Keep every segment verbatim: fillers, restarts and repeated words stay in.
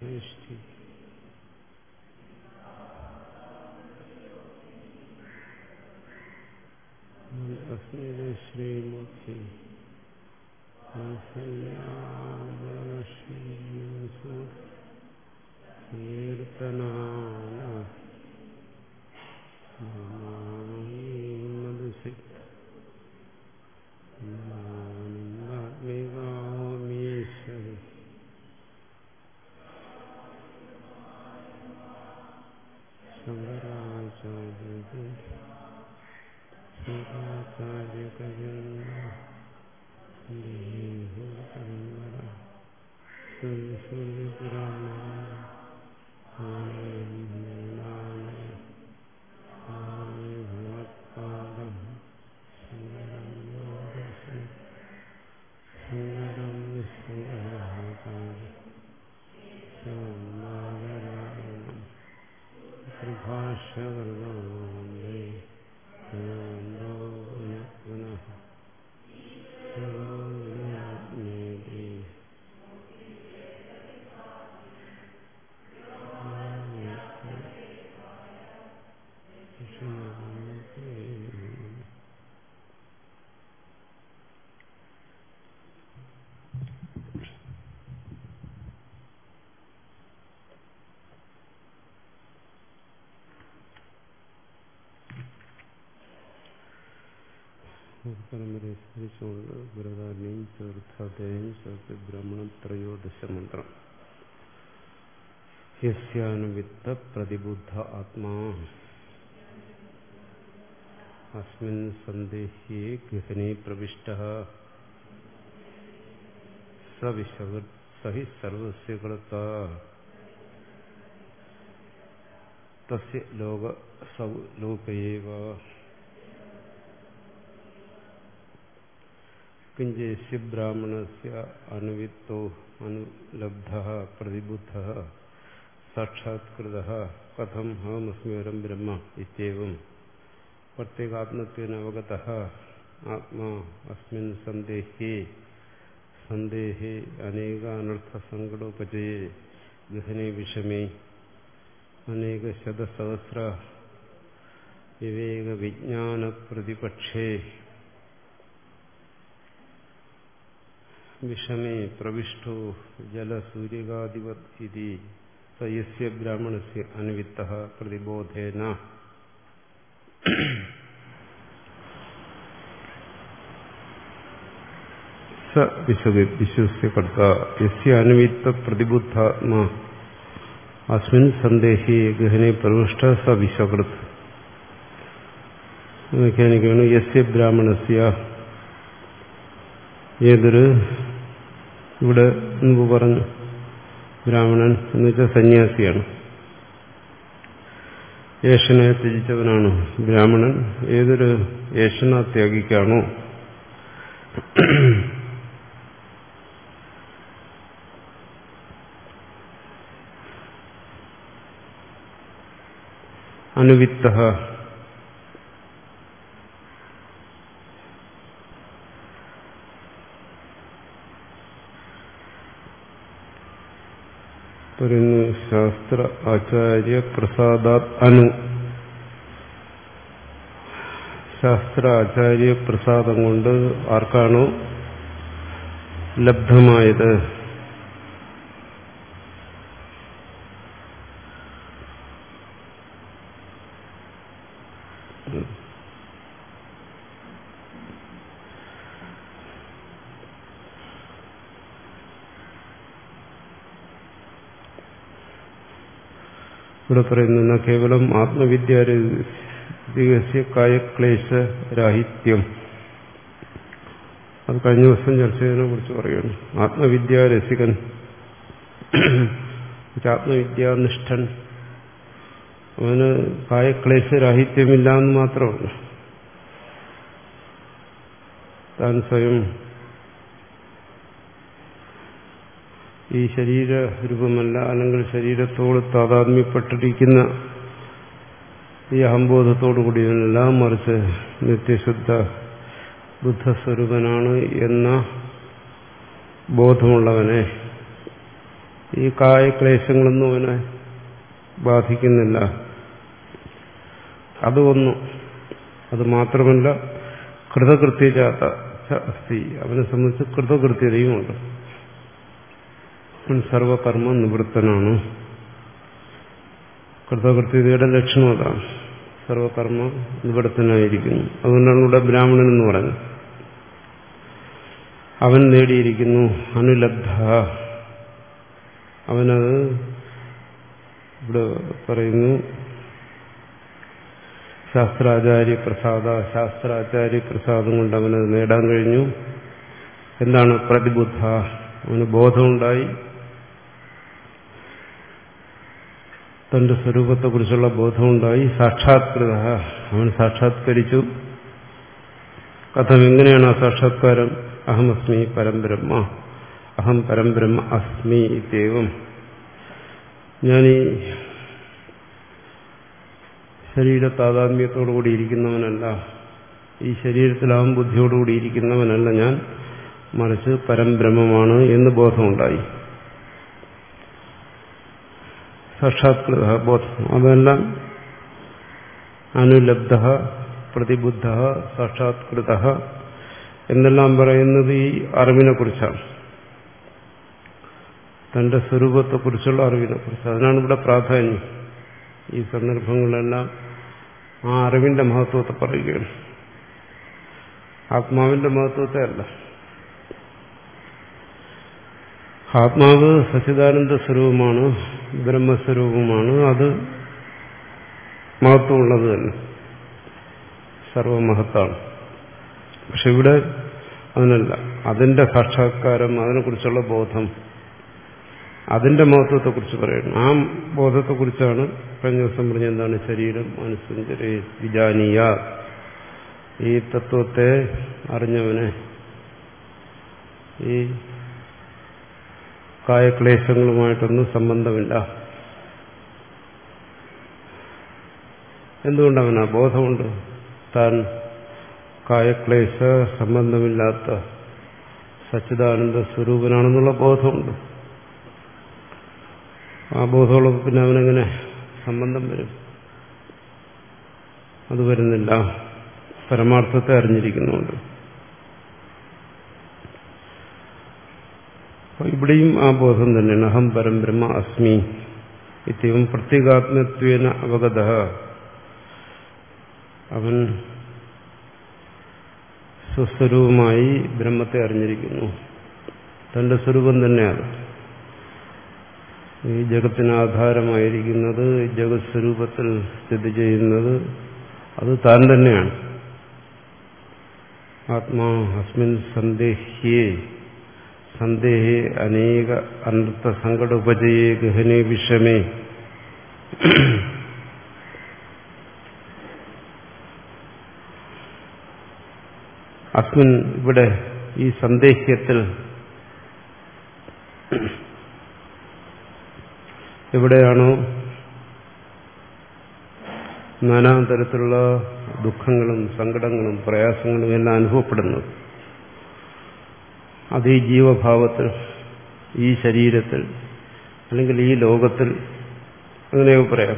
Ishti Asmira Shri Mukti Asayamashri Yusuf Kirtanana Namami Madhusik Namigavamishari Shankaracharya Shankaracharya Kajana Dehu Karimara Surya Surya Purana Anandana Hari Bhavatpadam Sangaram Yodasana Sangaram Nisangahakari Samagaranam Prabhashavarvande Nando Unapanaha Sarvanyatmedi പരമ്പരയെ സ്മരിച്ചുകൊണ്ട് ബൃഹദാരണ്യം ചതുർത്ഥാധ്യായം ചതുർത്ഥ ബ്രാഹ്മണം ത്രയോദശ മന്ത്രം. യസ്യാനുവിത്ത പ്രതിബുദ്ധ ആത്മാ അസ്മിൻ സന്ദേഹ്യേ ഗഹനേ പ്രവിഷ്ടഃ സ വിശവത് സഹി സർവസ്യ കർത്താ തസ്യ ലോക സൗ ലോകയേവ കിഞ്ചേസ്യ ബ്രാഹ്മണസ്യ അനുവിത്തോ അനുലബ്ധഃ പ്രതിബുദ്ധഃ സാക്ഷാത്കൃതഃ കഥം അഹമസ്മി ബ്രഹ്മ ഇത്യേവം പ്രത്യേകാത്മത്വേന അവഗതഃ ആത്മാ അസ്മിൻ സന്ദേഹ്യേ സന്ദേഹേ അനേക അനർത്ഥസങ്കടോപചയേ ഗഹനേ വിഷമേ അനേക ശതസഹസ്ര വിവേക വിജ്ഞാന പ്രതിപക്ഷേ വിഷമേ പ്രവിഷ്ടോ ജലസൂര്യകാദിവത് ഇതി സയസ്യ ബ്രാഹ്മണസ്യ അനുവിത്തഃ പ്രതിബോധേന സ വിശ്വസ്യ കർത്താ യസ്യ അനുവിത്ത പ്രതിബുദ്ധാത്മാ അസ്മിൻ സന്ദേഹി ഗഹനേ പ്രവിഷ്ട സ വിശ്വകൃത്. വ്യാഖ്യാനിക്കുകയാണ് യസ്യ ബ്രാഹ്മണസ്യ, ഏതൊരു ഇവിടെ മുമ്പ് പറഞ്ഞു ബ്രാഹ്മണൻ എന്ന് വെച്ചാൽ സന്യാസിയാണ്, ഏഷണയെ ത്യജിച്ചവനാണ് ബ്രാഹ്മണൻ. ഏതൊരു ഏഷണ ത്യാഗിക്കാണോ അനുവിത്തഃ പറയുന്നു ശാസ്ത്ര ആചാര്യ പ്രസാദാത് അനു, ശാസ്ത്ര ആചാര്യ പ്രസാദം കൊണ്ട് ആർക്കാണോ ലബ്ധമായത് ഇവിടെ പറയുന്ന കേവലം ആത്മവിദ്യാരസ്യ കായക്ലേശരാഹിത്യം, അത് കഴിഞ്ഞ ദിവസം ചർച്ച ചെയ്തതിനെ കുറിച്ച് പറയുകയാണ്. ആത്മവിദ്യാരസികൻ, ആത്മവിദ്യാനിഷ്ഠൻ, അവന് കായക്ലേശരാഹിത്യമില്ല എന്ന് മാത്രമല്ല, താൻ സ്വയം ഈ ശരീരരൂപമല്ല, അല്ലെങ്കിൽ ശരീരത്തോട് താതാത്മ്യപ്പെട്ടിരിക്കുന്ന ഈ അഹംബോധത്തോടു കൂടിയവനല്ല, മറിച്ച് നിത്യശുദ്ധ ബുദ്ധസ്വരൂപനാണ് എന്ന ബോധമുള്ളവനെ ഈ കായക്ലേശങ്ങളൊന്നും അവനെ ബാധിക്കുന്നില്ല. അത് ഒന്ന്. അത് മാത്രമല്ല കൃതകൃത്യജാത അസ്തി, അവനെ സംബന്ധിച്ച് കൃതകൃത്യതയുമുണ്ട്. അവൻ സർവകർമ്മ നിവൃത്തനാണ്. കൃതകൃത്യതയുടെ ലക്ഷണം അതാണ്. സർവകർമ്മ നിവൃത്തനായിരിക്കുന്നു. അതുകൊണ്ടാണ് ഇവിടെ ബ്രാഹ്മണൻ എന്ന് പറഞ്ഞത്. അവൻ നേടിയിരിക്കുന്നു അനുലബ്ധ. അവനത് ഇവിടെ പറയുന്നു ശാസ്ത്രാചാര്യ പ്രസാദ, ശാസ്ത്രാചാര്യ പ്രസാദം കൊണ്ട് അവനത് നേടാൻ കഴിഞ്ഞു. എന്താണ്? പ്രതിബുദ്ധ, അവന് ബോധമുണ്ടായി. തന്റെ സ്വരൂപത്തെക്കുറിച്ചുള്ള ബോധമുണ്ടായി. സാക്ഷാത്കൃത, അവൻ സാക്ഷാത്കരിച്ചു. കഥം എങ്ങനെയാണ് ആ സാക്ഷാത്കാരം? അഹമസ്മി പരംബ്രഹ്മ, അഹം പരംബ്രഹ്മ അസ്മി ഇത്യവും. ഞാനീ ശരീര താതാത്മ്യത്തോടുകൂടി ഇരിക്കുന്നവനല്ല, ഈ ശരീരത്തിലാവും ബുദ്ധിയോടുകൂടി ഇരിക്കുന്നവനല്ല ഞാൻ, മറിച്ച് പരംബ്രഹ്മമാണ് എന്ന് ബോധമുണ്ടായി. സാക്ഷാത്കൃത ബോധം. അതെല്ലാം അനുലബ്ധ, പ്രതിബുദ്ധ, സാക്ഷാത്കൃത എന്നെല്ലാം പറയുന്നത് ഈ അറിവിനെ കുറിച്ചാണ്, തന്റെ സ്വരൂപത്തെക്കുറിച്ചുള്ള അറിവിനെ കുറിച്ച്. അതിനാണ് ഇവിടെ പ്രാധാന്യം. ഈ സന്ദർഭങ്ങളിലെല്ലാം ആ അറിവിന്റെ മഹത്വത്തെ പറയുകയാണ്, ആത്മാവിന്റെ മഹത്വത്തെ അല്ല. ആത്മാവ് സച്ചിദാനന്ദ സ്വരൂപമാണ്, ബ്രഹ്മസ്വരൂപമാണ്. അത് മഹത്വമുള്ളത് തന്നെ, സർവമഹത്താണ്. പക്ഷെ ഇവിടെ അതിനല്ല. അതിന്റെ സാക്ഷാത്കാരം, അതിനെക്കുറിച്ചുള്ള ബോധം, അതിന്റെ മഹത്വത്തെക്കുറിച്ച് പറയുന്നു. ആ ബോധത്തെക്കുറിച്ചാണ് കഴിഞ്ഞ ദിവസം പറഞ്ഞ എന്താണ്? ശരീരം അനുസഞ്ചരേ വിജാനീയ. ഈ തത്വത്തെ അറിഞ്ഞവനെ ഈ കായക്ലേശങ്ങളുമായിട്ടൊന്നും സംബന്ധമില്ല. എന്തുകൊണ്ടവനാ? ബോധമുണ്ട്. താൻ കായക്ലേശ സംബന്ധമില്ലാത്ത സച്ചിദാനന്ദ സ്വരൂപനാണെന്നുള്ള ബോധമുണ്ട്. ആ ബോധമുള്ള പിന്നെ അവനെങ്ങനെ സംബന്ധം വരും? അത് വരുന്നില്ല. പരമാർത്ഥത്തെ അറിഞ്ഞിരിക്കുന്നുണ്ട്. ഇവിടെയും ആ ബോധം തന്നെയാണ്. അഹം പരം ബ്രഹ്മ അസ്മി ഇത്യവും പ്രത്യേകാത്മത്വേന അവഗത. അവൻ സ്വസ്വരൂപമായി ബ്രഹ്മത്തെ അറിഞ്ഞിരിക്കുന്നു. തന്റെ സ്വരൂപം തന്നെയാണ് ഈ ജഗത്തിന് ആധാരമായിരിക്കുന്നത്. ജഗത് സ്വരൂപത്തിൽ സ്ഥിതി ചെയ്യുന്നത് അത് താൻ തന്നെയാണ്. ആത്മാ അസ്മിൻ സന്ദേഹ്യേ സന്ദേഹേ അനേക അനർത്ഥ സങ്കട ഉപജയേ ഗഹനേ വിഷമേ. അസ്മിൻ, ഇവിടെ ഈ സന്ദേഹ്യത്തിൽ, എവിടെയാണോ നാനാതരത്തിലുള്ള ദുഃഖങ്ങളും സങ്കടങ്ങളും പ്രയാസങ്ങളും എല്ലാം അനുഭവപ്പെടുന്നത്, അത് ഈ ജീവഭാവത്തിൽ, ഈ ശരീരത്തിൽ, അല്ലെങ്കിൽ ഈ ലോകത്തിൽ, അങ്ങനെയോ പറയാം.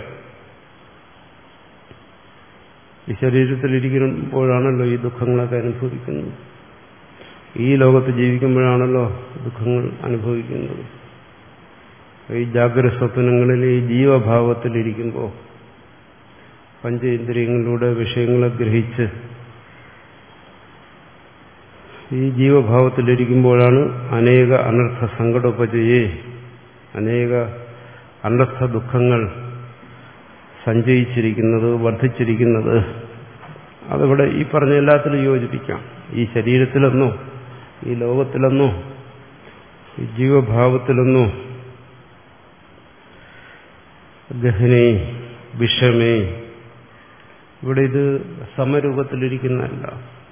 ഈ ശരീരത്തിലിരിക്കുമ്പോഴാണല്ലോ ഈ ദുഃഖങ്ങളൊക്കെ അനുഭവിക്കുന്നത്. ഈ ലോകത്ത് ജീവിക്കുമ്പോഴാണല്ലോ ദുഃഖങ്ങൾ അനുഭവിക്കുന്നത്. ഈ ജാഗ്രത സ്വപ്നങ്ങളിൽ ഈ ജീവഭാവത്തിലിരിക്കുമ്പോൾ പഞ്ചേന്ദ്രിയങ്ങളിലൂടെ വിഷയങ്ങളെ ഗ്രഹിച്ച് ഈ ജീവഭാവത്തിലിരിക്കുമ്പോഴാണ് അനേക അനർത്ഥ സങ്കടോപജയെ, അനേക അനർത്ഥ ദുഃഖങ്ങൾ സഞ്ചയിച്ചിരിക്കുന്നത്, വർദ്ധിച്ചിരിക്കുന്നത്. അതിവിടെ ഈ പറഞ്ഞ എല്ലാത്തിലും യോജിപ്പിക്കാം. ഈ ശരീരത്തിലെന്നോ ഈ ലോകത്തിലെന്നോ ഈ ജീവഭാവത്തിലെന്നോ ഗഹനേ വിഷമേ, ഇവിടെ ഇത് സമരൂപത്തിലിരിക്കുന്നതല്ല.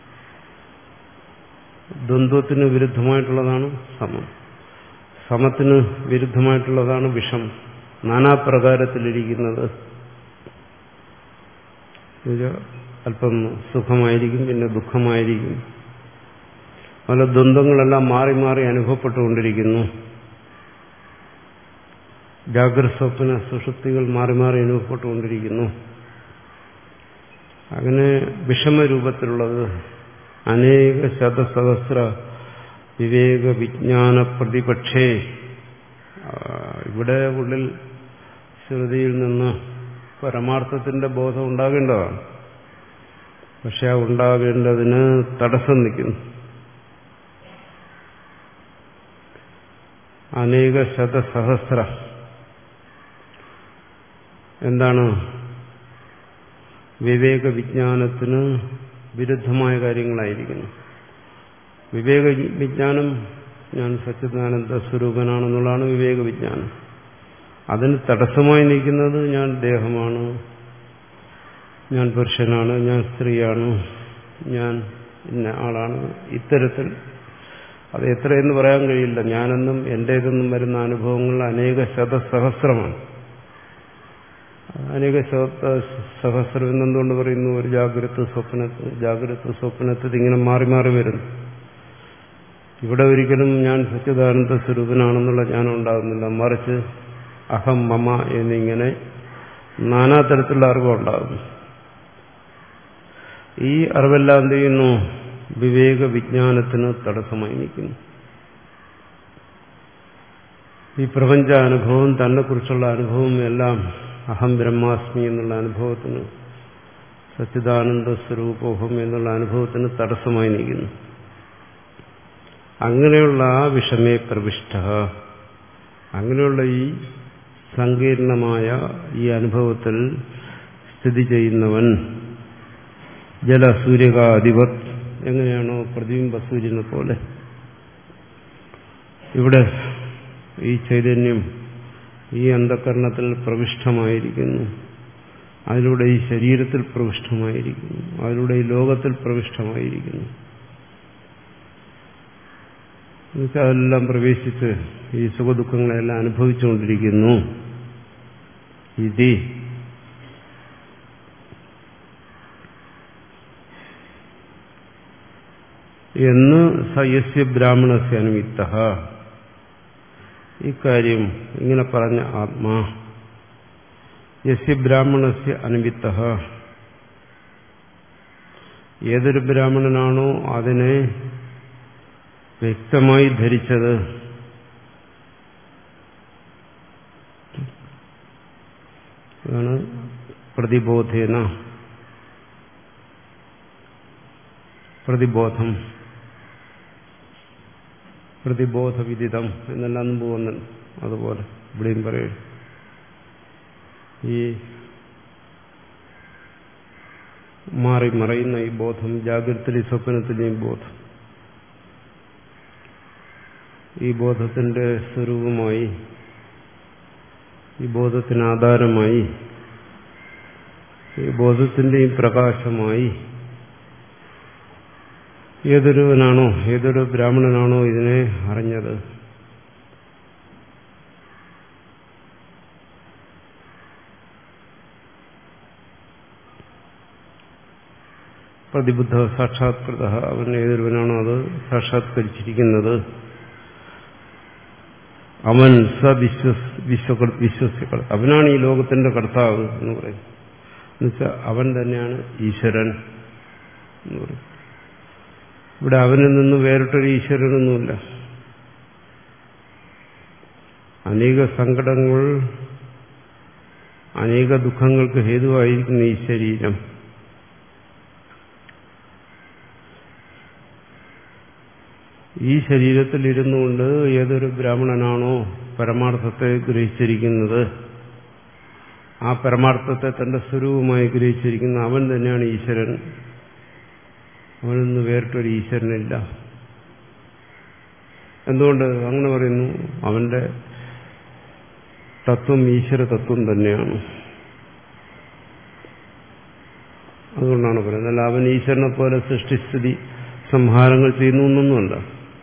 ദ്വന്ദ്വത്തിന് വിരുദ്ധമായിട്ടുള്ളതാണ് സമം, സമത്തിന് വിരുദ്ധമായിട്ടുള്ളതാണ് വിഷം. നാനാപ്രകാരത്തിലിരിക്കുന്നത്, അല്പം സുഖമായിരിക്കും, പിന്നെ ദുഃഖമായിരിക്കും. പല ദ്വന്ദ്ങ്ങളെല്ലാം മാറി മാറി അനുഭവപ്പെട്ടുകൊണ്ടിരിക്കുന്നു. ജാഗ്രത സ്വപ്ന സുഷുപ്തികൾ മാറി മാറി അനുഭവപ്പെട്ടുകൊണ്ടിരിക്കുന്നു. അങ്ങനെ വിഷമരൂപത്തിലുള്ളത് അനേക ശതസഹസ്ര വിവേക വിജ്ഞാന പ്രതിപക്ഷേ. ഇവിടെ ഉള്ളിൽ ശ്രുതിയിൽ നിന്ന് പരമാർത്ഥത്തിന്റെ ബോധം ഉണ്ടാകേണ്ടതാണ്. പക്ഷെ ആ ഉണ്ടാകേണ്ടതിന് തടസ്സം നിൽക്കുന്നു. അനേക ശതസഹസ്ര എന്താണ്? വിവേക വിജ്ഞാനത്തിന് വിരുദ്ധമായ കാര്യങ്ങളായിരിക്കുന്നു. വിവേക വിജ്ഞാനം ഞാൻ സച്ചിദാനന്ദ സ്വരൂപനാണെന്നുള്ളതാണ് വിവേക വിജ്ഞാനം. അതിന് തടസ്സമായി നിൽക്കുന്നത് ഞാൻ ദേഹമാണ്, ഞാൻ പുരുഷനാണ്, ഞാൻ സ്ത്രീയാണ്, ഞാൻ ഇന്ന ആളാണ്. ഇത്തരത്തിൽ അത് എത്രയെന്ന് പറയാൻ കഴിയില്ല. ഞാനെന്നും എന്റേതെന്നും വരുന്ന അനുഭവങ്ങൾ അനേക ശതസഹസ്രമാണ്. അനേക സഹസ്രം എന്നെന്തുകൊണ്ട് പറയുന്നു? ഒരു ജാഗ്രത സ്വപ്നത്തിൽ ജാഗ്രത സ്വപ്നത്തിൽ ഇങ്ങനെ മാറി മാറി വരുന്നു. ഇവിടെ ഒരിക്കലും ഞാൻ സച്ചിദാനന്ദ സ്വരൂപനാണെന്നുള്ള ജ്ഞാനം ഉണ്ടാകുന്നില്ല. മറിച്ച് അഹം മമ എന്നിങ്ങനെ നാനാതരത്തിലുള്ള അറിവുണ്ടാകുന്നു. ഈ അറിവെല്ലാം എന്ത് ചെയ്യുന്നു? വിവേക വിജ്ഞാനത്തിന് തടസ്സമായി നിൽക്കുന്നു. ഈ പ്രപഞ്ച അനുഭവം, തന്നെ കുറിച്ചുള്ള അനുഭവം എല്ലാം അഹം ബ്രഹ്മാസ്മി എന്നുള്ള അനുഭവത്തിന്, സച്ചിദാനന്ദ സ്വരൂപോഹം എന്നുള്ള അനുഭവത്തിന് തടസ്സമായി നിൽക്കുന്നു. അങ്ങനെയുള്ള ആ വിഷമേ പ്രവിഷ്ട, അങ്ങനെയുള്ള ഈ സങ്കീർണമായ ഈ അനുഭവത്തിൽ സ്ഥിതി ചെയ്യുന്നവൻ ജലസൂര്യകാധിപത്, എങ്ങനെയാണോ പ്രതിബിംബ സൂര്യനെ പോലെ ഇവിടെ ഈ ചൈതന്യം ഈ അന്ധകരണത്തിൽ പ്രവിഷ്ടമായിരിക്കുന്നു, അതിലൂടെ ഈ ശരീരത്തിൽ പ്രവിഷ്ടമായിരിക്കുന്നു, അതിലൂടെ ഈ ലോകത്തിൽ പ്രവിഷ്ടമായിരിക്കുന്നു. എന്നുവെച്ചാൽ അതെല്ലാം പ്രവേശിച്ച് ഈ സുഖദുഃഖങ്ങളെല്ലാം അനുഭവിച്ചുകൊണ്ടിരിക്കുന്നു. ഇതി എന്ന് സയസ്യ ബ്രാഹ്മണസ്യ അനുമിത്ത, ഇക്കാര്യം ഇങ്ങനെ പറഞ്ഞ ആത്മാ യസ്യ ബ്രാഹ്മണസ്യ അനുമിത്ത, ഏതൊരു ബ്രാഹ്മണനാണോ അതിനെ വ്യക്തമായി ധരിച്ചത്, അതാണ് പ്രതിബോധേന, പ്രതിബോധം, പ്രതിബോധവിദിതം എന്നെല്ലാം മുമ്പ് വന്നു. അതുപോലെ ഇവിടെയും പറയും. ഈ മാറി മറയുന്ന ഈ ബോധം, ജാഗ്രതയിലെയും സ്വപ്നത്തിലെയും ബോധം, ഈ ബോധത്തിന്റെ സ്വരൂപമായി, ഈ ബോധത്തിന് ആധാരമായി, ഈ ബോധത്തിന്റെയും പ്രകാശമായി ഏതൊരുവനാണോ, ഏതൊരു ബ്രാഹ്മണനാണോ ഇതിനെ അറിഞ്ഞത്, പ്രതിബുദ്ധ സാക്ഷാത്കൃത, അവൻ ഏതൊരുവനാണോ അത് സാക്ഷാത്കരിച്ചിരിക്കുന്നത്, അവൻ സവിശ്വ വിശ്വസ്യകൾ, അവനാണ് ഈ ലോകത്തിന്റെ കർത്താവ് എന്ന് പറയും. എന്നുവെച്ചാൽ അവൻ തന്നെയാണ് ഈശ്വരൻ എന്ന് പറയും. ഇവിടെ അവനിൽ നിന്ന് വേറിട്ടൊരു ഈശ്വരനൊന്നുമില്ല. അനേക സങ്കടങ്ങൾ, അനേക ദുഃഖങ്ങൾക്ക് ഹേതുവായിരിക്കുന്ന ഈ ശരീരം ഈ ശരീരത്തിൽ ഇരുന്നു കൊണ്ട് ഏതൊരു ബ്രാഹ്മണനാണോ പരമാർത്ഥത്തെ ഗ്രഹിച്ചിരിക്കുന്നത്, ആ പരമാർത്ഥത്തെ തന്റെ സ്വരൂപമായി ഗ്രഹിച്ചിരിക്കുന്ന അവൻ തന്നെയാണ് ഈശ്വരൻ. അവനിൽ നിന്ന് വേറിട്ടൊരു ഈശ്വരനില്ല. എന്തുകൊണ്ട് അങ്ങനെ പറയുന്നു? അവന്റെ തത്വം ഈശ്വര തത്വം തന്നെയാണ്. അതുകൊണ്ടാണ് പറയുന്നത്. അല്ല അവൻ ഈശ്വരനെ പോലെ സൃഷ്ടിസ്ഥിതി സംഹാരങ്ങൾ ചെയ്യുന്നു എന്നൊന്നുമല്ല.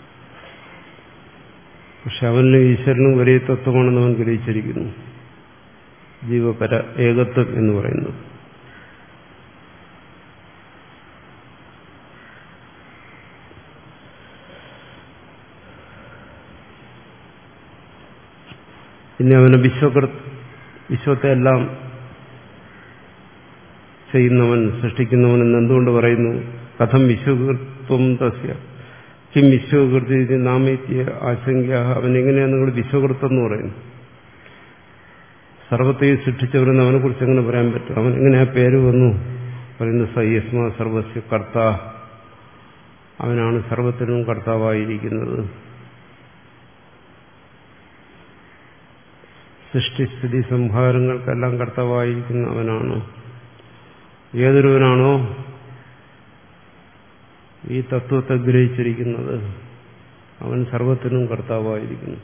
പക്ഷെ അവനിലും ഈശ്വരനും ഒരേ തത്വമാണെന്ന് അവൻ ഗ്രഹിച്ചിരിക്കുന്നു. ജീവപര ഏകത്വം എന്ന് പറയുന്നത്. ഇനി അവനെ വിശ്വകൃത് വിശ്വത്തെ എല്ലാം ചെയ്യുന്നവൻ, സൃഷ്ടിക്കുന്നവൻ എന്ന് എന്തുകൊണ്ട് പറയുന്നു? കഥം വിശ്വകൃത്വം തസ്യ കിം വിശ്വകൃതി നാമേത്യ ആശങ്ക. അവൻ എങ്ങനെയാണ് നിങ്ങൾ വിശ്വകൃത്വം എന്ന് പറയുന്നു? സർവത്തെയും സൃഷ്ടിച്ചവരെന്ന് അവനെ കുറിച്ച് എങ്ങനെ പറയാൻ പറ്റും? അവൻ എങ്ങനെ ആ പേര് വന്നു? പറയുന്നു സയ്യസ്മ സർവസ്യ കർത്ത, അവനാണ് സർവത്തിനും കർത്താവായിരിക്കുന്നത്. സൃഷ്ടിസ്ഥിതി സംഹാരങ്ങൾക്കെല്ലാം കർത്താവായിരിക്കുന്ന അവനാണ്. ഏതൊരുവനാണോ ഈ തത്വത്തെ ഗ്രഹിച്ചിരിക്കുന്നത് അവൻ സർവത്തിനും കർത്താവായിരിക്കുന്നു.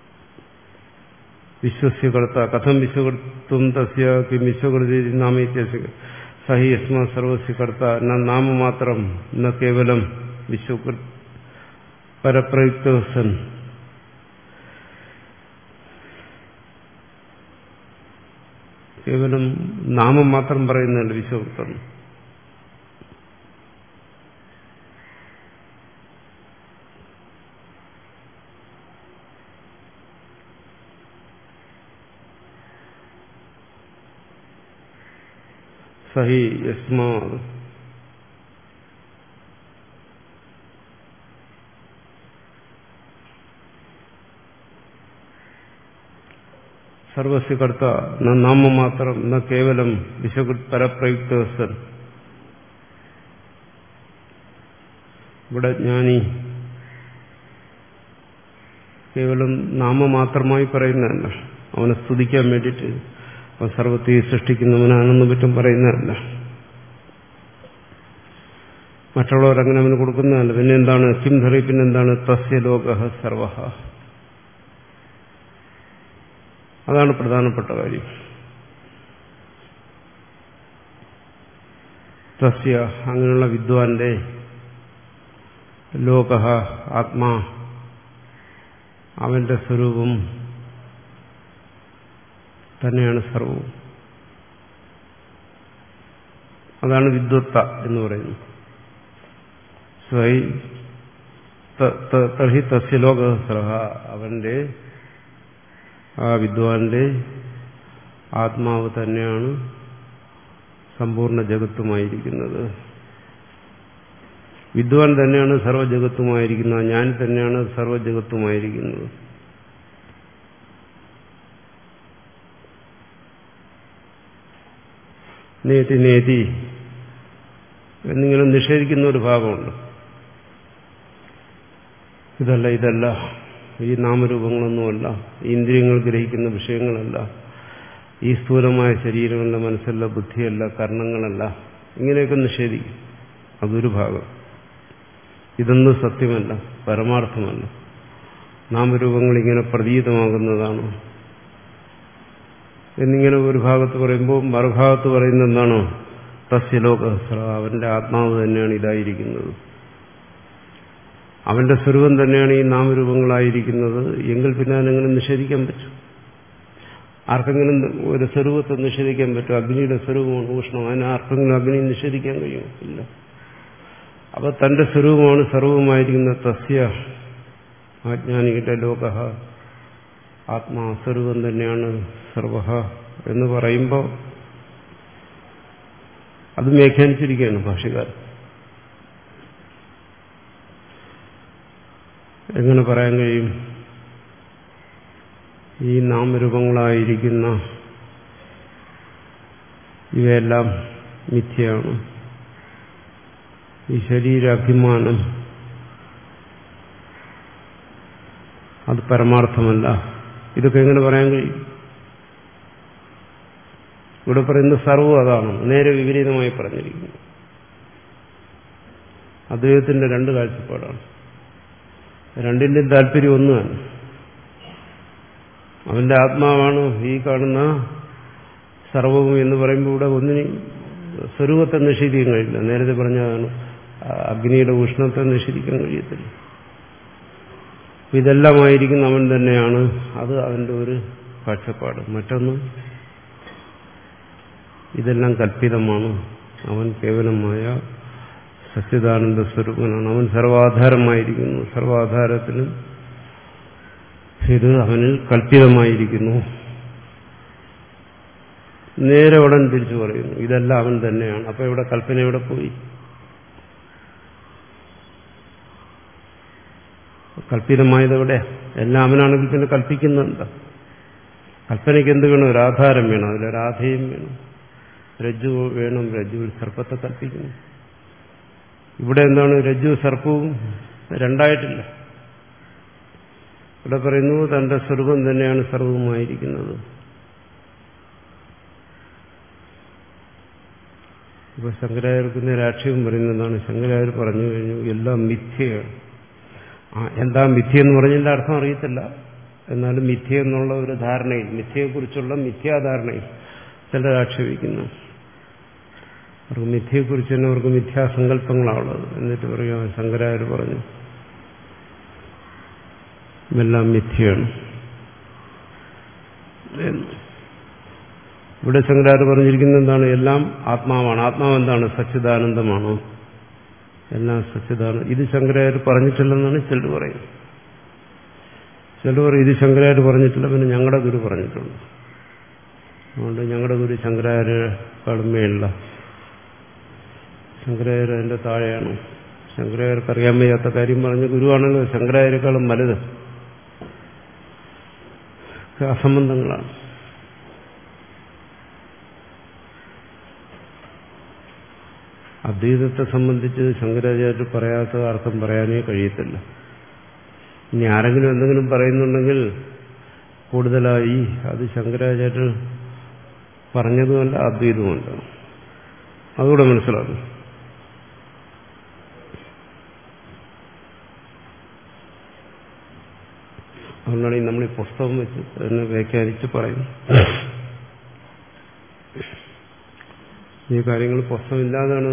വിശ്വസ്യ കർത്ത കഥം വിശ്വകർത്തും തസ്യ കിം വിശ്വകൃതി നാമേത്യസ്യ സഹി യസ്മാ സർവസ്യ കർത്ത ന നാമമാത്രം ന കേവലം വിശ്വകൃത് പരപ്രയുക്തസൻ. കേവലം നാമം മാത്രം പറയുന്നുണ്ട് വിശ്വകൃത്തം. സഹി യസ്മാ സർവസ്യ കർത്ത ന നാമം മാത്രം ന കേവലം വിശ്വകൃത് പരപ്രയുക്തസൻ. ഇവിടെ ജ്ഞാനി കേവലം നാമമാത്രമായി പറയുന്നതല്ല, അവനെ സ്തുതിക്കാൻ വേണ്ടിയിട്ട് അവൻ സർവത്തെയും സൃഷ്ടിക്കുന്നവനാണെന്ന് പറ്റും പറയുന്നതല്ല. മറ്റുള്ളവരങ്ങനെ അവന് കൊടുക്കുന്നതല്ല. പിന്നെ എന്താണ് കിം ധറി? പിന്നെന്താണ് തസ്യ ലോകഃ സർവഃ. അതാണ് പ്രധാനപ്പെട്ട കാര്യം. തസ്യ അങ്ങനെയുള്ള വിദ്വാന്റെ ലോകഃ ആത്മാ, അവന്റെ സ്വരൂപം തന്നെയാണ് സർവവും. അതാണ് വിദ്വത്ത എന്ന് പറയുന്നത്. സ്വൈ തർഹി തസ്യ ലോകഃ സർവഃ, അവന്റെ ആ വിദ്വാന്റെ ആത്മാവ് തന്നെയാണ് സമ്പൂർണ്ണ ജഗത്തുമായിരിക്കുന്നത്. വിദ്വാൻ തന്നെയാണ് സർവ്വജഗത്തുമായിരിക്കുന്നത്. ഞാൻ തന്നെയാണ് സർവ്വജഗത്തുമായിരിക്കുന്നത്. നേതി നേതി എന്നിങ്ങനെ നിഷേധിക്കുന്ന ഒരു ഭാഗമുണ്ട്. ഇതല്ല ഇതല്ല, ഈ നാമരൂപങ്ങളൊന്നുമല്ല, ഈ ഇന്ദ്രിയങ്ങൾ ഗ്രഹിക്കുന്ന വിഷയങ്ങളല്ല, ഈ സ്ഥൂലമായ ശരീരമല്ല, മനസ്സല്ല, ബുദ്ധിയല്ല, കർണങ്ങളല്ല, ഇങ്ങനെയൊക്കെ നിഷേധിക്കും. അതൊരു ഭാഗം. ഇതൊന്നും സത്യമല്ല, പരമാർത്ഥമല്ല. നാമരൂപങ്ങൾ ഇങ്ങനെ പ്രതീതമാകുന്നതാണ് എന്നിങ്ങനെ ഒരു ഭാഗത്ത് പറയുമ്പോൾ മറുഭാഗത്ത് പറയുന്നത് എന്താണോ? തസ്യ ലോകഃ സർവഃ, അവന്റെ ആത്മാവ് തന്നെയാണ് ഇതായിരിക്കുന്നത്, അവന്റെ സ്വരൂപം തന്നെയാണ് ഈ നാമരൂപങ്ങളായിരിക്കുന്നത്. എങ്കിൽ പിന്നെ അതിനെങ്ങനെ നിഷേധിക്കാൻ പറ്റും? ആർക്കെങ്കിലും ഒരു സ്വരൂപത്തെ നിഷേധിക്കാൻ പറ്റും? അഗ്നിയുടെ സ്വരൂപമാണ് ഊഷ്ണം, അതിന് ആർക്കെങ്കിലും അഗ്നി നിഷേധിക്കാൻ കഴിയും? ഇല്ല. അപ്പൊ തന്റെ സ്വരൂപമാണ് സർവമായിരിക്കുന്ന തസ്യ ആജ്ഞാനികളുടെ ലോകഃ ആത്മാ, സ്വരൂപം തന്നെയാണ് സർവഃ എന്ന് പറയുമ്പോൾ അത് വ്യാഖ്യാനിച്ചിരിക്കുകയാണ് ഭാഷ്യകാരൻ. എങ്ങനെ പറയാൻ കഴിയും? ഈ നാമരൂപങ്ങളായിരിക്കുന്ന ഇവയെല്ലാം മിഥ്യയാണ്, ഈ ശരീരാഭിമാനം അത് പരമാർത്ഥമല്ല, ഇതൊക്കെ എങ്ങനെ പറയാൻ കഴിയും? ഇവിടെ പറയുന്ന സർവ്വം അതാണ്, നേരെ വിപരീതമായി പറഞ്ഞിരിക്കുന്നു. അദ്വൈതത്തിന്റെ രണ്ട് കാഴ്ചപ്പാടാണ്. രണ്ടിന്റെയും താല്പര്യം ഒന്നുമാണ്. അവന്റെ ആത്മാവാണ് ഈ കാണുന്ന സർവവും എന്ന് പറയുമ്പോൾ ഇവിടെ ഒന്നിനും സ്വരൂപത്തെ നിഷേധിക്കാൻ കഴിയില്ല. നേരത്തെ പറഞ്ഞതാണ് അഗ്നിയുടെ ഉഷ്ണത്തെ നിഷേധിക്കാൻ കഴിയത്തില്ല. ഇതെല്ലാമായിരിക്കുന്ന അവൻ തന്നെയാണ്, അത് അവന്റെ ഒരു കാഴ്ചപ്പാട്. മറ്റൊന്ന്, ഇതെല്ലാം കൽപ്പിതമാണ്, അവൻ കേവലമായ സച്ചിദാനന്ദ സ്വരൂപനാണ്, അവൻ സർവാധാരമായിരിക്കുന്നു, സർവാധാരത്തിനും ഇത് അവനിൽ കൽപ്പിതമായിരിക്കുന്നു. നേരെ ഉടൻ തിരിച്ചു പറയുന്നു ഇതെല്ലാം അവൻ തന്നെയാണ്. അപ്പൊ ഇവിടെ കൽപ്പന എവിടെ പോയി? കൽപ്പിതമായതെവിടെ? എല്ലാം അവനാണെങ്കിൽ പിന്നെ കൽപ്പിക്കുന്നത് എന്താ? കൽപ്പനയ്ക്ക് എന്ത് വേണം? ഒരു ആധാരം വേണം. അതിലൊരാധയും വേണം. രജ്ജു വേണം. രജ്ജുവിൽ സർപ്പത്തെ കൽപ്പിക്കുന്നു. ഇവിടെ എന്താണ്? രജ്ജു സർപ്പവും രണ്ടായിട്ടില്ല. ഇവിടെ പറയുന്നു തന്റെ സ്വരൂപം തന്നെയാണ് സർവവുമായിരിക്കുന്നത്. ഇപ്പൊ ശങ്കരാചാര്യർക്കുന്ന രാഷ്ട്രീയം പറയുന്നതാണ്. ശങ്കരാചാര്യർ പറഞ്ഞു കഴിഞ്ഞു എല്ലാം മിഥ്യയാണ്. ആ എന്താ മിഥ്യ എന്ന് പറഞ്ഞതിന്റെ അർത്ഥം അറിയത്തില്ല. എന്നാലും മിഥ്യ എന്നുള്ള ഒരു ധാരണയിൽ, മിഥ്യയെക്കുറിച്ചുള്ള മിഥ്യാധാരണയിൽ ചിലർ ആക്ഷേപിക്കുന്നു. അവർക്ക് മിഥ്യയെക്കുറിച്ച് തന്നെ അവർക്ക് മിഥ്യാസങ്കല്പങ്ങളാണുള്ളത്. എന്നിട്ട് പറയുക ശങ്കരാചാര്യർ പറഞ്ഞു എല്ലാം മിഥ്യയാണ്. ഇവിടെ ശങ്കരാചാര്യർ പറഞ്ഞിരിക്കുന്നത് എന്താണ്? എല്ലാം ആത്മാവാണ്. ആത്മാവ് എന്താണ്? സച്ചിദാനന്ദമാണ്. എല്ലാം സച്ചിദാനന്ദം. ഇത് ശങ്കരാചാര്യർ പറഞ്ഞിട്ടില്ലെന്നാണ് ചിലർ പറയുന്നത്. ചിലർ പറയും ഇത് ശങ്കരാചാര്യർ പറഞ്ഞിട്ടില്ല, പിന്നെ ഞങ്ങളുടെ ഗുരു പറഞ്ഞിട്ടുണ്ട്. അതുകൊണ്ട് ഞങ്ങളുടെ ഗുരു ശങ്കരാചാര്യരെക്കാളും മേളില്ല, ശങ്കരാചാര്യ അതിന്റെ താഴെയാണ്. ശങ്കരാചാര്യർക്ക് അറിയാൻ വയ്യാത്ത കാര്യം പറഞ്ഞ ഗുരുവാണല്ലോ ശങ്കരാചാര്യരെക്കാളും വലുത്. അസംബന്ധങ്ങളാണ്. അദ്വൈതത്തെ സംബന്ധിച്ച് ശങ്കരാചാര്യർ പറയാത്ത അർത്ഥം പറയാനേ കഴിയത്തില്ല. ഇനി ആരെങ്കിലും എന്തെങ്കിലും പറയുന്നുണ്ടെങ്കിൽ കൂടുതലായി അത് ശങ്കരാചാര്യർ പറഞ്ഞതുമല്ല അദ്വൈതവുമല്ല. അതുകൂടെ മനസ്സിലാക്കും. അതുകൊണ്ടാണ് നമ്മൾ ഈ പുസ്തകം വെച്ച് തന്നെ വ്യാഖ്യാനിച്ച് പറയുന്നു. ഈ കാര്യങ്ങൾ പുസ്തകമില്ലാതാണ്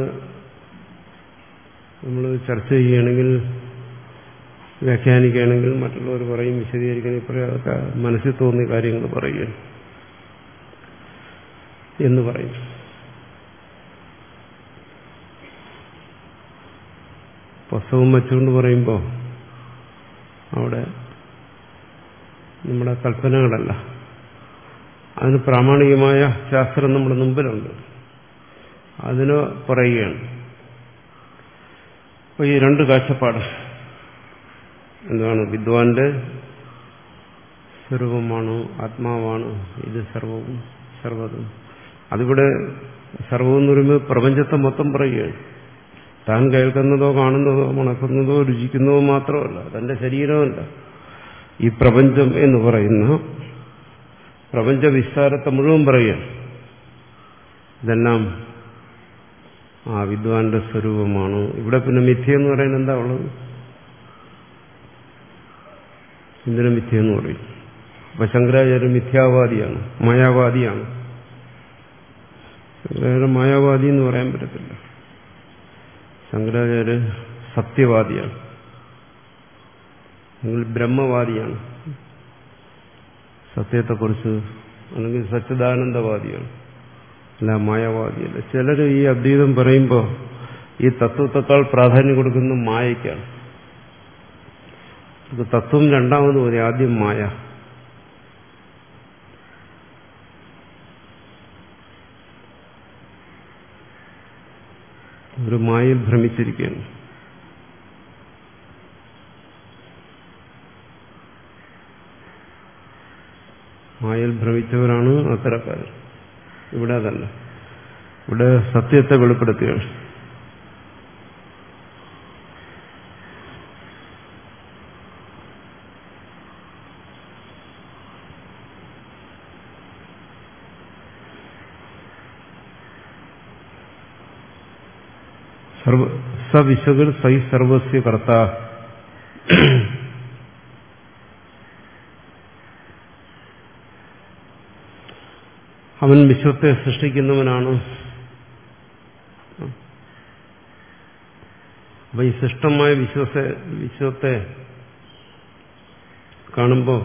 നമ്മൾ ചർച്ച ചെയ്യുകയാണെങ്കിൽ, വ്യാഖ്യാനിക്കുകയാണെങ്കിൽ മറ്റുള്ളവർ പറയും, വിശദീകരിക്കണം, ഇപ്പോൾ അതൊക്കെ മനസ്സിൽ തോന്നിയ കാര്യങ്ങൾ പറയുകയാണ് എന്ന് പറയും. പുസ്തകം വെച്ചുകൊണ്ട് പറയുമ്പോൾ അവിടെ നമ്മുടെ കൽപ്പനകളല്ല, അതിന് പ്രാമാണികമായ ശാസ്ത്രം നമ്മുടെ മുമ്പിലുണ്ട്, അതിന് പറയുകയാണ്. അപ്പോൾ ഈ രണ്ട് കാഴ്ചപ്പാട് എന്താണ്? വിദ്വാന്റെ സ്വരൂപമാണ്, ആത്മാവാണ്, ഇത് സർവവും സർവതും. അതിവിടെ സർവം എന്ന് പറയുമ്പോൾ പ്രപഞ്ചത്തെ മൊത്തം പറയുകയാണ്. താൻ കേൾക്കുന്നതോ കാണുന്നതോ മണക്കുന്നതോ രുചിക്കുന്നതോ മാത്രമല്ല, തന്റെ ശരീരമല്ല, ഈ പ്രപഞ്ചം എന്ന് പറയുന്ന പ്രപഞ്ച വിസ്താരത്തെ മുഴുവൻ പറയുകയാണ്. ഇതെല്ലാം ആ വിദ്വാന്റെ സ്വരൂപമാണ്. ഇവിടെ പിന്നെ മിഥ്യ എന്ന് പറയുന്നത് എന്താ ഉള്ളത്? എന്തിനും മിഥ്യ എന്ന് പറയും. അപ്പൊ ശങ്കരാചാര്യ മിഥ്യാവാദിയാണ്, മായാവാദിയാണ്. ശങ്കരാചാര്യ മായാവാദി എന്ന് പറയാൻ പറ്റത്തില്ല. ശങ്കരാചാര്യ സത്യവാദിയാണ്, അല്ലെങ്കിൽ ബ്രഹ്മവാദിയാണ്, സത്യത്തെക്കുറിച്ച്, അല്ലെങ്കിൽ സച്ചിദാനന്ദവാദിയാണ്, അല്ല മായാവാദിയല്ല. ചിലർ ഈ അദ്വൈതം പറയുമ്പോൾ ഈ തത്വത്തെക്കാൾ പ്രാധാന്യം കൊടുക്കുന്ന മായയ്ക്കാണ്. തത്വം രണ്ടാമത് മതി, ആദ്യം മായ. ഒരു മായയിൽ ഭ്രമിച്ചിരിക്കുകയാണ്. മായയിൽ ഭ്രമിച്ചവരാണ് അത്തരക്കാർ. ഇവിടെ അതല്ല, ഇവിടെ സത്യത്തെ വെളിപ്പെടുത്തുകയാണ്. സവിശ്വകൾ സൈ സർവസ്യ കർത്ത. അവൻ വിശ്വത്തെ സൃഷ്ടിക്കുന്നവനാണ്. അപ്പൊ ഈ സൃഷ്ടമായ വിശ്വത്തെ വിശ്വത്തെ കാണുമ്പോൾ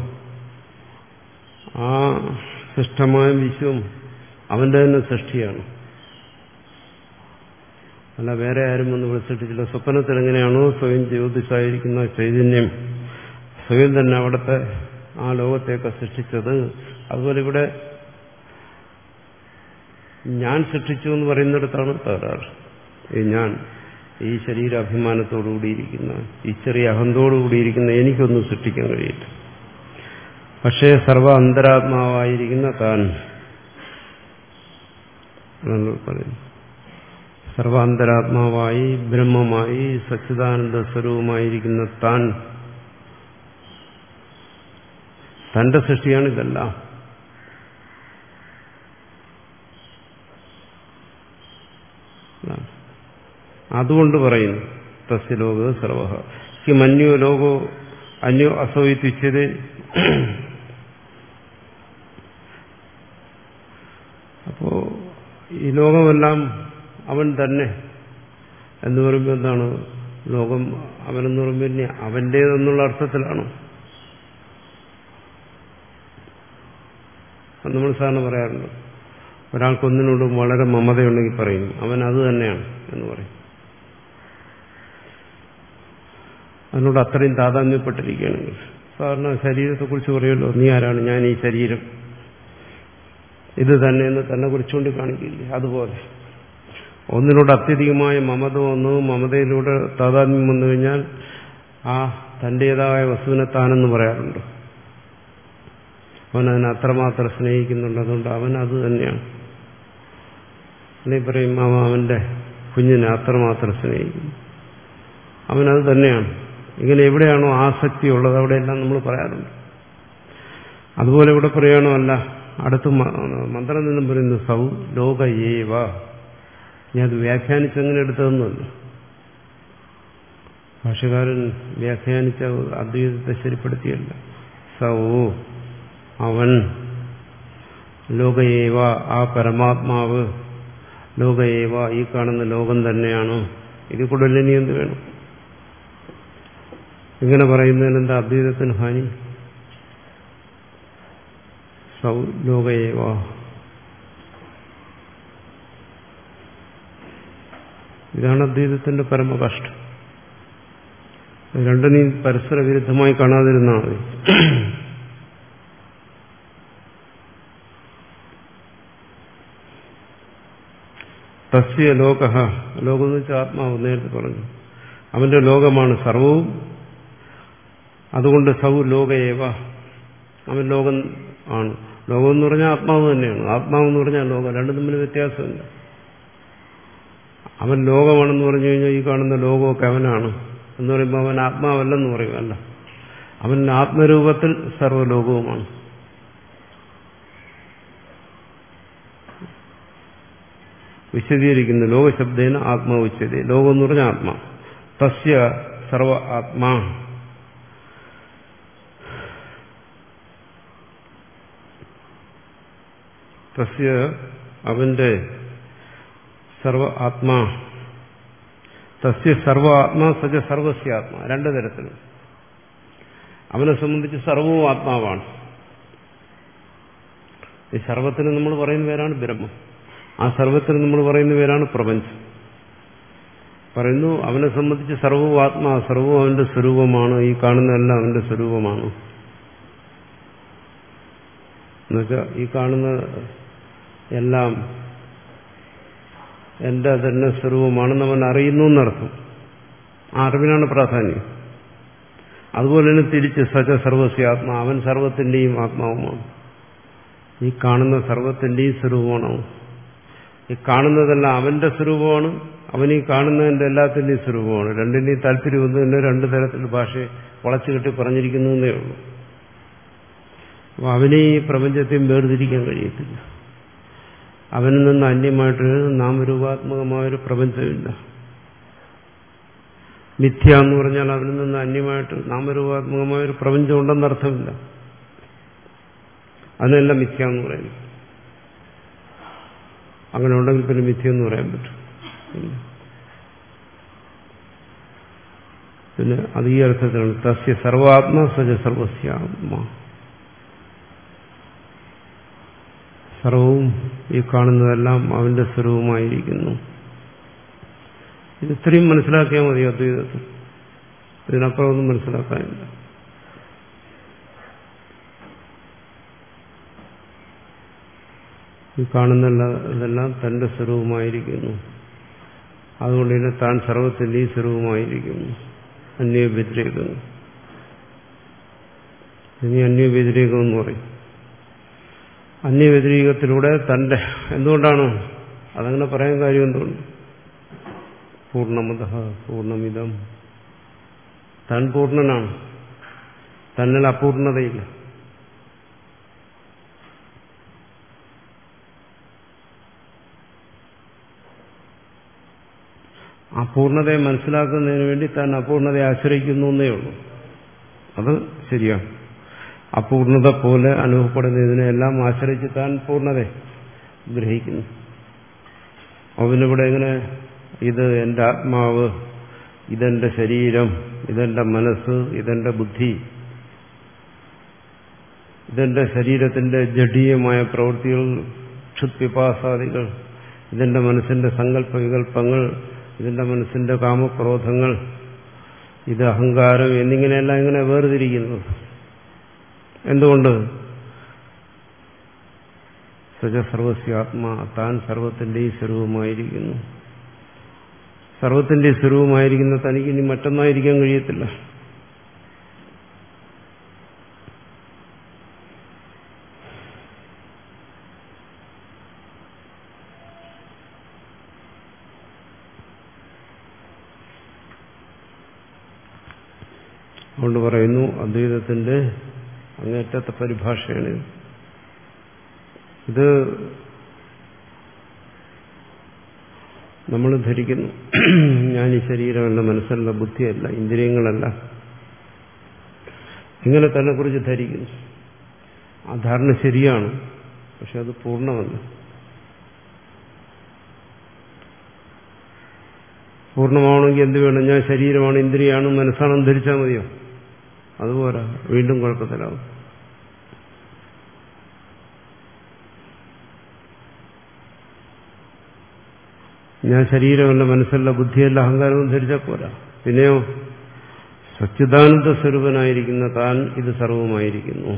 ആ സൃഷ്ടമായ വിശ്വം അവന്റെ തന്നെ സൃഷ്ടിയാണ്, അല്ല വേറെ ആരും ഒന്ന് വിളിച്ചിട്ടില്ല. സ്വപ്നത്തിൽ എങ്ങനെയാണോ സ്വയം ജ്യോതിഷായിരിക്കുന്ന ചൈതന്യം സ്വയം തന്നെ അവിടുത്തെ ആ ലോകത്തെയൊക്കെ സൃഷ്ടിച്ചത്. അതുപോലെ ഇവിടെ ഞാൻ സൃഷ്ടിച്ചു എന്ന് പറയുന്നിടത്താണ് തകരാറ്. ഈ ഞാൻ ഈ ശരീരാഭിമാനത്തോടുകൂടിയിരിക്കുന്ന ഈ ചെറിയ അഹന്തോടുകൂടിയിരിക്കുന്ന എനിക്കൊന്നും സൃഷ്ടിക്കാൻ കഴിയില്ല. പക്ഷേ സർവ അന്തരാത്മാവായിരിക്കുന്ന താൻ പറയുന്നു. സർവാന്തരാത്മാവായി ബ്രഹ്മമായി സച്ചിദാനന്ദ സ്വരൂപമായിരിക്കുന്ന താൻ, തന്റെ സൃഷ്ടിയാണ് ഇതെല്ലാം. അതുകൊണ്ട് പറയുന്നു തസ്യ ലോകോ സർവഃ കിം അന്യോ ലോകോ അന്യോ അസോയിത്യുച്യതേ. അപ്പോ ഈ ലോകമെല്ലാം അവൻ തന്നെ എന്ന് പറയുമ്പോൾ എന്താണ്? ലോകം അവനെന്ന് പറയുമ്പോൾ ഇനി അവന്റേതെന്നുള്ള അർത്ഥത്തിലാണ്. നമ്മൾ സാറിന് പറയാറുണ്ട്, ഒരാൾക്കൊന്നിനോടും വളരെ മമതയുണ്ടെങ്കിൽ പറയും അവൻ അത് തന്നെയാണ് എന്ന് പറയും. അതിനോട് അത്രയും താതാത്മ്യപ്പെട്ടിരിക്കുകയാണെങ്കിൽ സാറിന് ശരീരത്തെക്കുറിച്ച് പറയുമല്ലോ, നീ ആരാണ്? ഞാൻ ഈ ശരീരം ഇത് തന്നെയെന്ന് തന്നെ കുറിച്ചുകൊണ്ട് കാണിക്കില്ലേ? അതുപോലെ ഒന്നിനോട് അത്യധികമായ മമത വന്നു, മമതയിലൂടെ താതാത്മ്യം വന്നു കഴിഞ്ഞാൽ ആ തന്റേതായ വസ്തുവിനെ താനെന്ന് പറയാറുണ്ട്. അവൻ അതിനെ അത്രമാത്രം സ്നേഹിക്കുന്നുണ്ട്, അതുകൊണ്ട് അവൻ അത് തന്നെയാണ്. അല്ലെങ്കിൽ പറയും അവൻ അവന്റെ കുഞ്ഞിനെ അത്രമാത്രം സ്നേഹിക്കുന്നു, അവനത് തന്നെയാണ്. ഇങ്ങനെ എവിടെയാണോ ആസക്തി ഉള്ളത് അവിടെയെല്ലാം നമ്മൾ പറയാറുണ്ട്. അതുപോലെ ഇവിടെ പറയുകയാണോ അല്ല, അടുത്ത് മന്ത്രം നിന്നും പറയുന്നു സൗ ലോക ഏവ. ഞാൻ അത് വ്യാഖ്യാനിച്ചെങ്ങനെ എടുത്തതെന്നല്ല, ഭാഷകാരൻ വ്യാഖ്യാനിച്ച അദ്വൈതത്തെ ശരിപ്പെടുത്തിയല്ല. സൗ അവൻ, ലോകയേവ ആ പരമാത്മാവ്, ലോകയേവ ഈ കാണുന്ന ലോകം തന്നെയാണ്. ഇത് കൂടുതൽ ഇനി എന്ത് വേണം? ഇങ്ങനെ പറയുന്നതിന് എന്താ അദ്വൈതത്തിന് ഹാനി? സൗ ലോകയേവ ഇതാണ് അദ്വൈതത്തിന്റെ പരമകഷ്ടം. രണ്ടിനെയും പരസ്പര വിരുദ്ധമായി കാണാതിരുന്നാൽ മതി. തസ്യ ലോക, ലോകം എന്ന് വെച്ചാൽ ആത്മാവ്, നേരത്തെ പറഞ്ഞു അവന്റെ ലോകമാണ് സർവവും. അതുകൊണ്ട് സൗ ലോകയേവ അവൻ ലോകം ആണ്. ലോകം എന്ന് പറഞ്ഞാൽ ആത്മാവ് തന്നെയാണ്, ആത്മാവ് എന്ന് പറഞ്ഞാൽ ലോകം, രണ്ടും തമ്മിൽ വ്യത്യാസമില്ല. അവൻ ലോകമാണെന്ന് പറഞ്ഞു കഴിഞ്ഞാൽ ഈ കാണുന്ന ലോകമൊക്കെ അവനാണ് എന്ന് പറയുമ്പോൾ അവൻ ആത്മാവല്ലെന്ന് പറയും. അല്ല, അവൻ ആത്മരൂപത്തിൽ സർവ്വലോകവുമാണ്. വിശദീകരിക്കുന്നു ലോകശബ്ദേന ആത്മാ ഉച്യതേ. ലോകം എന്ന് പറഞ്ഞാൽ ആത്മാ. തസ്യ സർവ ആത്മാ, തസ്യ അവന്റെ സർവ ആത്മാ, തസ്യ സർവ ആത്മാ സജ സർവസ്യ ആത്മാ. രണ്ടു തരത്തിലും അവനെ സംബന്ധിച്ച് സർവവും ആത്മാവാണ്. ഈ സർവത്തിന് നമ്മൾ പറയുന്ന പേരാണ് ബ്രഹ്മം, ആ സർവത്തിന് നമ്മൾ പറയുന്ന പേരാണ് പ്രപഞ്ചം. പറയുന്നു അവനെ സംബന്ധിച്ച് സർവവും ആത്മാ, സർവവും അവന്റെ സ്വരൂപമാണ്, ഈ കാണുന്നതെല്ലാം അവന്റെ സ്വരൂപമാണ്. എന്നുവെച്ചാൽ ഈ കാണുന്ന എല്ലാം എന്റെ തന്നെ സ്വരൂപമാണെന്ന് അവൻ അറിയുന്നു എന്നർത്ഥം. ആ അറിവിനാണ് പ്രാധാന്യം. അതുപോലെ തന്നെ തിരിച്ച് സജ സർവസ്യ ആത്മാ, അവൻ സർവത്തിന്റെയും ആത്മാവുമാണ്. ഈ കാണുന്ന സർവത്തിന്റെയും സ്വരൂപമാണ്. ഈ കാണുന്നതെല്ലാം അവന്റെ സ്വരൂപമാണ്, അവൻ ഈ കാണുന്നതിന്റെ എല്ലാത്തിന്റെയും സ്വരൂപമാണ്. രണ്ടിന്റെയും താല്പര്യം ഒന്നും തന്നെ രണ്ടു തരത്തിൽ ഭാഷയെ വളച്ചു കെട്ടി പറഞ്ഞിരിക്കുന്നതേ ഉള്ളൂ. അപ്പൊ അവനെ ഈ പ്രപഞ്ചത്തെയും വേർതിരിക്കാൻ കഴിയത്തില്ല. അവനിൽ നിന്ന് അന്യമായിട്ടൊരു നാമരൂപാത്മകമായൊരു പ്രപഞ്ചമില്ല. മിഥ്യ എന്ന് പറഞ്ഞാൽ അവനിൽ നിന്ന് അന്യമായിട്ട് നാമരൂപാത്മകമായൊരു പ്രപഞ്ചം ഉണ്ടെന്നർത്ഥമില്ല. അതിനെല്ലാം മിഥ്യ എന്ന് പറയുന്നു. അങ്ങനെ ഉണ്ടെങ്കിൽ പിന്നെ മിഥ്യ എന്ന് പറയാൻ പറ്റും. പിന്നെ അത് ഈ അർത്ഥത്തിലാണ് തസ്യ സർവാത്മാ സജ സർവസ്യാത്മാ. സർവവും ഈ കാണുന്നതെല്ലാം അവന്റെ സ്വരൂപമായിരിക്കുന്നു. ഇത് ഇത്രയും മനസ്സിലാക്കിയാൽ മതി അദ്വൈതത്തിൽ. ഇതിനപ്പുറം ഒന്നും മനസ്സിലാക്കാനില്ല. ഈ കാണുന്ന ഇതെല്ലാം തന്റെ സ്വരൂപമായിരിക്കുന്നു. അതുകൊണ്ട് തന്നെ താൻ സർവത്തിന്റെ ഈ സ്വരൂപമായിരിക്കുന്നു. അന്യവ്യതിരേകം, ഇനി അന്യവ്യതിരേകം എന്ന് പറയും. അന്യവ്യതിരേകത്തിലൂടെ തന്റെ, എന്തുകൊണ്ടാണ് അതങ്ങനെ പറയാൻ കാര്യം? എന്തുകൊണ്ട്? പൂർണ്ണമതഃ പൂർണ്ണമിതം, താൻ പൂർണ്ണനാണ്, തന്നിൽ അപൂർണതയില്ല. അപൂർണതയെ മനസ്സിലാക്കുന്നതിന് വേണ്ടി താൻ അപൂർണതയെ ആശ്രയിക്കുന്നു എന്നേ ഉള്ളൂ. അത് ശരിയാണ്. അപൂർണത പോലെ അനുഭവപ്പെടുന്നതിനെല്ലാം ആശ്രയിച്ച് താൻ പൂർണ്ണതയെ ഗ്രഹിക്കുന്നു. അവനിവിടെ എങ്ങനെ ഇത് എന്റെ ആത്മാവ്, ഇതെന്റെ ശരീരം, ഇതെന്റെ മനസ്സ്, ഇതെന്റെ ബുദ്ധി, ഇതെന്റെ ശരീരത്തിന്റെ ജഡീയമായ പ്രവൃത്തികൾ, ക്ഷുത്പിപാസാദികൾ, ഇതെന്റെ മനസ്സിന്റെ സങ്കല്പ വികല്പങ്ങൾ, ഇതിന്റെ മനസ്സിന്റെ കാമക്രോധങ്ങൾ, ഇത് അഹങ്കാരം എന്നിങ്ങനെയെല്ലാം ഇങ്ങനെ വേർതിരിക്കുന്നത് എന്തുകൊണ്ട്? സജ സർവസ്യ ആത്മാ, താൻ സർവത്തിന്റെ ഈ സ്വരൂപമായിരിക്കുന്നു. സർവത്തിന്റെ സ്വരൂപമായിരിക്കുന്ന തനിക്ക് ഇനി മറ്റൊന്നായിരിക്കാൻ കഴിയത്തില്ല. അതുകൊണ്ട് പറയുന്നു അദ്വൈതത്തിന്റെ അങ്ങേറ്റത്തെ പരിഭാഷയാണ് ഇത്. നമ്മൾ ധരിക്കുന്നു ഞാൻ ഈ ശരീരമല്ല, മനസ്സല്ല, ബുദ്ധിയല്ല, ഇന്ദ്രിയങ്ങളല്ല, ഇങ്ങനെ തന്നെ കുറിച്ച് ധരിക്കുന്നു. ആ ധാരണ ശരിയാണ്, പക്ഷെ അത് പൂർണ്ണമല്ല. പൂർണ്ണമാണെങ്കിൽ എന്ത് വേണം? ഞാൻ ശരീരമാണ്, ഇന്ദ്രിയാണ്, മനസ്സാണെന്ന് ധരിച്ചാൽ മതിയോ? അതുപോലെ വീണ്ടും കുഴപ്പത്തിലാവും. ഞാൻ ശരീരമല്ല, മനസ്സല്ല, ബുദ്ധിയല്ല, അഹങ്കാരമെന്ന് ധരിച്ചാൽ പോരാ. പിന്നെയോ സച്ചിദാനന്ദ സ്വരൂപനായിരിക്കുന്ന താൻ ഇത് സർവമായിരിക്കുന്നു.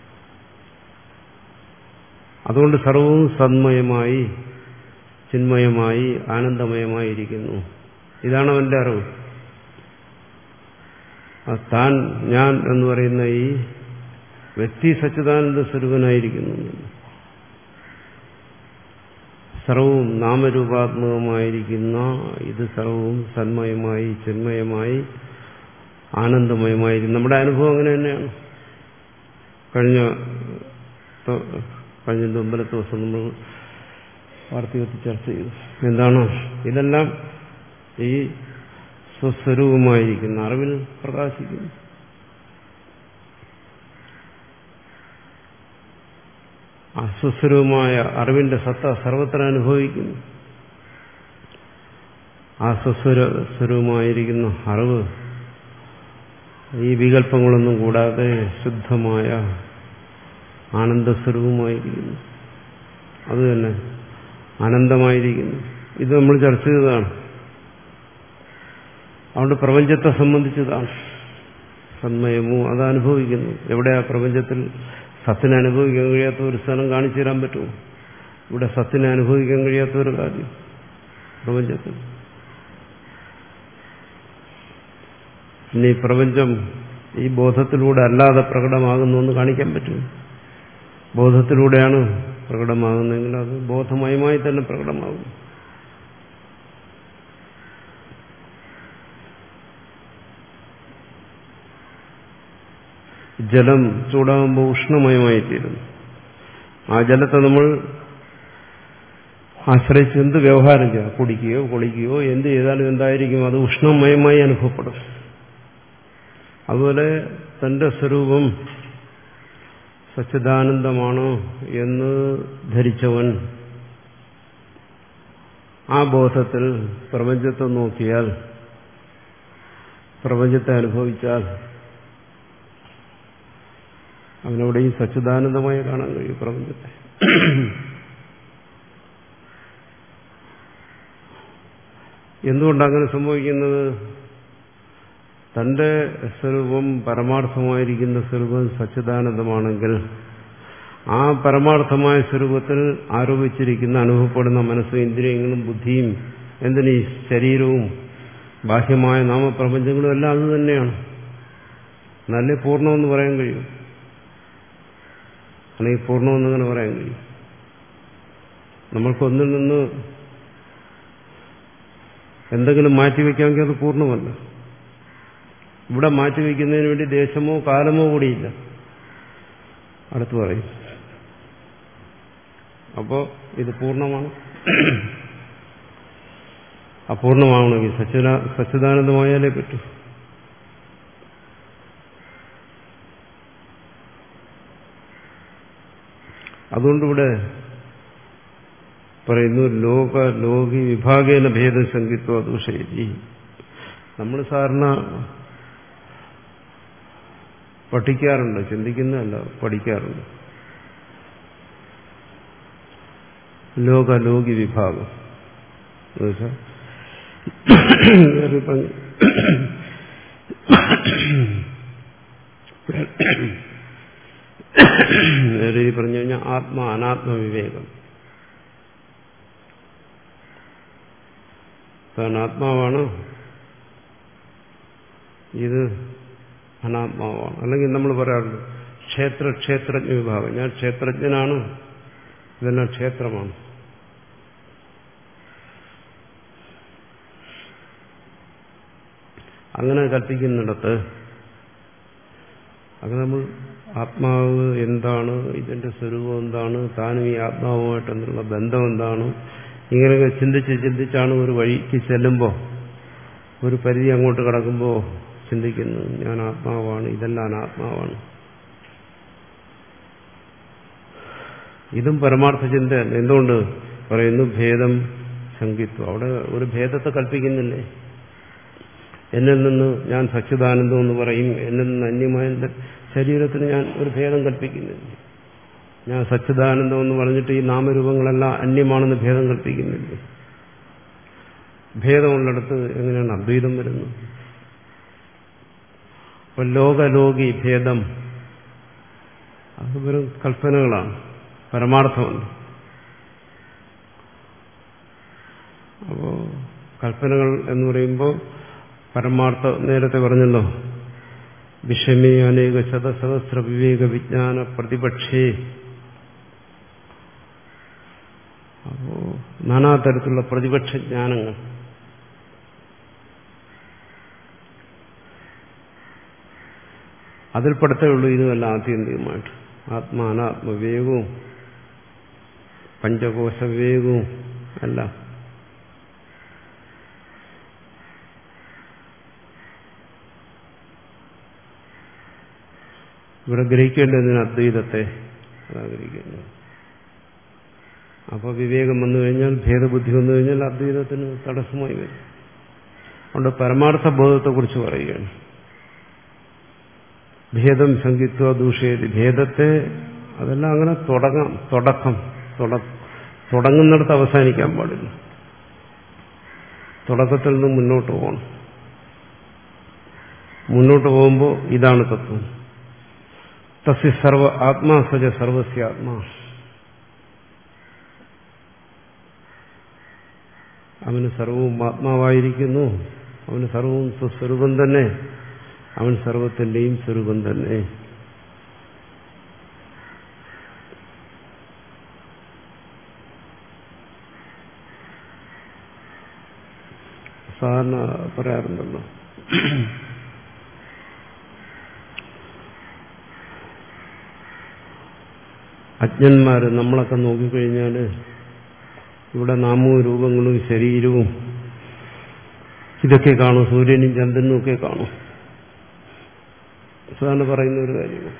അതുകൊണ്ട് സർവവും സന്മയമായി, ചിന്മയമായി, ആനന്ദമയമായിരിക്കുന്നു. ഇതാണ് അവന്റെ അറിവ്. താൻ, ഞാൻ എന്ന് പറയുന്ന ഈ വ്യക്തി സച്ചിദാനന്ദ സ്വരൂപനായിരിക്കുന്നു. സർവവും നാമരൂപാത്മകമായിരിക്കുന്ന ഇത് സർവവും സന്മയമായി, ചിന്മയമായി, ആനന്ദമയമായിരിക്കും. നമ്മുടെ അനുഭവം അങ്ങനെ തന്നെയാണ്. കഴിഞ്ഞ കഴിഞ്ഞ മുമ്പലത്തെ ദിവസം നമ്മൾ വാർത്തകത്തിൽ ചർച്ച ചെയ്തു. എന്താണ് ഇതെല്ലാം? ഈ സ്വസ്വരൂപമായിരിക്കുന്ന അറിവിൽ പ്രകാശിക്കുന്നു. ആ സ്വസ്വരൂപമായ അറിവിന്റെ സത്ത സർവത്ര അനുഭവിക്കുന്നു. ആ സ്വസ്വരൂപമായിരിക്കുന്ന അറിവ് ഈ വികല്പങ്ങളൊന്നും കൂടാതെ ശുദ്ധമായ ആനന്ദസ്വരൂപമായിരിക്കുന്നു. അതുതന്നെ ആനന്ദമായിരിക്കുന്നു. ഇത് നമ്മൾ ചർച്ച ചെയ്തതാണ്. അതുകൊണ്ട് പ്രപഞ്ചത്തെ സംബന്ധിച്ചതാണ്. സന്മയമോ അത് അനുഭവിക്കുന്നു. എവിടെയാ പ്രപഞ്ചത്തിൽ സത്തിനെ അനുഭവിക്കാൻ കഴിയാത്ത ഒരു സ്ഥലം കാണിച്ചു തരാൻ പറ്റുമോ? ഇവിടെ സത്തിനെ അനുഭവിക്കാൻ കഴിയാത്ത ഒരു കാര്യം പ്രപഞ്ചത്തിൽ. ഇനി പ്രപഞ്ചം ഈ ബോധത്തിലൂടെ അല്ലാതെ പ്രകടമാകുന്നു എന്ന് കാണിക്കാൻ പറ്റുമോ? ബോധത്തിലൂടെയാണ് പ്രകടമാകുന്നതെങ്കിൽ അത് ബോധമയമായി തന്നെ പ്രകടമാകും. ജലം ചൂടാകുമ്പോൾ ഉഷ്ണമയമായിത്തീരുന്നു. ആ ജലത്തെ നമ്മൾ ആശ്രയിച്ച് എന്ത് വ്യവഹാരം ചെയ്യാം, കുടിക്കുകയോ കുളിക്കുകയോ എന്ത് ചെയ്താലും എന്തായിരിക്കും? അത് ഉഷ്ണമയമായി അനുഭവപ്പെടും. അതുപോലെ തന്റെ സ്വരൂപം സച്ചിദാനന്ദമാണ് എന്ന് ധരിച്ചവൻ ആ ബോധത്തിൽ പ്രപഞ്ചത്തെ നോക്കിയാൽ, പ്രപഞ്ചത്തെ അനുഭവിച്ചാൽ അവനവിടെ ഈ സച്ചിദാനന്ദമായി കാണാൻ കഴിയും പ്രപഞ്ചത്തെ. എന്തുകൊണ്ടങ്ങനെ സംഭവിക്കുന്നത്? തന്റെ സ്വരൂപം പരമാർത്ഥമായിരിക്കുന്ന സ്വരൂപം സച്ചിദാനന്ദമാണെങ്കിൽ ആ പരമാർത്ഥമായ സ്വരൂപത്തിൽ ആരോപിച്ചിരിക്കുന്ന അനുഭവപ്പെടുന്ന മനസ്സും ഇന്ദ്രിയങ്ങളും ബുദ്ധിയും എന്തിനീ ശരീരവും ബാഹ്യമായ നാമപ്രപഞ്ചങ്ങളും എല്ലാം അത് തന്നെയാണ്. നല്ല പൂർണ്ണമെന്ന് പറയാൻ കഴിയും, അല്ലെങ്കിൽ പൂർണ്ണമെന്നിങ്ങനെ പറയാൻ കഴിയും. നമ്മൾക്കൊന്നിൽ നിന്ന് എന്തെങ്കിലും മാറ്റിവെക്കാമെങ്കിൽ അത് പൂർണ്ണമല്ല. ഇവിടെ മാറ്റിവെക്കുന്നതിന് വേണ്ടി ദേശമോ കാലമോ കൂടിയില്ല. അടുത്ത് പറയും. അപ്പോ ഇത് പൂർണ്ണമാണ്. അപൂർണമാവണമെങ്കിൽ സച്ചിദാ സച്ചിദാനന്ദമായാലേ പറ്റൂ. അതുകൊണ്ടിവിടെ പറയുന്നു ലോക ലോകി വിഭാഗേന ഭേദ സംഗീത്വ ദൂഷയതി. നമ്മൾ സാധാരണ പഠിക്കാറുണ്ട്, ചിന്തിക്കുന്നതല്ല, പഠിക്കാറുണ്ട്. ലോക ലോകി വിഭാഗം എന്നുവെച്ചാൽ വേറെ പറഞ്ഞു കഴിഞ്ഞാൽ ആത്മാ അനാത്മ വിവേകം. താൻ ആത്മാവാണ്, ഇത് അനാത്മാവാണ്. അല്ലെങ്കിൽ നമ്മൾ പറയാറുണ്ട് ക്ഷേത്ര ക്ഷേത്രജ്ഞ വിഭാഗം. ഞാൻ ക്ഷേത്രജ്ഞനാണ്, ഇതെല്ലാം ക്ഷേത്രമാണ്. അങ്ങനെ കൽപ്പിക്കുന്നിടത്ത് അത് നമ്മൾ ആത്മാവ് എന്താണ്, ഇതിന്റെ സ്വരൂപം എന്താണ്, താനും ഈ ആത്മാവുമായിട്ടെന്നുള്ള ബന്ധം എന്താണ്, ഇങ്ങനെയൊക്കെ ചിന്തിച്ച് ചിന്തിച്ചാണ് ഒരു വഴിക്ക് ചെല്ലുമ്പോൾ, ഒരു പരിധി അങ്ങോട്ട് കടക്കുമ്പോൾ ചിന്തിക്കുന്നു ഞാൻ ആത്മാവാണ്, ഇതെല്ലാം അനാത്മാവാണ്. ഇതും പരമാർത്ഥ ചിന്തയല്ല. എന്തുകൊണ്ട് പറയുന്നു ഭേദം സംഗീത്വം? അവിടെ ഒരു ഭേദത്തെ കൽപ്പിക്കുന്നില്ലേ? എന്നിൽ നിന്ന് ഞാൻ സച്ചിദാനന്ദം എന്ന് പറയും, എന്നിൽ നിന്ന് അന്യമായ ശരീരത്തിന് ഞാൻ ഒരു ഭേദം കൽപ്പിക്കുന്നില്ല. ഞാൻ സച്ചിദാനന്ദം എന്ന് പറഞ്ഞിട്ട് ഈ നാമരൂപങ്ങളെല്ലാം അന്യമാണെന്ന് ഭേദം കൽപ്പിക്കുന്നില്ല. ഭേദമുള്ളിടത്ത് എങ്ങനെയാണ് അദ്വൈതം വരുന്നത്? അപ്പൊ ലോകലോകി ഭേദം അത് വെറും കൽപ്പനകളാണ്, പരമാർത്ഥമല്ല. അപ്പോ കൽപ്പനകൾ എന്ന് പറയുമ്പോൾ പരമാർത്ഥ നേരത്തെ പറഞ്ഞല്ലോ, വിഷമേ അനേക ശതസഹസ്ര വിവേക വിജ്ഞാന പ്രതിപക്ഷേ. അപ്പോ നാനാതരത്തിലുള്ള പ്രതിപക്ഷ ജ്ഞാനങ്ങൾ, അതിൽപ്പെടുത്തേ ഉള്ളൂ ഇതുമല്ല ആത്യന്തികമായിട്ട്. ആത്മാനാത്മവിവേകവും പഞ്ചകോശ വിവേകവും എല്ലാം. ഇവിടെ ഗ്രഹിക്കേണ്ടതിന് അദ്വൈതത്തെ അതാ ഗ്രഹിക്കേണ്ടത്. അപ്പോൾ വിവേകം വന്നു കഴിഞ്ഞാൽ, ഭേദബുദ്ധി വന്നു കഴിഞ്ഞാൽ അദ്വൈതത്തിന് തടസ്സമായി വരും. അതുകൊണ്ട് പരമാർത്ഥ ബോധത്തെക്കുറിച്ച് പറയുകയാണ്. ഭേദം സംഗീത്വ ദൂഷേതി. ഭേദത്തെ അതെല്ലാം അങ്ങനെ തുടങ്ങാം, തുടക്കം തുടങ്ങുന്നിടത്ത് അവസാനിക്കാൻ പാടില്ല. തുടക്കത്തിൽ നിന്ന് മുന്നോട്ട് പോകണം. മുന്നോട്ട് പോകുമ്പോൾ ഇതാണ് തത്വം. തസ്യ സർവ ആത്മാ സജ സർവസ്യ ആത്മാ. അവന് സർവവും ആത്മാവായിരിക്കുന്നു, അവന് സർവവും സ്വസ്വരൂപം തന്നെ, അവൻ സർവത്തിന്റെയും സ്വരൂപം തന്നെ. സാധാരണ പറയാറുണ്ടല്ലോ, അജ്ഞന്മാര് നമ്മളൊക്കെ നോക്കിക്കഴിഞ്ഞാൽ ഇവിടെ നാമവും രൂപങ്ങളും ശരീരവും ഇതൊക്കെ കാണും, സൂര്യനും ചന്ദ്രനും ഒക്കെ കാണും. സാധാരണ പറയുന്ന ഒരു കാര്യമാണ്.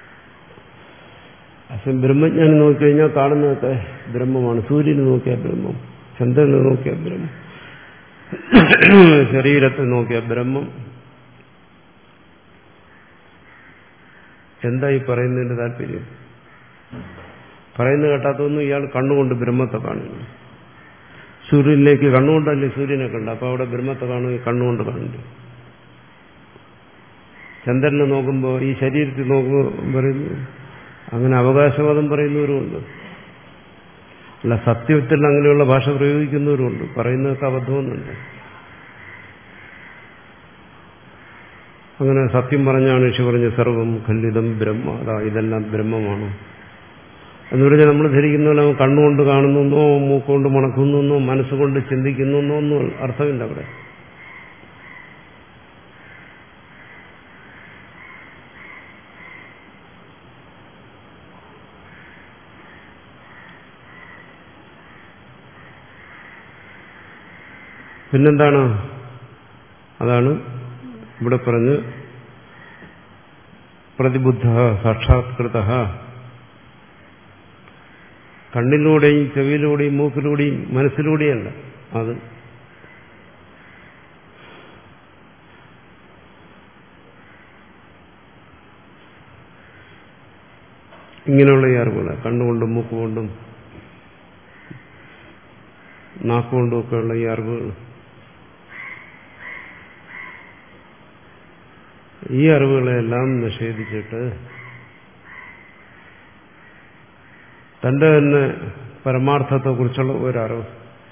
പക്ഷെ ബ്രഹ്മജ്ഞാനം നോക്കിക്കഴിഞ്ഞാൽ കാണുന്നതൊക്കെ ബ്രഹ്മമാണ്. സൂര്യനെ നോക്കിയാൽ ബ്രഹ്മം, ചന്ദ്രനെ നോക്കിയാൽ ബ്രഹ്മം, ശരീരത്തെ നോക്കിയാൽ ബ്രഹ്മം. എന്താ ഈ പറയുന്നതിന്റെ താല്പര്യം? പറയുന്നത് കേട്ടാത്തൊന്നും ഇയാൾ കണ്ണുകൊണ്ട് ബ്രഹ്മത്തെ കാണുന്നു. സൂര്യനിലേക്ക് കണ്ണുകൊണ്ടല്ലേ സൂര്യനെ കണ്ട, അപ്പൊ അവിടെ ബ്രഹ്മത്തെ കാണുമെങ്കിൽ കണ്ണുകൊണ്ട് കാണുന്നു. ചന്ദ്രനെ നോക്കുമ്പോൾ ഈ ശരീരത്തിൽ നോക്കുമ്പോൾ പറയുന്നു അങ്ങനെ അവകാശവാദം പറയുന്നവരുമുണ്ട്. അല്ല, സത്യത്തിൽ അങ്ങനെയുള്ള ഭാഷ പ്രയോഗിക്കുന്നവരുമുണ്ട്. പറയുന്നതൊക്കെ അബദ്ധമൊന്നുമില്ല. അങ്ങനെ സത്യം പറഞ്ഞാണ് ഋഷി പറഞ്ഞ സർവം ഖല്ലിതം ബ്രഹ്മ, അതാ ഇതെല്ലാം ബ്രഹ്മമാണ് എന്ന് പറഞ്ഞാൽ നമ്മൾ ധരിക്കുന്ന കണ്ണുകൊണ്ട് കാണുന്നോ മൂക്കുകൊണ്ട് മണക്കുന്നോ മനസ്സുകൊണ്ട് ചിന്തിക്കുന്നോ ഒന്നും അർത്ഥമില്ല അവിടെ. പിന്നെന്താണ്? അതാണ് ഇവിടെ പറഞ്ഞ് പ്രതിബുദ്ധ സാക്ഷാത്കൃത. കണ്ണിലൂടെയും ചെവിയിലൂടെയും മൂക്കിലൂടെയും മനസ്സിലൂടെയല്ല, അത് ഇങ്ങനെയുള്ള ഈ അറിവുകൾ കണ്ണുകൊണ്ടും മൂക്കുകൊണ്ടും നാക്കുകൊണ്ടും ഒക്കെയുള്ള ഈ അറിവുകൾ, ഈ അറിവുകളെല്ലാം നിഷേധിച്ചിട്ട് തന്റെ തന്നെ പരമാർത്ഥത്തെക്കുറിച്ചുള്ള ഒരറിവ്,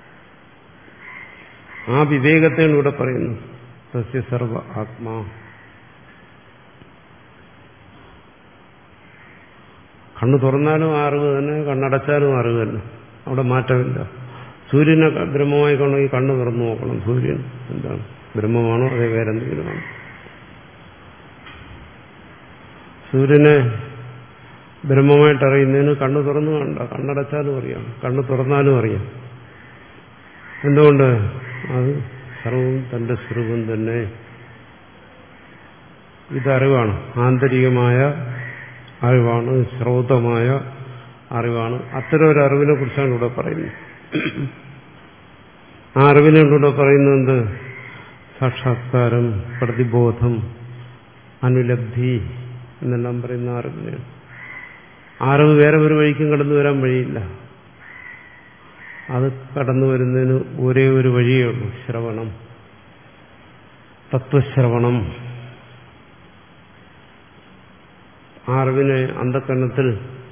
ആ വിവേകത്തെയാണ് ഇവിടെ പറയുന്നു. തസ്യ സർവ ആത്മാ. കണ്ണു തുറന്നാലും ആ അറിവ് തന്നെ, കണ്ണടച്ചാലും അറിവ് തന്നെ, അവിടെ മാറ്റമില്ല. സൂര്യനെ ബ്രഹ്മമായി കാണണമെങ്കിൽ കണ്ണ് തുറന്നു നോക്കണം. സൂര്യൻ എന്താണ്? ബ്രഹ്മമാണോ അതേ വേറെ എന്തെങ്കിലുമാണോ? സൂര്യനെ ബ്രഹ്മമായിട്ട് അറിയുന്നതിന് കണ്ണ് തുറന്നു കണ്ട, കണ്ണടച്ചാലും അറിയാം, കണ്ണ് തുറന്നാലും അറിയാം. എന്തുകൊണ്ട്? അത് സർവവും തന്റെ സ്വരൂപം തന്നെ. ഇതറിവാണ്, ആന്തരികമായ അറിവാണ്, ശ്രൗതമായ അറിവാണ്. അത്തരം ഒരു അറിവിനെ കുറിച്ചാണ് ഇവിടെ പറയുന്നത്. ആ അറിവിനെ ഇവിടെ പറയുന്നത് സാക്ഷാത്കാരം, പ്രതിബോധം, അനുലബ്ധി എന്നെല്ലാം പറയുന്ന അറിവിനെയാണ്. അറിവ് വേറെ ഒരു വഴിക്കും കടന്നു വരാൻ വഴിയില്ല. അത് കടന്നു വരുന്നതിന് ഒരേ ഒരു വഴിയേ ഉള്ളൂ, ശ്രവണം, തത്വശ്രവണം. ആ അറിവിനെ അന്ധകരണത്തിൽ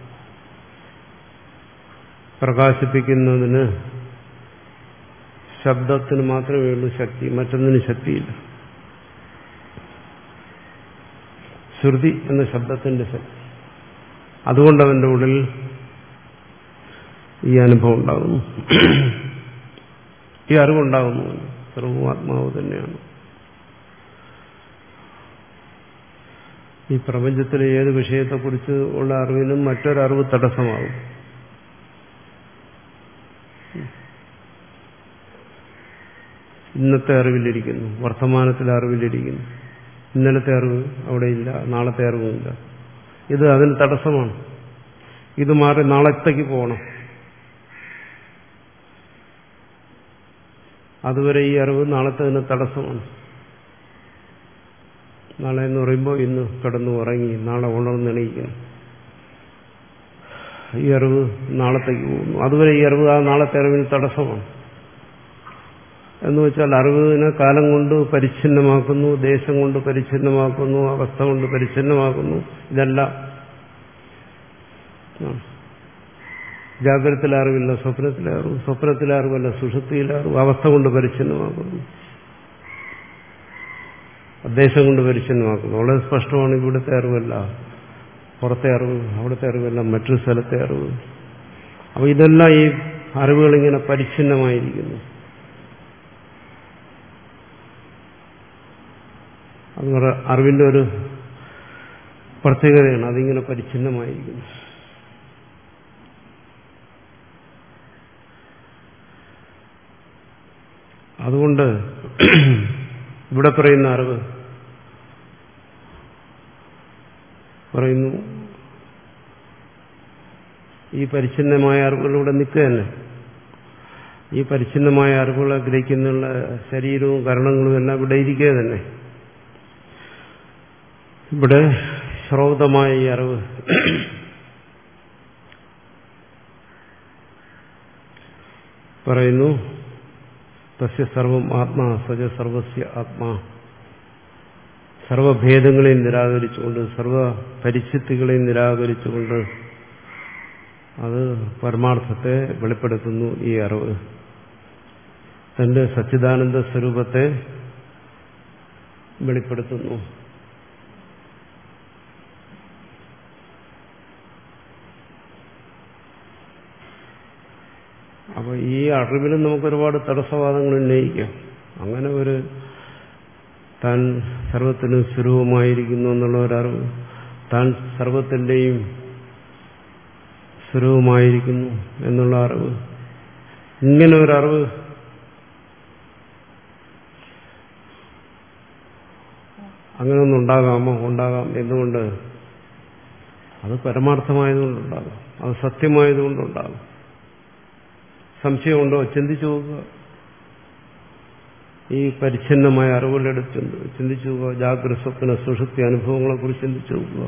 പ്രകാശിപ്പിക്കുന്നതിന് ശബ്ദത്തിന് മാത്രമേ ഉള്ളൂ ശക്തി, മറ്റൊന്നിന് ശക്തിയില്ല. ശ്രുതി എന്ന ശബ്ദത്തിന്റെ ശക്തി. അതുകൊണ്ട് അവന്റെ ഉള്ളിൽ ഈ അനുഭവം ഉണ്ടാകുന്നു, ഈ അറിവുണ്ടാകുന്നു. സർവ്വാത്മാവ് തന്നെയാണ്. ഈ പ്രപഞ്ചത്തിലെ ഏത് വിഷയത്തെക്കുറിച്ച് ഉള്ള അറിവിനും മറ്റൊരറിവ് തടസ്സമാകും. ഇന്നത്തെ അറിവിലിരിക്കുന്നു, വർത്തമാനത്തിലെ അറിവിലിരിക്കുന്നു. ഇന്നലത്തെ അറിവ് അവിടെയില്ല, നാളത്തെ അറിവുമില്ല. ഇത് അതിന് തടസ്സമാണ്. ഇത് മാറി നാളത്തേക്ക് പോകണം. അതുവരെ ഈ അറിവ് നാളത്തേന് തടസ്സമാണ്. നാളെ എന്ന് പറയുമ്പോൾ ഇന്ന് കിടന്നു ഉറങ്ങി, നാളെ ഉണർന്നെണീക്കുന്നു. ഈ അറിവ് നാളത്തേക്ക് പോകുന്നു. അതുവരെ ഈ അറിവ് ആ നാളത്തെ അറിവിന് തടസ്സമാണ്. എന്ന് വെച്ചാൽ അറിവിനെ കാലം കൊണ്ട് പരിച്ഛിന്നമാക്കുന്നു, ദേശം കൊണ്ട് പരിച്ഛിന്നമാക്കുന്നു, അവസ്ഥ കൊണ്ട് പരിച്ഛിന്നമാക്കുന്നു. ഇതെല്ലാം ജാഗ്രതത്തിലെ അറിവില്ല, സ്വപ്നത്തിലെ അറിവ്, സ്വപ്നത്തിലെ അറിവല്ല, സുഷുപ്തിയിലെ അറിവ് അവസ്ഥ കൊണ്ട് പരിച്ഛിന്നമാക്കുന്നു, ദേശം കൊണ്ട് പരിച്ഛിന്നമാക്കുന്നു. വളരെ സ്പഷ്ടമാണ്. ഇവിടുത്തെ അറിവല്ല പുറത്തെ അറിവ്, അവിടുത്തെ അറിവല്ല മറ്റൊരു സ്ഥലത്തെ അറിവ്. അപ്പൊ ഇതെല്ലാം ഈ അറിവുകളിങ്ങനെ പരിച്ഛിന്നമായിരിക്കുന്നു. അത് അറിവിന്റെ ഒരു പ്രത്യേകതയാണ്, അതിങ്ങനെ പരിച്ഛിന്നമായിരിക്കുന്നു. അതുകൊണ്ട് ഇവിടെ പറയുന്ന അറിവ് പറയുന്നു, ഈ പരിച്ഛിന്നമായ അറിവുകളിലൂടെ നിൽക്കുക തന്നെ. ഈ പരിച്ഛിന്നമായ അറിവുകളെ ഗ്രഹിക്കുന്നുള്ള ശരീരവും കരണങ്ങളും എല്ലാം ഇവിടെ ഇരിക്കുക തന്നെ. ഇവിടെ ശ്രൗതമായ ഈ അറിവ് പറയുന്നു, തസ്യ സർവം ആത്മാ സജ സർവസ്യ ആത്മാ. സർവഭേദങ്ങളെയും നിരാകരിച്ചുകൊണ്ട് സർവ പരിസ്ഥിതികളെയും നിരാകരിച്ചുകൊണ്ട് അത് പരമാർത്ഥത്തെ വെളിപ്പെടുത്തുന്നു. ഈ അറിവ് തന്റെ സച്ചിദാനന്ദ സ്വരൂപത്തെ വെളിപ്പെടുത്തുന്നു. അപ്പൊ ഈ അറിവിലും നമുക്ക് ഒരുപാട് തടസ്സവാദങ്ങൾ ഉന്നയിക്കാം. അങ്ങനെ ഒരു താൻ സർവത്തിനും സ്വരൂപമായിരിക്കുന്നു എന്നുള്ള ഒരറിവ്, താൻ സർവത്തിൻ്റെയും സ്വരൂപമായിരിക്കുന്നു എന്നുള്ള അറിവ്, ഇങ്ങനെ ഒരറിവ് അങ്ങനെയൊന്നും ഉണ്ടാകാമോ? ഉണ്ടാകാം. എന്തുകൊണ്ട്? അത് പരമാർത്ഥമായതുകൊണ്ടുണ്ടാകാം, അത് സത്യമായതുകൊണ്ടുണ്ടാകാം. സംശയമുണ്ടോ? ചിന്തിച്ചു നോക്കുക. ഈ പരിച്ഛിന്നമായ അറിവുകളെടുത്ത് ചിന്തിച്ചു നോക്കുക. ജാഗ്രത, സ്വപ്ന, സുഷുപ്തി അനുഭവങ്ങളെക്കുറിച്ച് ചിന്തിച്ചു നോക്കുക.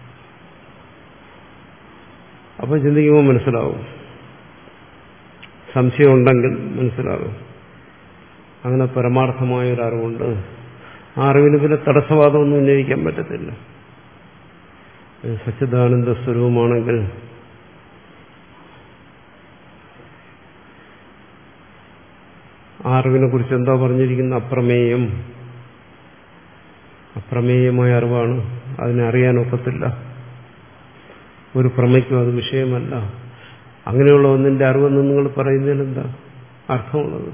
അപ്പോൾ ചിന്തിക്കുമ്പോൾ മനസ്സിലാവും. സംശയമുണ്ടെങ്കിൽ മനസ്സിലാകും. അങ്ങനെ പരമാർത്ഥമായൊരു അറിവുണ്ട്. ആ അറിവിന് പിന്നെ തടസ്സവാദമൊന്നും ഉന്നയിക്കാൻ പറ്റത്തില്ല. സച്ചിദാനന്ദ സ്വരൂപമാണെങ്കിൽ ആ അറിവിനെ കുറിച്ച് എന്താ പറഞ്ഞിരിക്കുന്ന? അപ്രമേയം. അപ്രമേയമായ അറിവാണ്. അതിനെ അറിയാനൊക്കത്തില്ല. ഒരു പ്രമയ്ക്കും അത് വിഷയമല്ല. അങ്ങനെയുള്ള ഒന്നിന്റെ അറിവെന്ന് നിങ്ങൾ പറയുന്നതിന് എന്താ അർത്ഥമുള്ളത്?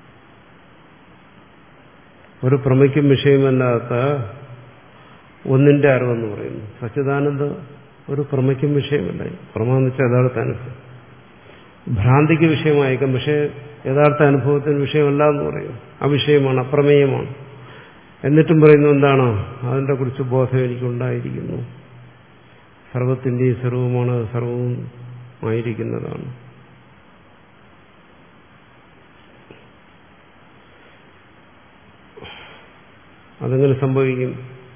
ഒരു പ്രമയ്ക്കും വിഷയമല്ലാത്ത ഒന്നിന്റെ അറിവെന്ന് പറയുന്നു. സച്ചിദാനന്ദ ഒരു പ്രമയ്ക്കും വിഷയമല്ല. പ്രമെന്ന് വെച്ചാൽ യഥാർത്ഥ അനുഭവം. ഭ്രാന്തിക്ക് വിഷയമായേക്കാം, പക്ഷേ യഥാർത്ഥ അനുഭവത്തിന് വിഷയമല്ല എന്ന് പറയും. അവിഷയമാണ്, അപ്രമേയമാണ്. എന്നിട്ടും പറയുന്നു എന്താണ്? അതിനെ കുറിച്ച് ബോധം എനിക്കുണ്ടായിരിക്കുന്നു. സർവത്തിൻ്റെയും സർവമാണ്, സർവവും ആയിരിക്കുന്നതാണ്. അതെങ്ങനെ സംഭവിക്കും?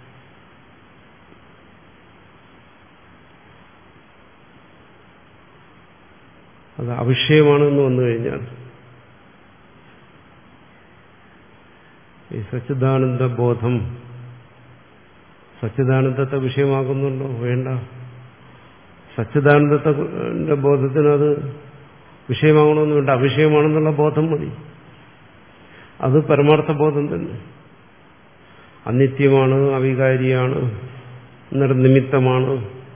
അത് അവിഷയമാണെന്ന് വന്നു കഴിഞ്ഞാൽ ഈ സച്ചിദാനന്ദ ബോധം സച്ചിദാനന്ദത്തെ വിഷയമാക്കുന്നുണ്ടോ? വേണ്ട. സച്ചിദാനന്ദത്തെ ബോധത്തിന് അത് വിഷയമാകണമെന്ന് വേണ്ട. അവിഷയമാണെന്നുള്ള ബോധം മതി. അത് പരമാർത്ഥ ബോധം തന്നെ. അനിത്യമാണ്, അവികാരിയാണ്, നിർനിമിത്തമാണ്,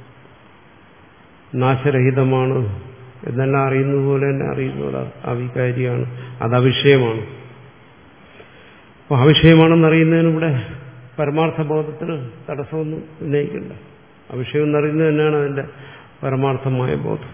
നാശരഹിതമാണ് എന്നെല്ലാം അറിയുന്നത് പോലെ തന്നെ അറിയുന്നത് അവികാരിയാണ്. അത് അവിഷയമാണ്. അപ്പോൾ അവിഷയമാണെന്നറിയുന്നതിനിവിടെ പരമാർത്ഥ ബോധത്തിന് തടസ്സമൊന്നും ഉന്നയിക്കില്ല. അവിഷയം എന്നറിയുന്നത് തന്നെയാണ് അതിന്റെ പരമാർത്ഥമായ ബോധം.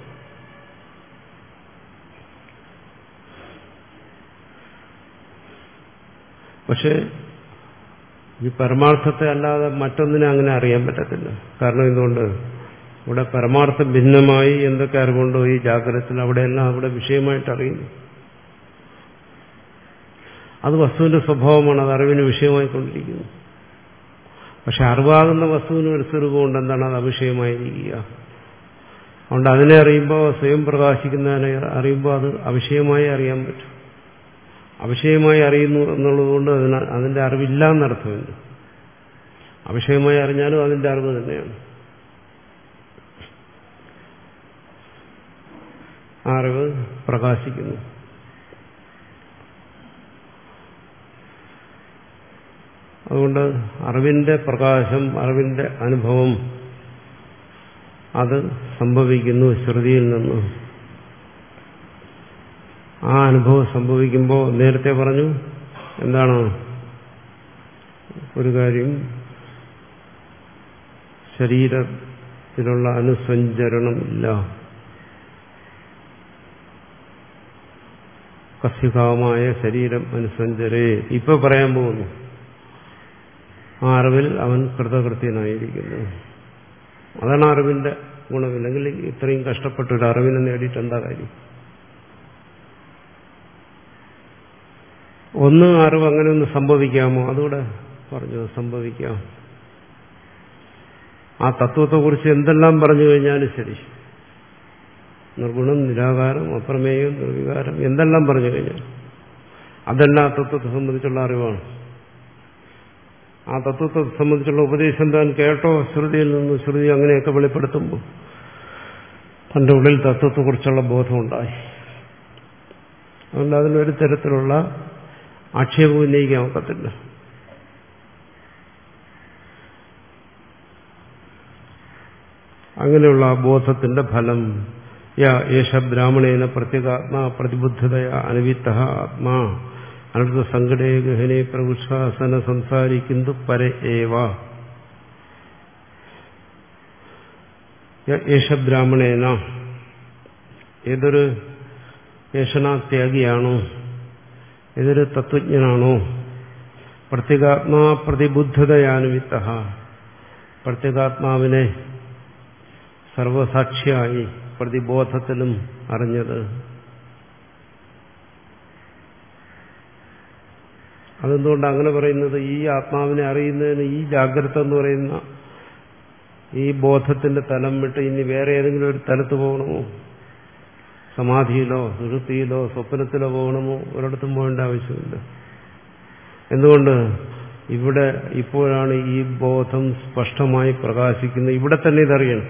പക്ഷെ ഈ പരമാർത്ഥത്തെ അല്ലാതെ മറ്റൊന്നിനെ അങ്ങനെ അറിയാൻ പറ്റത്തില്ല. കാരണം എന്തുകൊണ്ട്? ഇവിടെ പരമാർത്ഥം ഭിന്നമായി എന്തൊക്കെ അറിവുണ്ടോ ഈ ജാഗ്രതത്തിൽ അവിടെയെല്ലാം അവിടെ വിഷയമായിട്ട് അറിയുന്നു. അത് വസ്തുവിന്റെ സ്വഭാവമാണ്. അത് അറിവിന് വിഷയമായിക്കൊണ്ടിരിക്കുന്നു. പക്ഷെ അറിവാകുന്ന വസ്തുവിന് ഒരു സ്വരൂപമുണ്ട്. എന്താണ്? അത് അവിഷയമായിരിക്കുക. അതുകൊണ്ട് അതിനെ അറിയുമ്പോൾ, സ്വയം പ്രകാശിക്കുന്നതിനെ അറിയുമ്പോൾ അത് അവിഷയമായി അറിയാൻ പറ്റും. അവിഷയമായി അറിയുന്നു എന്നുള്ളതുകൊണ്ട് അതിന് അതിന്റെ അറിവില്ല എന്നർത്ഥമില്ല. അവിഷയമായി അറിഞ്ഞാലും അതിന്റെ അറിവ് തന്നെയാണ്. ആ അറിവ് പ്രകാശിക്കുന്നു. അതുകൊണ്ട് അറിവിന്റെ പ്രകാശം, അറിവിന്റെ അനുഭവം അത് സംഭവിക്കുന്നു ശ്രുതിയിൽ നിന്ന്. ആ അനുഭവം സംഭവിക്കുമ്പോൾ നേരത്തെ പറഞ്ഞു എന്താണ്? ഒരു കാര്യം, ശരീരത്തിലുള്ള അനുസഞ്ചരണം ഇല്ല. കസ്യകാമായ ശരീരം അനുസഞ്ചരേ. ഇപ്പൊ പറയാൻ പോകുന്നു. ആ അറിവിൽ അവൻ കൃതകൃത്യനായിരിക്കുന്നു. അതാണ് അറിവിന്റെ ഗുണമില്ലെങ്കിൽ ഇത്രയും കഷ്ടപ്പെട്ടൊരു അറിവിനെ നേടിയിട്ട് എന്താ കാര്യം? ഒന്ന് അറിവ് അങ്ങനെ ഒന്ന് സംഭവിക്കാമോ? അതുകൂടെ പറഞ്ഞു. സംഭവിക്കാം. ആ തത്വത്തെക്കുറിച്ച് എന്തെല്ലാം പറഞ്ഞു കഴിഞ്ഞാലും ശരി, നിർഗുണം, നിരാകാരം, അപ്രമേയം, നിർവികാരം, എന്തെല്ലാം പറഞ്ഞു കഴിഞ്ഞാൽ അതെല്ലാം തത്വത്തെ സംബന്ധിച്ചുള്ള അറിവാണ്. ആ തത്വത്തെ സംബന്ധിച്ചുള്ള ഉപദേശം താൻ കേട്ടോ ശ്രുതിയിൽ നിന്ന്, ശ്രുതി അങ്ങനെയൊക്കെ വെളിപ്പെടുത്തുമ്പോൾ തന്റെ ഉള്ളിൽ തത്വത്തെക്കുറിച്ചുള്ള ബോധമുണ്ടായി. അതുകൊണ്ട് അതിനൊരു തരത്തിലുള്ള ആക്ഷേപം ഉന്നയിക്കാൻ ഒക്കത്തില്ല. അങ്ങനെയുള്ള ആ ബോധത്തിന്റെ ഫലം യേശ ബ്രാഹ്മണേന പ്രത്യേകാത്മാ പ്രതിബുദ്ധതയ അനവിത്ത ആത്മാ അനർത്ഥ സങ്കടേ ഗഹനെ പ്രവിശ്വാസന സംസാരിക്കുന്നു പര ഏവ. യേശ ബ്രാഹ്മണേന, ഏതൊരു ഏഷണാത്യാഗിയാണോ, ഏതൊരു തത്വജ്ഞനാണോ, പ്രത്യേകാത്മാ പ്രതിബുദ്ധതയാനുവിത്ത, പ്രത്യേകാത്മാവിനെ സർവസാക്ഷിയായി പ്രതിബോധത്തിലും അറിഞ്ഞത്. അതെന്തുകൊണ്ട് അങ്ങനെ പറയുന്നത്? ഈ ആത്മാവിനെ അറിയുന്നതിന് ഈ ജാഗ്രത എന്ന് പറയുന്ന ഈ ബോധത്തിന്റെ തലം വിട്ട് ഇനി വേറെ ഏതെങ്കിലും ഒരു തലത്ത് പോകണമോ? സമാധിയിലോ സുഷുപ്തിയിലോ സ്വപ്നത്തിലോ പോകണമോ? ഒരിടത്തും പോകേണ്ട ആവശ്യമില്ല. എന്തുകൊണ്ട്? ഇവിടെ ഇപ്പോഴാണ് ഈ ബോധം സ്പഷ്ടമായി പ്രകാശിക്കുന്നത്. ഇവിടെ തന്നെ ഇതറിയണം.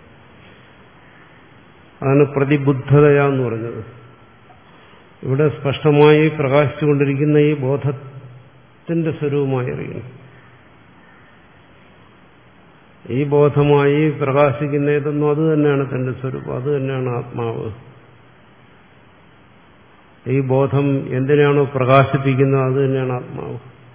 അതാണ് പ്രതിബുദ്ധതയാന്ന് പറഞ്ഞത്. ഇവിടെ സ്പഷ്ടമായി പ്രകാശിച്ചുകൊണ്ടിരിക്കുന്ന ഈ ബോധത്തിന്റെ സ്വരൂപമായി അറിയണം. ഈ ബോധമായി പ്രകാശിക്കുന്നതെന്നും അത് തന്നെയാണ് തന്റെ സ്വരൂപം, അത് തന്നെയാണ് ആത്മാവ്. ഈ ബോധം എന്തിനാണോ പ്രകാശിപ്പിക്കുന്നത് അത് തന്നെയാണ് ആത്മാവ്.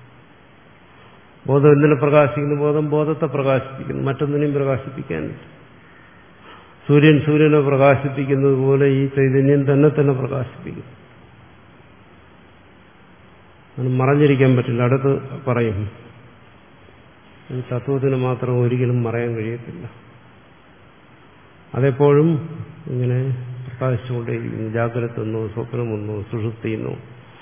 ബോധം എന്തിനെ പ്രകാശിക്കുന്നു? ബോധം ബോധത്തെ പ്രകാശിപ്പിക്കുന്നു, മറ്റൊന്നിനെയും പ്രകാശിപ്പിക്കാനില്ല. സൂര്യൻ സൂര്യനെ പ്രകാശിപ്പിക്കുന്നത് പോലെ ഈ ചൈതന്യം തന്നെ തന്നെ പ്രകാശിപ്പിക്കും. അത് മറഞ്ഞിരിക്കാൻ പറ്റില്ല. അടുത്ത് പറയും, ഈ തത്വത്തിന് മാത്രം ഒരിക്കലും മറയാൻ കഴിയത്തില്ല. അതെപ്പോഴും ഇങ്ങനെ പ്രകാശിച്ചുകൊണ്ടേയിരിക്കുന്നു. ജാഗ്രതെന്നോ സ്വപ്നമെന്നോ സുഷുപ്തിയെന്നോ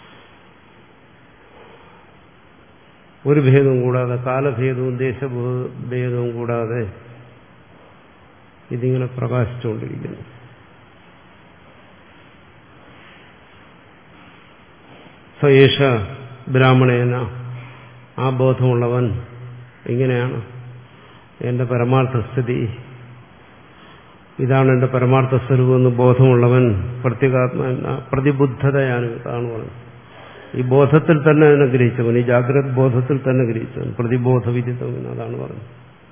ഒരു ഭേദവും കൂടാതെ, കാലഭേദവും ദേശഭേദവും കൂടാതെ ഇതിങ്ങനെ പ്രകാശിച്ചുകൊണ്ടിരിക്കുന്നു. സയേഷ ബ്രാഹ്മണേന, ആ ബോധമുള്ളവൻ ഇങ്ങനെയാണ്. എന്റെ പരമാർത്ഥസ്ഥിതി ഇതാണ്, എന്റെ പരമാർത്ഥ സ്വരൂപമെന്ന് ബോധമുള്ളവൻ പ്രത്യേകാത്മ പ്രതിബുദ്ധതയാണ് ഇതാണ് പറഞ്ഞത്. ഈ ബോധത്തിൽ തന്നെ അതിനെ ഗ്രഹിച്ചവൻ, ഈ ജാഗ്രത ബോധത്തിൽ തന്നെ ഗ്രഹിച്ചവൻ, പ്രതിബോധ വിദിതവൻ, അതാണ് പറഞ്ഞത്.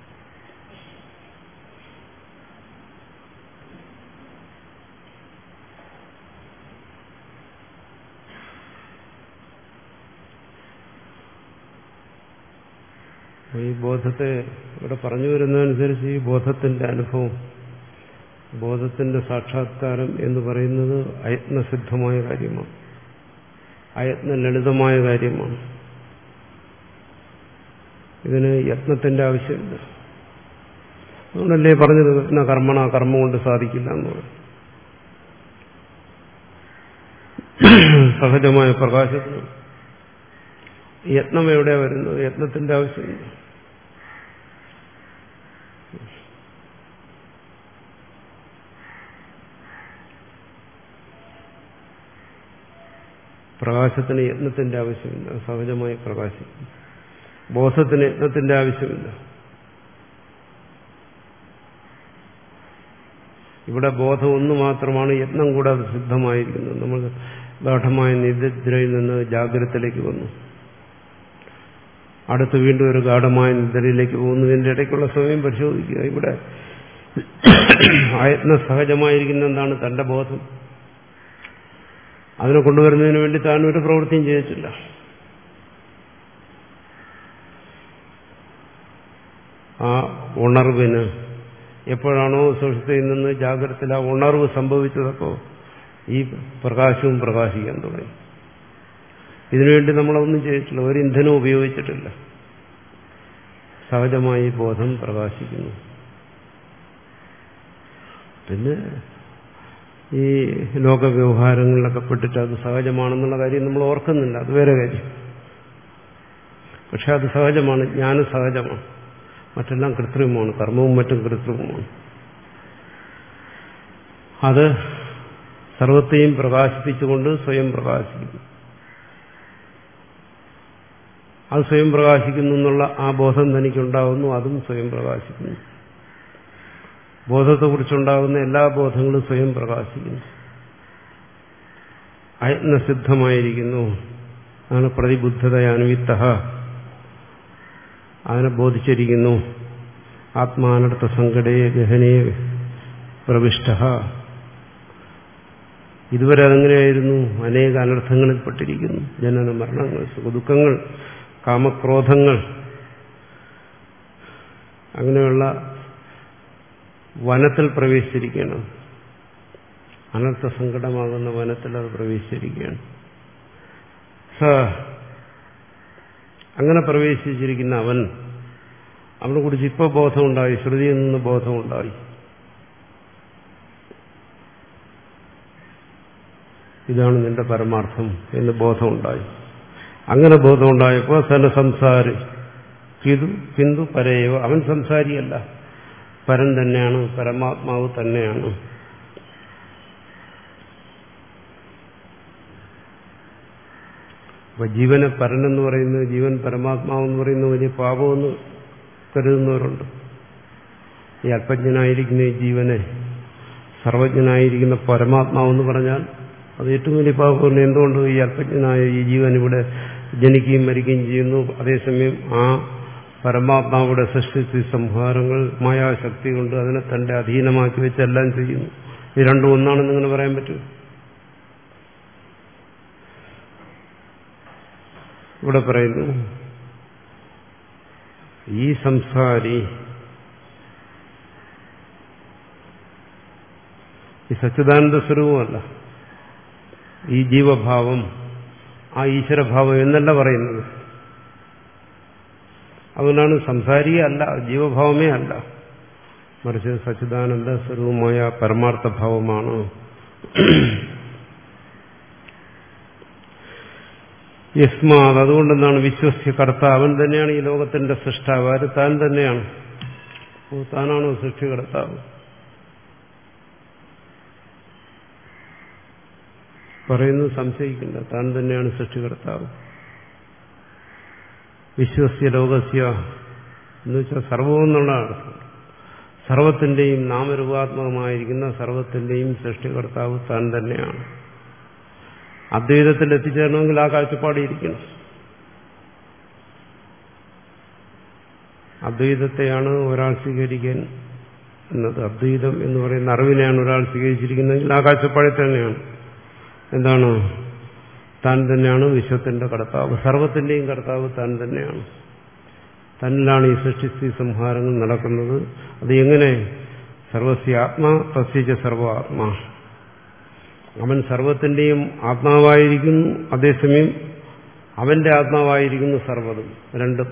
ഈ ബോധത്തെ ഇവിടെ പറഞ്ഞു വരുന്നതനുസരിച്ച് ഈ ബോധത്തിന്റെ അനുഭവം, ബോധത്തിന്റെ സാക്ഷാത്കാരം എന്ന് പറയുന്നത് അയത്നസിദ്ധമായ കാര്യമാണ്, അയത്ന ലളിതമായ കാര്യമാണ്. ഇതിന് യത്നത്തിന്റെ ആവശ്യമില്ല. അതുകൊണ്ടല്ലേ പറഞ്ഞത് ന കർമ്മണ, കർമ്മം കൊണ്ട് സാധിക്കില്ല എന്ന് പറയും. സഹജമായ പ്രകാശത്തിന് യത്നം എവിടെയാ വരുന്നത്? യത്നത്തിന്റെ ആവശ്യമില്ല. പ്രകാശത്തിന് യത്നത്തിന്റെ ആവശ്യമില്ല, സഹജമായി പ്രകാശിക്കും. ബോധത്തിന് യത്നത്തിന്റെ ആവശ്യമില്ല. ഇവിടെ ബോധം ഒന്ന് മാത്രമാണ്, യത്നം കൂടാതെ സിദ്ധമായിരിക്കുന്നത്. നമ്മൾ ഗാഠമായ നിദ്രയിൽ നിന്ന് ജാഗ്രതത്തിലേക്ക് വന്നു, അടുത്ത് വീണ്ടും ഒരു ഗാഠമായ നിദ്രയിലേക്ക് പോകുന്നു. ഇതിന്റെ ഇടയ്ക്കുള്ള സമയം പരിശോധിക്കുക. ഇവിടെ ആയത്ന സഹജമായിരിക്കുന്ന എന്താണ്? തന്റെ ബോധം. അതിനെ കൊണ്ടുവരുന്നതിന് വേണ്ടി താൻ ഒരു പ്രവൃത്തിയും ചെയ്തിട്ടില്ല. ആ ഉണർവിന് എപ്പോഴാണോ സുഷുപ്തിയിൽ നിന്ന് ജാഗ്രതത്തിൽ ആ ഉണർവ് സംഭവിച്ചതപ്പോ ഈ പ്രകാശവും പ്രകാശിക്കാൻ തുടങ്ങി. ഇതിനുവേണ്ടി നമ്മളൊന്നും ചെയ്തിട്ടില്ല, ഒരു ഇന്ധനവും ഉപയോഗിച്ചിട്ടില്ല. സഹജമായി ബോധം പ്രകാശിക്കുന്നു. പിന്നെ ഈ ലോകവ്യവഹാരങ്ങളിലൊക്കെ പെട്ടിട്ട് അത് സഹജമാണെന്നുള്ള കാര്യം നമ്മൾ ഓർക്കുന്നില്ല, അത് വേറെ കാര്യം. പക്ഷെ അത് സഹജമാണ്, ജ്ഞാനം സഹജമാണ്. മറ്റെല്ലാം കൃത്രിമമാണ്, കർമ്മവും മറ്റും കൃത്രിമമാണ്. അത് സർവത്തെയും പ്രകാശിപ്പിച്ചുകൊണ്ട് സ്വയം പ്രകാശിക്കുന്നു. അത് സ്വയം പ്രകാശിക്കുന്നു എന്നുള്ള ആ ബോധം തനിക്കുണ്ടാകുന്നു, അതും സ്വയം പ്രകാശിക്കുന്നു. ബോധത്തെക്കുറിച്ചുണ്ടാകുന്ന എല്ലാ ബോധങ്ങളും സ്വയം പ്രകാശിക്കുന്നു, അയത്നസിദ്ധമായിരിക്കുന്നു. അതാണ് പ്രതിബുദ്ധതയാനുവിത്ത, അതിനെ ബോധിച്ചിരിക്കുന്നു. ആത്മാനർത്ഥ സങ്കടേ ഗഹനേ പ്രവിഷ്ട. ഇതുവരെ അതെങ്ങനെയായിരുന്നു? അനേക അനർത്ഥങ്ങളിൽപ്പെട്ടിരിക്കുന്നു. ജനന മരണങ്ങൾ, സുഖദുഃഖങ്ങൾ, കാമക്രോധങ്ങൾ, അങ്ങനെയുള്ള വനത്തിൽ പ്രവേശിച്ചിരിക്കുകയാണ്. അനർത്ഥ സങ്കടമാകുന്ന വനത്തിൽ അത് പ്രവേശിച്ചിരിക്കുകയാണ്. സ അങ്ങനെ പ്രവേശിച്ചിരിക്കുന്ന അവൻ, അവനെ കുറിച്ച് ഇപ്പോൾ ബോധമുണ്ടായി, ശ്രുതിയിൽ നിന്ന് ബോധമുണ്ടായി. ഇതാണ് നിന്റെ പരമാർത്ഥം എന്ന് ബോധമുണ്ടായി. അങ്ങനെ ബോധമുണ്ടായപ്പോൾ തന്നെ സംസാരി കിതു കിന്തു പരയോ, അവൻ സംസാരിയല്ല, പരൻ തന്നെയാണ്, പരമാത്മാവ് തന്നെയാണ്. അപ്പൊ ജീവനെ പരനെന്ന് പറയുന്നത്, ജീവൻ പരമാത്മാവെന്ന് പറയുന്നത് വലിയ പാപമെന്ന് കരുതുന്നവരുണ്ട്. ഈ അല്പജ്ഞനായിരിക്കുന്ന ഈ ജീവനെ സർവജ്ഞനായിരിക്കുന്ന പരമാത്മാവെന്ന് പറഞ്ഞാൽ അത് ഏറ്റവും വലിയ പാപമാണ്. എന്തുകൊണ്ട്? ഈ അല്പജ്ഞനായ ഈ ജീവൻ ഇവിടെ ജനിക്കുകയും മരിക്കുകയും ചെയ്യുന്നു. അതേസമയം ആ പരമാത്മാവുടെ സൃഷ്ടി സംഹാരങ്ങൾ മായാശക്തി കൊണ്ട് അതിനെ തന്റെ അധീനമാക്കി വെച്ച് എല്ലാം ചെയ്യുന്നു. ഇത് രണ്ടും ഒന്നാണെന്ന് ഇങ്ങനെ പറയാൻ പറ്റും? ഇവിടെ പറയുന്നു, ഈ സംസാരി ഈ സച്ചിദാനന്ദ സ്വരൂപമല്ല, ഈ ജീവഭാവം, ആ ഈശ്വരഭാവം എന്നല്ല പറയുന്നത്. അതുകൊണ്ടാണ് സംസാരിയേ അല്ല, ജീവഭാവമേ അല്ല, മറിച്ച് സച്ചിദാനന്ദ സ്വരൂപമായ പരമാർത്ഥഭാവമാണ്. യസ്മാത്, അതുകൊണ്ടെന്നാണ് വിശ്വസ്യ കർത്ത, അവൻ തന്നെയാണ് ഈ ലോകത്തിന്റെ സൃഷ്ടാവ്. ആര്? താൻ തന്നെയാണ്. താനാണോ സൃഷ്ടികർത്താവ്? പറയുന്നു, സംശയിക്കില്ല, താൻ തന്നെയാണ് സൃഷ്ടികർത്താവ്. വിശ്വസ്യ ലോകസ്യ എന്ന് വെച്ചാൽ സർവവും എന്നുള്ള അർത്ഥം. സർവത്തിന്റെയും നാമരൂപാത്മകമായിരിക്കുന്ന സർവത്തിന്റെയും സൃഷ്ടികർത്താവ് താൻ തന്നെയാണ്. അദ്വൈതത്തിൽ എത്തിച്ചേരണമെങ്കിൽ ആ കാഴ്ചപ്പാടിയിരിക്കണം. അദ്വൈതത്തെയാണ് ഒരാൾ സ്വീകരിക്കാൻ എന്നത്, അദ്വൈതം എന്ന് പറയുന്ന അറിവിനെയാണ് ഒരാൾ സ്വീകരിച്ചിരിക്കുന്നതെങ്കിൽ ആ കാഴ്ചപ്പാടിൽ തന്നെയാണ്. എന്താണ്? താൻ തന്നെയാണ് വിശ്വത്തിന്റെ കർത്താവ്, സർവത്തിന്റെയും കർത്താവ് താൻ തന്നെയാണ്. തന്നിലാണ് ഈ സൃഷ്ടിസ്ഥിതി സംഹാരങ്ങൾ നടക്കുന്നത്. അത് എങ്ങനെ? സർവസ്യ ആത്മാ തസ്യ സർവ ആത്മാ, അവൻ സർവത്തിന്റെയും ആത്മാവായിരിക്കുന്നു, അതേസമയം അവന്റെ ആത്മാവായിരിക്കുന്നു സർവ്വതും. രണ്ടും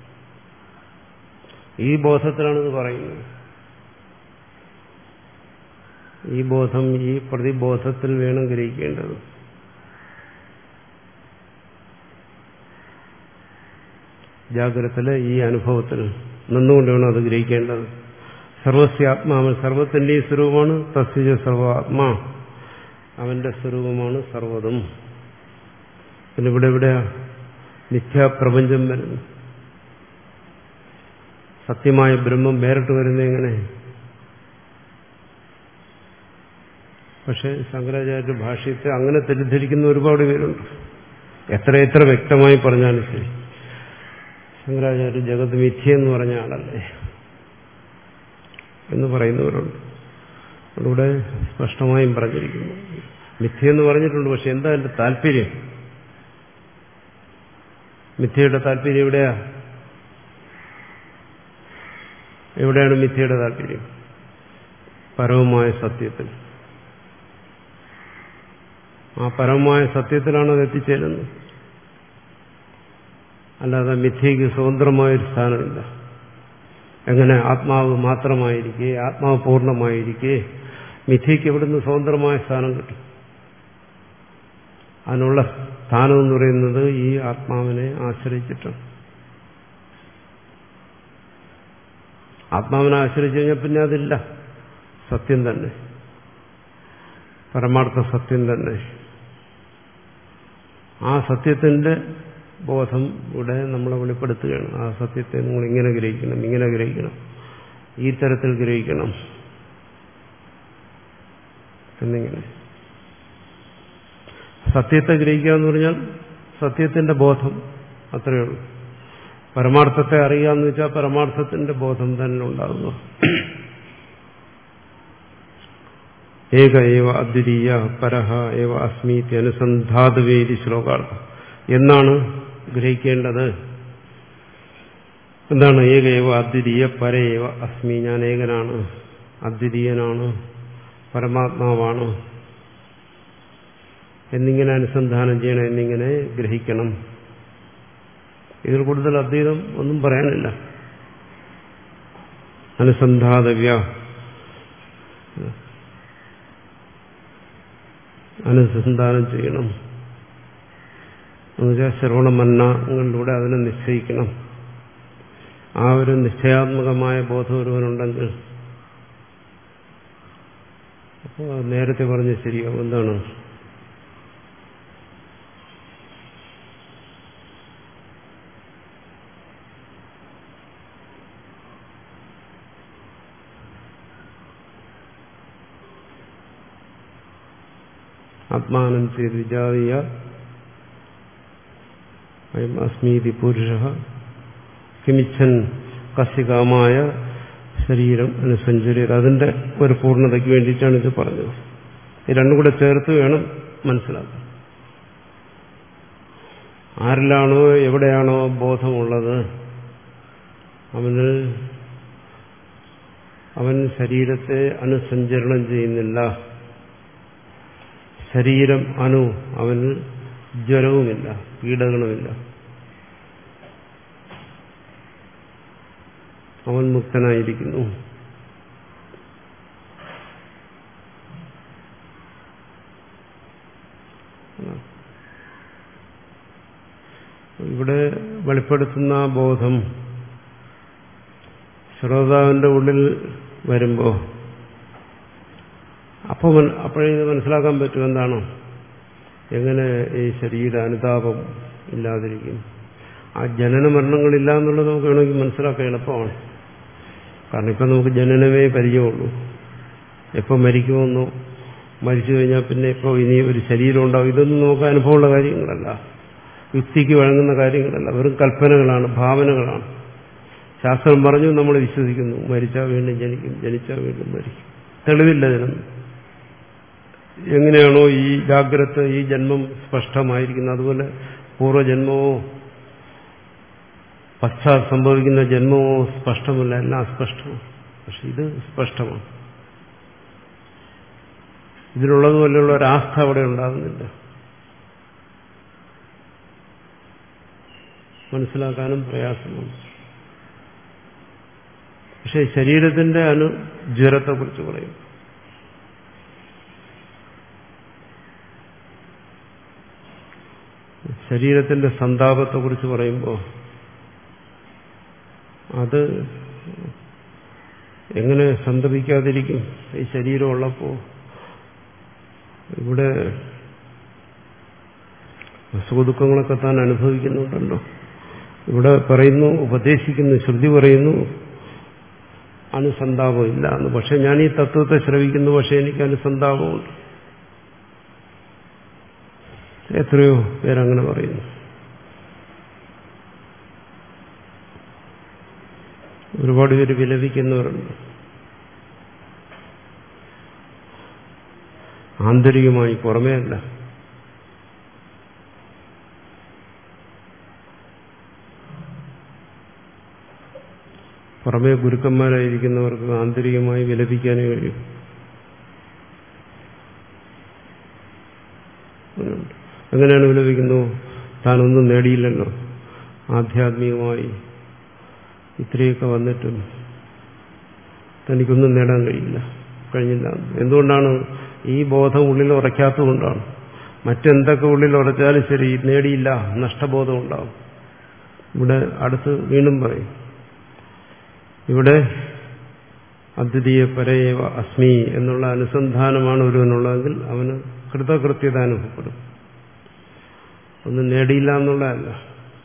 ഈ ബോധത്തിലാണ് ഇത് പറയുന്നത്. ഈ ബോധം ഈ പ്രതിബോധത്തിൽ വേണം ഗ്രഹിക്കേണ്ടത്. ജാഗ്രതത്തിലെ ഈ അനുഭവത്തിൽ നിന്നുകൊണ്ട് വേണം അത് ഗ്രഹിക്കേണ്ടത്. സർവസ്യ ആത്മാവൻ സർവത്തിന്റെയും സ്വരൂപമാണ്, തസ്യ സർവ ആത്മാ, അവന്റെ സ്വരൂപമാണ് സർവ്വതും. പിന്നെ ഇവിടെ ഇവിടെ മിഥ്യാപ്രപഞ്ചം വരുന്നു. സത്യമായ ബ്രഹ്മം വേറിട്ട് വരുന്നത് എങ്ങനെ? പക്ഷെ ശങ്കരാചാര്യ ഭാഷ്യത്തെ അങ്ങനെ തെറ്റിദ്ധരിക്കുന്ന ഒരുപാട് പേരുണ്ട്. എത്ര എത്ര വ്യക്തമായി പറഞ്ഞാലും ശരി, ശങ്കരാചാര്യ ജഗത് മിഥ്യ എന്ന് പറഞ്ഞ ആളല്ലേ എന്ന് പറയുന്നവരുണ്ട്. അതിലൂടെ സ്പഷ്ടമായും പറഞ്ഞിരിക്കുന്നു. മിഥ്യയെന്ന് പറഞ്ഞിട്ടുണ്ട്, പക്ഷെ എന്താ അതിന്റെ താല്പര്യം? മിഥ്യയുടെ താല്പര്യം എവിടെയാ? എവിടെയാണ് മിഥ്യയുടെ താല്പര്യം? പരമമായ സത്യത്തിൽ. ആ പരമമായ സത്യത്തിലാണ് അത് എത്തിച്ചേരുന്നത്. അല്ലാതെ മിഥ്യയ്ക്ക് സ്വതന്ത്രമായൊരു സ്ഥാനമില്ല. എങ്ങനെ? ആത്മാവ് മാത്രമായിരിക്കെ, ആത്മാവ് പൂർണ്ണമായിരിക്കെ മിഥ്യയ്ക്ക് എവിടുന്ന് സ്വതന്ത്രമായ സ്ഥാനം കിട്ടും? അതിനുള്ള സ്ഥാനം എന്ന് പറയുന്നത് ഈ ആത്മാവിനെ ആശ്രയിച്ചിട്ടാണ്. ആത്മാവിനെ ആശ്രയിച്ചു കഴിഞ്ഞാൽ പിന്നെ അതില്ല, സത്യം തന്നെ, പരമാർത്ഥ സത്യം തന്നെ. ആ സത്യത്തിന്റെ ബോധം ഇവിടെ നമ്മളെ വെളിപ്പെടുത്തുകയാണ്. ആ സത്യത്തെ നിങ്ങൾ ഇങ്ങനെ ഗ്രഹിക്കണം, ഇങ്ങനെ ഗ്രഹിക്കണം, ഈ തരത്തിൽ ഗ്രഹിക്കണം എന്നിങ്ങനെ. സത്യത്തെ ഗ്രഹിക്കുക എന്ന് പറഞ്ഞാൽ സത്യത്തിന്റെ ബോധം, അത്രയേ ഉള്ളൂ. പരമാർത്ഥത്തെ അറിയുക എന്ന് വെച്ചാൽ പരമാർത്ഥത്തിന്റെ ബോധം തന്നെ ഉണ്ടാകുക. ഏക ഏവ അദ്വിതീയ പരഹ ഏവ അസ്മീതി അനുസന്ധാതുവേദി ശ്ലോകാർത്ഥം എന്നാണ് ഗ്രഹിക്കേണ്ടത്. എന്താണ് ഏക ഏവ അദ്വിതീയ പര ഏവ അസ്മി, ഞാൻ ഏകനാണ്, അദ്വിതീയനാണ്, പരമാത്മാവാണ് എന്നിങ്ങനെ അനുസന്ധാനം ചെയ്യണം, എന്നിങ്ങനെ ഗ്രഹിക്കണം. ഇതിൽ കൂടുതൽ അദ്വൈതം ഒന്നും പറയാനില്ല. അനുസന്ധാതവ്യ, അനുസന്ധാനം ചെയ്യണം എന്നുവെച്ചാൽ ശ്രവണമന്നങ്ങളിലൂടെ അതിനെ നിശ്ചയിക്കണം. ആ ഒരു നിശ്ചയാത്മകമായ ബോധം ഒരുവനുണ്ടെങ്കിൽ അപ്പോൾ നേരത്തെ പറഞ്ഞ ശരിയാവും. എന്താണ് ആത്മാനം ചെയ്ത് വിജാതീയ അസ്മീതി പുരുഷ കിമിച്ഛൻ കസ്യകാമായ ശരീരം അനുസഞ്ചരിയത്. അതിന്റെ ഒരു പൂർണ്ണതയ്ക്ക് വേണ്ടിയിട്ടാണ് ഇത് പറഞ്ഞത്. ഇത് രണ്ടും കൂടെ ചേർത്ത് വേണം മനസ്സിലാക്കാൻ. ആരിലാണോ എവിടെയാണോ ബോധമുള്ളത് അവന് അവൻ ശരീരത്തെ അനുസഞ്ചരണം ചെയ്യുന്നില്ല. ശരീരം അനു അവന് ജ്വരവുമില്ല, പീഡകളുമില്ല. അവൻ മുക്തനായിരിക്കുന്നു. ഇവിടെ വെളിപ്പെടുത്തുന്ന ബോധം ശ്രോതാവിന്റെ ഉള്ളിൽ വരുമ്പോ അപ്പോൾ അപ്പോഴേ ഇത് മനസ്സിലാക്കാൻ പറ്റും. എന്താണ്, എങ്ങനെ ഈ ശരീര അനുതാപം ഇല്ലാതിരിക്കും. ആ ജനന മരണങ്ങളില്ല എന്നുള്ളത് നമുക്ക് വേണമെങ്കിൽ മനസ്സിലാക്കാൻ എളുപ്പമാണ്. കാരണം ഇപ്പം നമുക്ക് ജനനമേ പരിചയമുള്ളൂ. എപ്പോൾ മരിക്കുമെന്നോ, മരിച്ചു കഴിഞ്ഞാൽ പിന്നെ ഇപ്പോൾ ഇനി ഒരു ശരീരം ഉണ്ടാവും, ഇതൊന്നും നമുക്ക് അനുഭവമുള്ള കാര്യങ്ങളല്ല, യുക്തിക്ക് വഴങ്ങുന്ന കാര്യങ്ങളല്ല, വെറും കൽപ്പനകളാണ്, ഭാവനകളാണ്. ശാസ്ത്രം പറഞ്ഞു, നമ്മൾ വിശ്വസിക്കുന്നു. മരിച്ചാൽ വീണ്ടും ജനിക്കും, ജനിച്ചാൽ വീണ്ടും മരിക്കും. തെളിവില്ല ഇതിനൊന്നും. എങ്ങനെയാണോ ഈ ജാഗ്രത, ഈ ജന്മം സ്പഷ്ടമായിരിക്കുന്നത്, അതുപോലെ പൂർവ്വജന്മമോ പശ്ചാത് സംഭവിക്കുന്ന ജന്മമോ സ്പഷ്ടമല്ല, എല്ലാം അസ്പഷ്ടമാണ്. പക്ഷെ ഇത് സ്പഷ്ടമാണ്. ഇതിലുള്ളതുപോലെയുള്ള ഒരാസ്ഥ അവിടെ ഉണ്ടാകുന്നില്ല. മനസ്സിലാക്കാനും പ്രയാസമാണ്. പക്ഷെ ശരീരത്തിന്റെ അനുജ്വരത്തെക്കുറിച്ച് പറയും. ശരീരത്തിന്റെ സന്താപത്തെക്കുറിച്ച് പറയുമ്പോൾ അത് എങ്ങനെ സന്തപിക്കാതിരിക്കും? ഈ ശരീരം ഉള്ളപ്പോൾ ഇവിടെ സുഖദുഃഖങ്ങളൊക്കെ താൻ അനുഭവിക്കുന്നുണ്ടല്ലോ. ഇവിടെ പറയുന്നു, ഉപദേശിക്കുന്നു, ശ്രുതി പറയുന്നു അനുസന്താപം ഇല്ല എന്ന്. പക്ഷെ ഞാൻ ഈ തത്വത്തെ ശ്രവിക്കുന്നു, പക്ഷെ എനിക്ക് അനുസന്താപമുണ്ട്. എത്രയോ പേരങ്ങനെ പറയുന്നു. ഒരുപാട് പേര് വിലപിക്കുന്നവരുണ്ട്. ആന്തരികമായി, പുറമേ അല്ല. പുറമേ ഗുരുക്കന്മാരായിരിക്കുന്നവർക്ക് ആന്തരികമായി വിലപിക്കാനേ കഴിയും. എങ്ങനെയാണ് വിലപിക്കുന്നു? താനൊന്നും നേടിയില്ലല്ലോ, ആധ്യാത്മികമായി ഇത്രയൊക്കെ വന്നിട്ടും തനിക്കൊന്നും നേടാൻ കഴിയില്ല കഴിഞ്ഞില്ല. എന്തുകൊണ്ടാണ്? ഈ ബോധം ഉള്ളിൽ ഉറയ്ക്കാത്തതുകൊണ്ടാണ്. മറ്റെന്തൊക്കെ ഉള്ളിൽ ഉറച്ചാലും ശരി, നേടിയില്ല, നഷ്ടബോധം ഉണ്ടാവും. ഇവിടെ അടുത്ത് വീണ്ടും പറയും, ഇവിടെ അദ്വിതീയ പരയേവ അസ്മി എന്നുള്ള അനുസന്ധാനമാണ് ഒരുവനുള്ളതെങ്കിൽ അവന് കൃതകൃത്യത അനുഭവപ്പെടും. ഒന്നും നേടിയില്ല എന്നുള്ളതല്ല,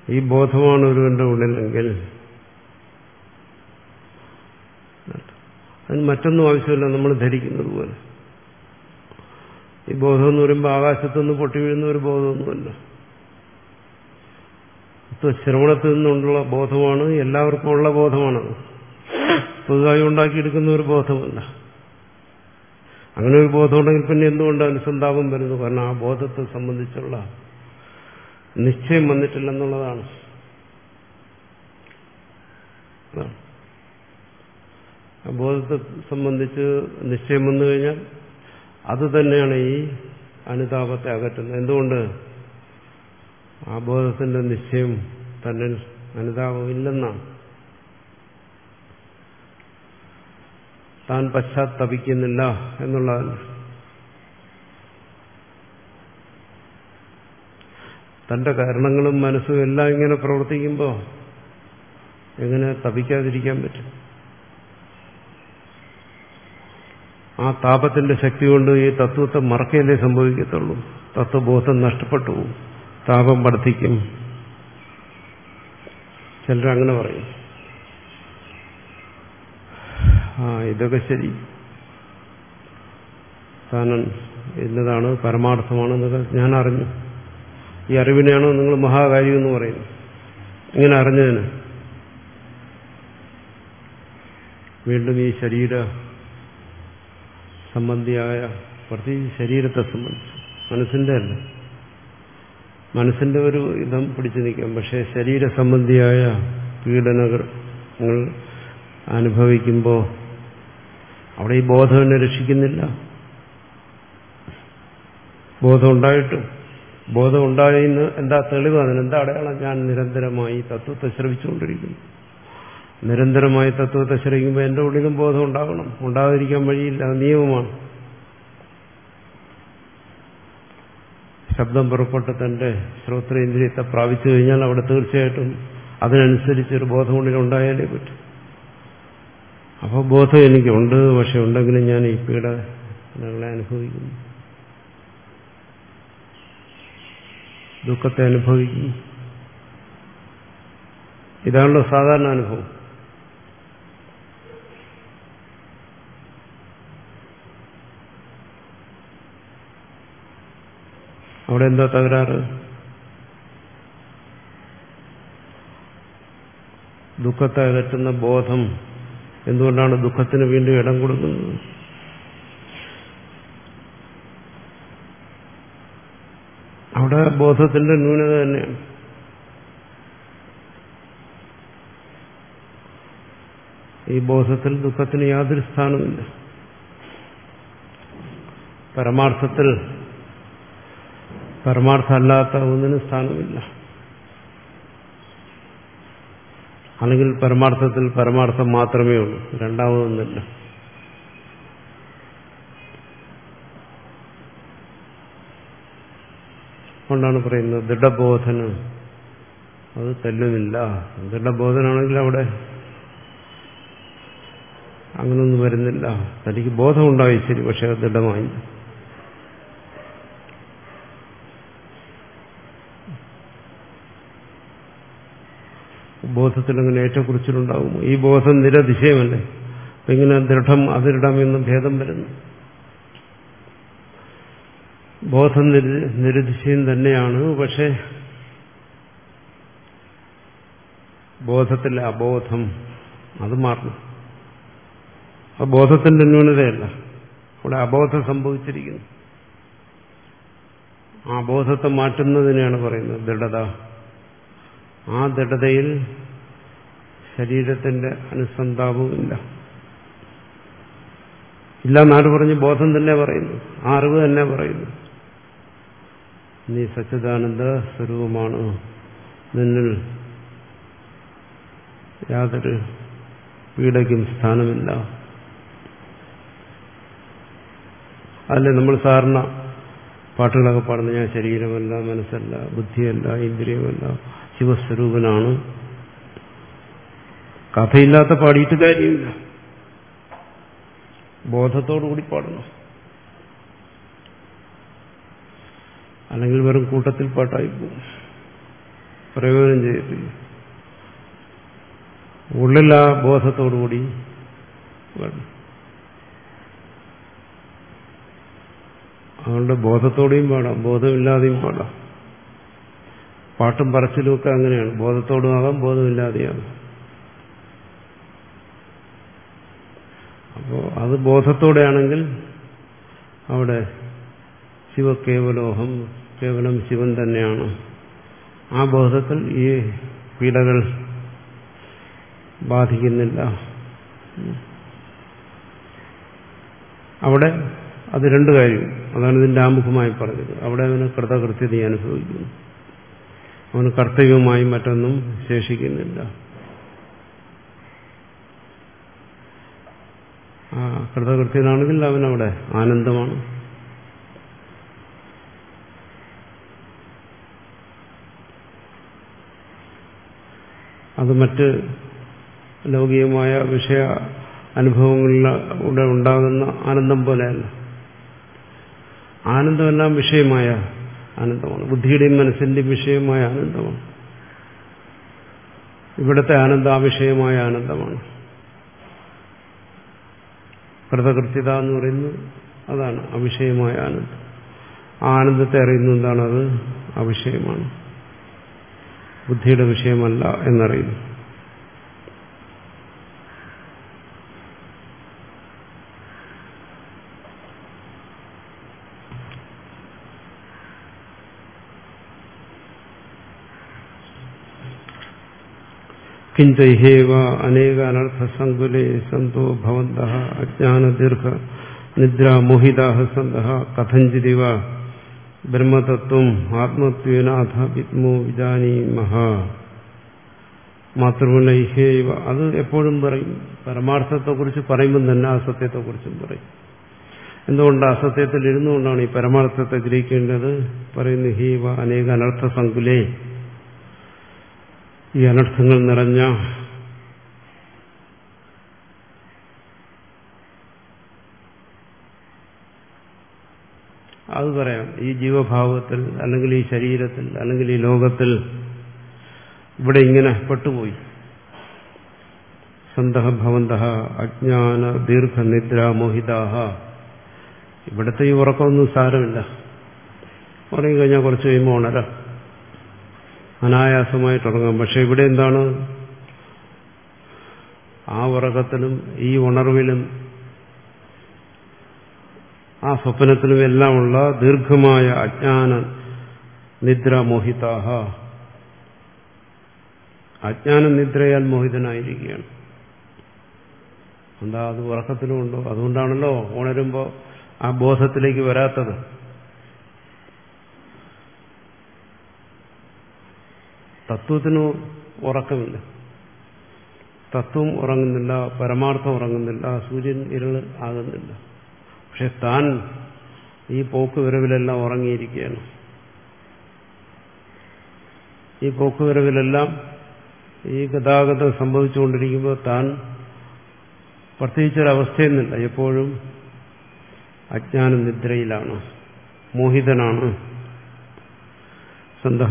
ഈ ബോധമാണ് ഒരുവന്റെ ഉള്ളിലെങ്കിൽ അതിന് മറ്റൊന്നും ആവശ്യമില്ല. നമ്മൾ ധരിക്കുന്നത് പോലെ ഈ ബോധം എന്ന് പറയുമ്പോൾ ആകാശത്തുനിന്ന് പൊട്ടി വീഴുന്ന ഒരു ബോധമൊന്നുമല്ല. ശ്രവണത്തിൽ നിന്നുള്ള ബോധമാണ്, എല്ലാവർക്കും ഉള്ള ബോധമാണത്. പുതുതായി ഉണ്ടാക്കിയെടുക്കുന്ന ഒരു ബോധമല്ല. അങ്ങനെ ഒരു ബോധമുണ്ടെങ്കിൽ പിന്നെ എന്തുകൊണ്ട് അനുസന്താപം വരുന്നു? കാരണം ആ ബോധത്തെ സംബന്ധിച്ചുള്ള നിശ്ചയം വന്നിട്ടില്ലെന്നുള്ളതാണ്. ആ ബോധത്തെ സംബന്ധിച്ച് നിശ്ചയം വന്നു കഴിഞ്ഞാൽ അത് തന്നെയാണ് ഈ അനുതാപത്തെ അകറ്റുന്നത്. എന്തുകൊണ്ട്? ആ ബോധത്തിന്റെ നിശ്ചയം തന്നെ അനുതാപമില്ലെന്നാണ്. താൻ പശ്ചാത്തപിക്കുന്നില്ല എന്നുള്ളതല്ല. തന്റെ കാരണങ്ങളും മനസ്സും എല്ലാം ഇങ്ങനെ പ്രവർത്തിക്കുമ്പോൾ എങ്ങനെ തപിക്കാതിരിക്കാൻ പറ്റും? ആ താപത്തിന്റെ ശക്തി കൊണ്ട് ഈ തത്വത്തെ മറക്കയല്ലേ സംഭവിക്കത്തുള്ളൂ. തത്വബോധം നഷ്ടപ്പെട്ടു പോകും, താപം വർദ്ധിക്കും. ചിലരങ്ങനെ പറയും, ആ ഇതൊക്കെ ശരി, താൻ എന്നതാണ് പരമാർത്ഥമാണെന്നൊക്കെ ഞാൻ അറിഞ്ഞു. ഈ അറിവിനെയാണോ നിങ്ങൾ മഹാകാര്യം എന്ന് പറയുന്നത്? ഇങ്ങനെ അറിഞ്ഞതിന് വീണ്ടും ഈ ശരീര സംബന്ധിയായ, പ്രത്യേകിച്ച് ശരീരത്തെ സംബന്ധിച്ച്, മനസ്സിന്റെ അല്ല, മനസ്സിന്റെ ഒരു ഇതം പിടിച്ചു നിൽക്കാം. പക്ഷെ ശരീര സംബന്ധിയായ പീഡനങ്ങൾ അനുഭവിക്കുമ്പോൾ അവിടെ ഈ ബോധം എന്നെ രക്ഷിക്കുന്നില്ല. ബോധം ഉണ്ടായിട്ടും, ബോധം ഉണ്ടായെന്ന് എന്താ തെളിവ്? അതിനെന്താ അടയാളം? ഞാൻ നിരന്തരമായി തത്വത്തെ ശ്രവിച്ചുകൊണ്ടിരിക്കുന്നു. നിരന്തരമായി തത്വത്തെ ശ്രവിക്കുമ്പോൾ എന്റെ ഉള്ളിലും ബോധം ഉണ്ടാകണം. ഉണ്ടാകാതിരിക്കാൻ വഴിയില്ല, അത് നിയമമാണ്. ശബ്ദം പുറപ്പെട്ട് തന്റെ ശ്രോത്രേന്ദ്രിയത്തെ പ്രാപിച്ചു കഴിഞ്ഞാൽ അവിടെ തീർച്ചയായിട്ടും അതിനനുസരിച്ചൊരു ബോധം ഉള്ളിൽ ഉണ്ടായാലേ പറ്റും. അപ്പോൾ ബോധം എനിക്കുണ്ട്, പക്ഷെ ഉണ്ടെങ്കിലും ഞാൻ ഈ പീഡനങ്ങളെ അനുഭവിക്കുന്നു, ദുഃഖത്തെ അനുഭവിക്കുന്നു. ഇതാണല്ലോ സാധാരണ അനുഭവം. അവിടെ എന്താ തകരാറ്? ദുഃഖത്തെ അകറ്റുന്ന ബോധം എന്തുകൊണ്ടാണ് ദുഃഖത്തിന് വീണ്ടും ഇടം കൊടുക്കുന്നത്? അവിടെ ബോധത്തിന്റെ ന്യൂനത തന്നെയാണ്. ഈ ബോധത്തിൽ ദുഃഖത്തിന് യാതൊരു സ്ഥാനമില്ല. പരമാർത്ഥത്തിൽ പരമാർത്ഥമല്ലാത്ത ഒന്നിനും സ്ഥാനമില്ല. അല്ലെങ്കിൽ പരമാർത്ഥത്തിൽ പരമാർത്ഥം മാത്രമേ ഉള്ളൂ, രണ്ടാമതൊന്നുമില്ല. കൊണ്ടാണ് പറയുന്നത് ദൃഢബോധനം അത് തെല്ലുമില്ല. ദൃഢബോധനാണെങ്കിൽ അവിടെ അങ്ങനൊന്നും വരുന്നില്ല. തനിക്ക് ബോധമുണ്ടായി ശരി, പക്ഷെ അത് ദൃഢമായി. ബോധത്തിലങ്ങനെ ഏറ്റക്കുറിച്ചിലുണ്ടാകുമോ? ഈ ബോധം നിരതിശയമല്ലേ? അപ്പൊ ഇങ്ങനെ ദൃഢം അദൃഢം എന്നും ഭേദം വരുന്നു. ബോധം നിരതിശയം തന്നെയാണ്, പക്ഷെ ബോധത്തിലെ അബോധം അത് മാറണം. ആ ബോധത്തിന്റെ ന്യൂനതയല്ല, അവിടെ അബോധം സംഭവിച്ചിരിക്കുന്നു. ആ ബോധത്തെ മാറ്റുന്നതിനെയാണ് പറയുന്നത് ദൃഢത. ആ ദൃഢതയിൽ ശരീരത്തിന്റെ അനുസന്ധാപവും ഇല്ല. ഇല്ല നാട് പറഞ്ഞ് ബോധം തന്നെ പറയുന്നു, ആ അറിവ് തന്നെ പറയുന്നു. നീ സച്ചിദാനന്ദ സ്വരൂപമാണ്, നിന്നിൽ യാതൊരു പീഡയ്ക്കും സ്ഥാനമില്ല. അതല്ലേ നമ്മൾ സാധാരണ പാട്ടുകളൊക്കെ പാടുന്നത്? ഞാൻ ശരീരമല്ല, മനസ്സല്ല, ബുദ്ധിയല്ല, ഇന്ദ്രിയമല്ല, ശിവസ്വരൂപനാണ്. കഥയില്ലാത്ത പാടിയിട്ട് കാര്യമില്ല, ബോധത്തോടുകൂടി പാടണം. അല്ലെങ്കിൽ വെറും കൂട്ടത്തിൽ പാട്ടായി പോകും. പ്രയോജനം ചെയ്യത്തില്ല. ഉള്ളിൽ ആ ബോധത്തോടുകൂടി വേണം. അതുകൊണ്ട് ബോധത്തോടെയും പാടാം, ബോധമില്ലാതെയും പാടാം. പാട്ടും പറച്ചിലും ഒക്കെ അങ്ങനെയാണ്. ബോധത്തോടും ആകാം, ബോധമില്ലാതെയാകാം. അപ്പോൾ അത് ബോധത്തോടെയാണെങ്കിൽ അവിടെ ശിവ കേവലോഹം, കേവലം ശിവൻ തന്നെയാണ്. ആ ബോധത്തിൽ ഈ പീഡകൾ ബാധിക്കുന്നില്ല. അവിടെ അത് രണ്ട് കാര്യം. അതാണ് ഇതിന്റെ ആമുഖമായി പറഞ്ഞത്. അവിടെ അവന് കൃതകൃത്യത അനുഭവിക്കുന്നു. അവന് കർത്തവ്യമായി മറ്റൊന്നും ശേഷിക്കുന്നില്ല. ആ കൃതകൃത്യനാണെങ്കിൽ അവനവിടെ ആനന്ദമാണ്. അത് മറ്റ് ലൗകികമായ വിഷയ അനുഭവങ്ങളിലൂടെ ഉണ്ടാകുന്ന ആനന്ദം പോലെയല്ല. ആനന്ദമെല്ലാം വിഷയമായ ആനന്ദമാണ്. ബുദ്ധിയുടെയും മനസ്സിന്റെയും വിഷയമായ ആനന്ദമാണ്. ഇവിടുത്തെ ആനന്ദം ആ വിഷയമായ ആനന്ദമാണ്. കൃതകൃത്യത എന്ന് പറയുന്നത് അതാണ്, അവിഷയമായ ആനന്ദം. ആ ആനന്ദത്തെ അറിയുന്നു എന്താണത്? അവിഷയമാണ്, ബുദ്ധിയുടെ വിഷയമല്ല എന്നറിയുന്നു. കിഞ്ചൈഹേവ അനേക അനർത്ഥസങ്കുലേ സന്തോ ഭവന്തഃ അജ്ഞാനദീർഘ നിദ്രാമോഹിതാഃ സന്തഃ കഥഞ്ചിതിവ ബ്രഹ്മതത്വം ആത്മത്വേനാഥ വിദ്മോ വിജാനീമഃ. മാത്രമല്ല ഇഹേവ, അത് എപ്പോഴും പറയും. പരമാർത്ഥത്തെക്കുറിച്ച് പറയുമ്പം തന്നെ അസത്യത്തെക്കുറിച്ചും പറയും. എന്തുകൊണ്ട്? അസത്യത്തിൽ ഇരുന്നുകൊണ്ടാണ് ഈ പരമാർത്ഥത്തെ ഗ്രഹിക്കേണ്ടത്. പറയുന്നു ഹേവ അനേക അനർത്ഥസങ്കുലേ, ഈ അനർത്ഥങ്ങൾ നിറഞ്ഞ അത് പറയാം. ഈ ജീവഭാവത്തിൽ അല്ലെങ്കിൽ ഈ ശരീരത്തിൽ അല്ലെങ്കിൽ ഈ ലോകത്തിൽ ഇവിടെ ഇങ്ങനെ പെട്ടുപോയി. സന്തഃ ഭവന്തഃ അജ്ഞാന ദീർഘനിദ്രാമോഹിതാഃ. ഇവിടുത്തെ ഈ ഉറക്കമൊന്നും സാരമില്ല. ഉറങ്ങിക്കഴിഞ്ഞാൽ കുറച്ച് കഴിയുമ്പോൾ ഉണരാം, അനായാസമായിട്ട് ഉറങ്ങാം. പക്ഷെ ഇവിടെ എന്താണ്? ആ ഉറക്കത്തിലും ഈ ഉണർവിലും ആ സ്വപ്നത്തിലും എല്ലാമുള്ള ദീർഘമായ അജ്ഞാന നിദ്ര മോഹിതാഹ. അജ്ഞാന നിദ്രയാൽ മോഹിതനായിരിക്കുകയാണ്. എന്താ? അത് ഉറക്കത്തിലുമുണ്ടോ? അതുകൊണ്ടാണല്ലോ ഉണരുമ്പോ ആ ബോധത്തിലേക്ക് വരാത്തത്. തത്വത്തിന് ഉറക്കമില്ല, തത്വം ഉറങ്ങുന്നില്ല, പരമാർത്ഥം ഉറങ്ങുന്നില്ല, സൂര്യൻ ഇരുൾ ആകുന്നില്ല. പക്ഷെ താൻ ഈ പോക്കുവരവിലെല്ലാം ഉറങ്ങിയിരിക്കുകയാണ്. ഈ പോക്കുവരവിലെല്ലാം ഈ ഗതാഗതം സംഭവിച്ചുകൊണ്ടിരിക്കുമ്പോൾ താൻ പ്രത്യേകിച്ചൊരവസ്ഥയെന്നില്ല, എപ്പോഴും അജ്ഞാന നിദ്രയിലാണ്, മോഹിതനാണ്. സന്തഃ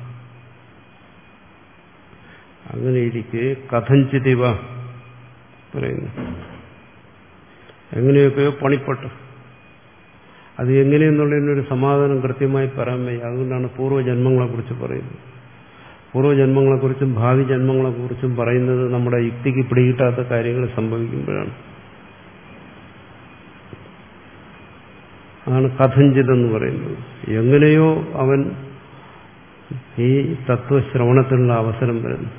അങ്ങനെയിരിക്കെ കഥഞ്ചിതിവ പറയുന്നു, എങ്ങനെയൊക്കെയോ പണിപ്പെട്ടു. അത് എങ്ങനെയെന്നുള്ളതിനൊരു സമാധാനം കൃത്യമായി പറയാൻ വയ്യ. അതുകൊണ്ടാണ് പൂർവ്വജന്മങ്ങളെക്കുറിച്ച് പറയുന്നത്. പൂർവ്വജന്മങ്ങളെക്കുറിച്ചും ഭാവി ജന്മങ്ങളെക്കുറിച്ചും പറയുന്നത് നമ്മുടെ യുക്തിക്ക് പിടികിട്ടാത്ത കാര്യങ്ങൾ സംഭവിക്കുമ്പോഴാണ്. അതാണ് കഥഞ്ചിതെന്ന് പറയുന്നത്. എങ്ങനെയോ അവൻ ഈ തത്വശ്രവണത്തിനുള്ള അവസരം വരുന്നു.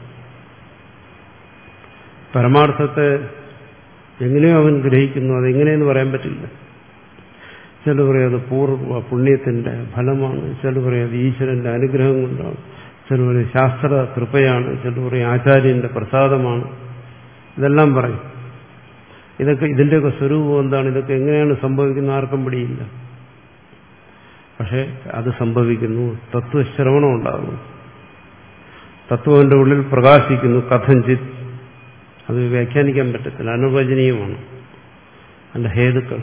പരമാർത്ഥത്തെ എങ്ങനെയോ അവൻ ഗ്രഹിക്കുന്നു. അതെങ്ങനെയെന്ന് പറയാൻ പറ്റില്ല. ചില പറയും അത് പൂർവ്വ പുണ്യത്തിന്റെ ഫലമാണ്, ചില പറയും അത് ഈശ്വരന്റെ അനുഗ്രഹം കൊണ്ടാണ്, ചില പറയും ശാസ്ത്ര കൃപയാണ്, ചില പറയും ആചാര്യന്റെ പ്രസാദമാണ്. ഇതെല്ലാം പറയും. ഇതൊക്കെ ഇതിന്റെയൊക്കെ സ്വരൂപം എന്താണ്, ഇതൊക്കെ എങ്ങനെയാണ് സംഭവിക്കുന്നത് ആർക്കും പിടിയില്ല. പക്ഷെ അത് സംഭവിക്കുന്നു. തത്വശ്രവണം ഉണ്ടാകുന്നു, തത്വന്റെ ഉള്ളിൽ പ്രകാശിക്കുന്നു. കഥഞ്ചിത്, അത് വ്യാഖ്യാനിക്കാൻ പറ്റത്തില്ല, അനുവചനീയമാണ്. അതിന്റെ ഹേതുക്കൾ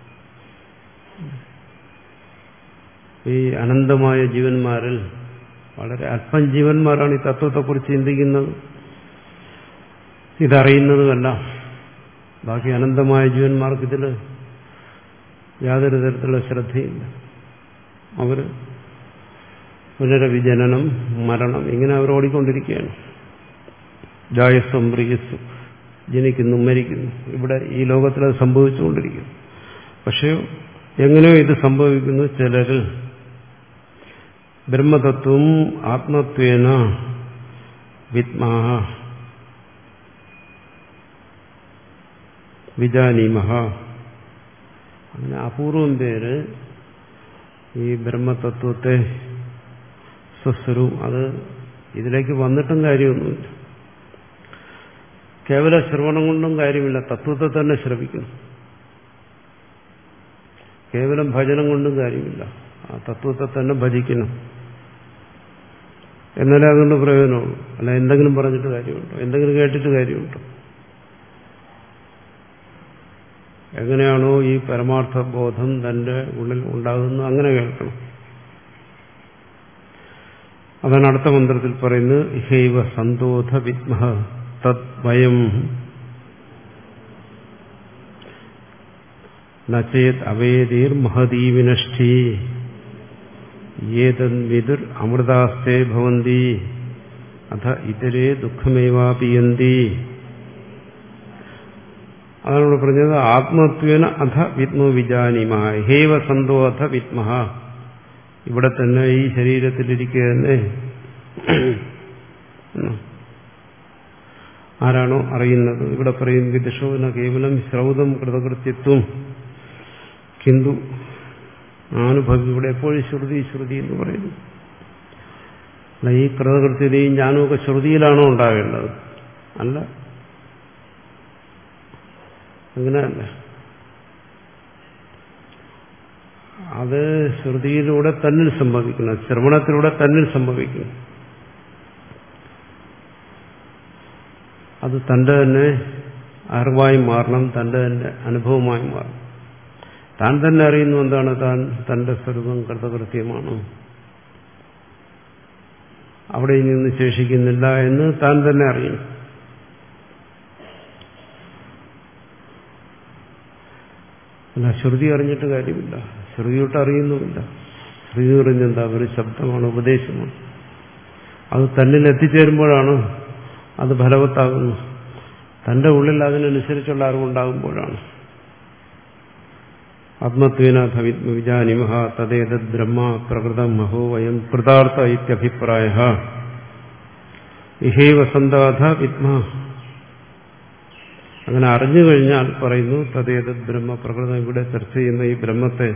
ഈ അനന്തമായ ജീവന്മാരിൽ വളരെ അല്പം ജീവന്മാരാണ് ഈ തത്വത്തെക്കുറിച്ച് ചിന്തിക്കുന്നത്, ഇതറിയുന്നതുമല്ല. ബാക്കി അനന്തമായ ജീവന്മാർക്ക് ഇതിൽ യാതൊരു തരത്തിലുള്ള ശ്രദ്ധയില്ല. അവർ പുനരവിജനനം, മരണം, ഇങ്ങനെ അവർ ഓടിക്കൊണ്ടിരിക്കുകയാണ്. ജായസ്വം പ്രിയസ്വം, ജനിക്കുന്നു മരിക്കുന്നു, ഇവിടെ ഈ ലോകത്തിൽ അത് സംഭവിച്ചുകൊണ്ടിരിക്കുന്നു. പക്ഷെ എങ്ങനെയോ ഇത് സംഭവിക്കുന്നു. ചിലരിൽ ബ്രഹ്മതത്വം ആത്മത്വേന വിദ്മാഹ വിജാനീമഹ, അങ്ങനെ അപൂർവം പേര് ഈ ബ്രഹ്മതത്വത്തെ സ്വസ്വരൂപം, അത് ഇതിലേക്ക് വന്നിട്ടും കാര്യമൊന്നുമില്ല. കേവല ശ്രവണം കൊണ്ടും കാര്യമില്ല, തത്വത്തെ തന്നെ ശ്രവിക്കണം. കേവലം ഭജനം കൊണ്ടും കാര്യമില്ല, ആ തത്വത്തെ തന്നെ ഭജിക്കണം. എന്നാലേ അതുകൊണ്ട് പ്രയോജനമുള്ളൂ. അല്ല എന്തെങ്കിലും പറഞ്ഞിട്ട് കാര്യമുണ്ടോ, എന്തെങ്കിലും കേട്ടിട്ട് കാര്യമുണ്ടോ? എങ്ങനെയാണോ ഈ പരമാർത്ഥ ബോധം തന്റെ ഉള്ളിൽ ഉണ്ടാകുന്നത് അങ്ങനെ കേൾക്കണം. അതാണ് അടുത്ത മന്ത്രത്തിൽ പറയുന്നത്, ഇഹൈവ സന്തോധ വിദ്മഹ തത് വയം നചേത് അവേദീർ മഹതീ വിനഷ്ടി ഏതൻ വിദുർ അമൃതാസ്തേ ഭവന്തി അഥ ഇതരേ ദുഃഖമേവാപിയന്തി. അതാണ് പറഞ്ഞത്, ആത്മത്വേന അധ വിദ്മോ വിജാനീമഹ ഹേവ സന്തോ അധ വിദ്മഹ. ഇവിടെ തന്നെ ഈ ശരീരത്തിലിരിക്കുക തന്നെ ആരാണോ അറിയുന്നത്. ഇവിടെ പറയും വിദുഷോന കേവലം ശ്രൗതം കൃതകൃത്യത്വം കിന്തു അനുഭവി. ഇവിടെ എപ്പോഴും ശ്രുതി ശ്രുതി എന്ന് പറയുന്നു. ഈ കൃതകൃത്യതയും ജ്ഞാനമൊക്കെ ശ്രുതിയിലാണോ ഉണ്ടാകേണ്ടത്? അല്ല, അങ്ങനെയല്ല. അത് ശ്രുതിയിലൂടെ തന്നിൽ സംഭവിക്കണം, ശ്രവണത്തിലൂടെ തന്നിൽ സംഭവിക്കണം. അത് തന്റെ തന്നെ അറിവായി മാറണം, തന്റെ തന്നെ അനുഭവമായി മാറണം. താൻ തന്നെ അറിയുന്നു എന്താണ്, താൻ തന്റെ സ്വരൂപം കൃതകൃത്യമാണ്, അവിടെ നിന്ന് ശേഷിക്കുന്നില്ല എന്ന് താൻ തന്നെ അറിയണം. അല്ല ശ്രുതി അറിഞ്ഞിട്ട് കാര്യമില്ല, ശ്രുതിയോട്ട് അറിയുന്നുമില്ല. ശ്രുതി അറിഞ്ഞെന്താ, ഒരു ശബ്ദമാണ്, ഉപദേശമാണ്. അത് തന്നിൽ എത്തിച്ചേരുമ്പോഴാണ് അത് ഫലവത്താകുന്നു. തന്റെ ഉള്ളിൽ അതിനനുസരിച്ചുള്ള അറിവുണ്ടാകുമ്പോഴാണ്. ആത്മത്വേന വിജാനിമഹ തദേതദ് ബ്രഹ്മ പ്രകൃതം മഹോ വയം കൃതാർത്ഥ ഇത്യഭിപ്രായ ഇഹൈവ സന്താധ വിദ്മ. അങ്ങനെ അറിഞ്ഞു കഴിഞ്ഞാൽ പറയുന്നു തദേതദ് ബ്രഹ്മ പ്രകൃതം. ഇവിടെ ചർച്ച ചെയ്യുന്ന ഈ ബ്രഹ്മത്തെ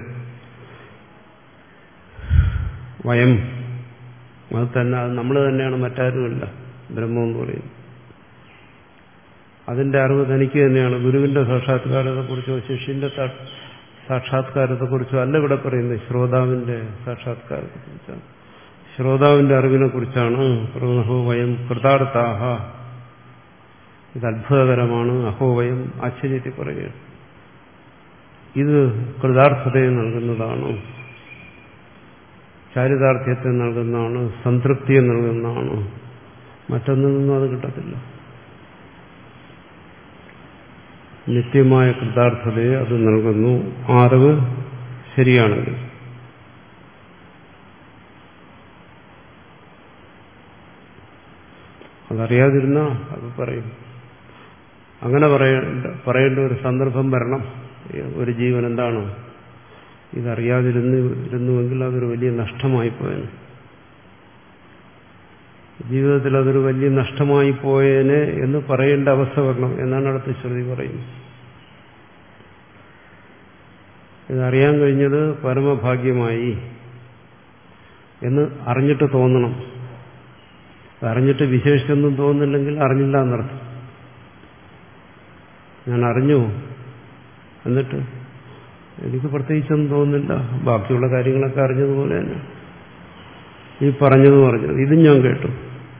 വയം, അത് തന്നെ, അത് നമ്മൾ തന്നെയാണ്, മറ്റാരുമല്ല. ബ്രഹ്മം എന്ന് പറയുന്നു അതിന്റെ അറിവ് തനിക്ക് തന്നെയാണ്. ഗുരുവിന്റെ സാക്ഷാത്കാരത്തെക്കുറിച്ചോ ശിഷ്യന്റെ സാക്ഷാത്കാരത്തെക്കുറിച്ചോ അല്ല ഇവിടെ പറയുന്നത്, ശ്രോതാവിന്റെ സാക്ഷാത്കാരത്തെക്കുറിച്ചാണ്, ശ്രോതാവിന്റെ അറിവിനെ കുറിച്ചാണ്. അഹോ വയം കൃതാർത്ഥാഹ, ഇത് അത്ഭുതകരമാണ്. അഹോ വയം ആശ്ചര്യത്തിൽ പറയുകയാണ്, ഇത് കൃതാർത്ഥതയെ നൽകുന്നതാണ്, ചാരിതാർത്ഥ്യത്തെ നൽകുന്നതാണ്, സംതൃപ്തിയെ നൽകുന്നതാണ്. മറ്റൊന്നിൽ നിന്നും അത് കിട്ടത്തില്ല. നിത്യമായ കൃതാർത്ഥതയെ അത് നൽകുന്നു, അറിവ് ശരിയാണെങ്കിൽ. അതറിയാതിരുന്ന അത് പറയും. അങ്ങനെ പറയേണ്ട പറയേണ്ട ഒരു സന്ദർഭം വരണം. ഒരു ജീവൻ എന്താണ്, ഇതറിയാതിരുന്നുവെങ്കിൽ അതൊരു വലിയ നഷ്ടമായി പോയേനെ, ജീവിതത്തിൽ അതൊരു വലിയ നഷ്ടമായി പോയേനെ എന്ന് പറയേണ്ട അവസ്ഥ വരണം എന്നാണ് അടുത്ത ശ്രുതി പറയുന്നത്. ഇതറിയാൻ കഴിഞ്ഞത് പരമഭാഗ്യമായി എന്ന് അറിഞ്ഞിട്ട് തോന്നണം. അറിഞ്ഞിട്ട് വിശേഷിച്ചൊന്നും തോന്നുന്നില്ലെങ്കിൽ അറിഞ്ഞില്ല എന്നർത്ഥം. ഞാൻ അറിഞ്ഞു, എന്നിട്ട് എനിക്ക് പ്രത്യേകിച്ചൊന്നും തോന്നുന്നില്ല, ബാക്കിയുള്ള കാര്യങ്ങളൊക്കെ അറിഞ്ഞതുപോലെ തന്നെ ഈ പറഞ്ഞത് പറഞ്ഞത് ഇതും ഞാൻ കേട്ടു.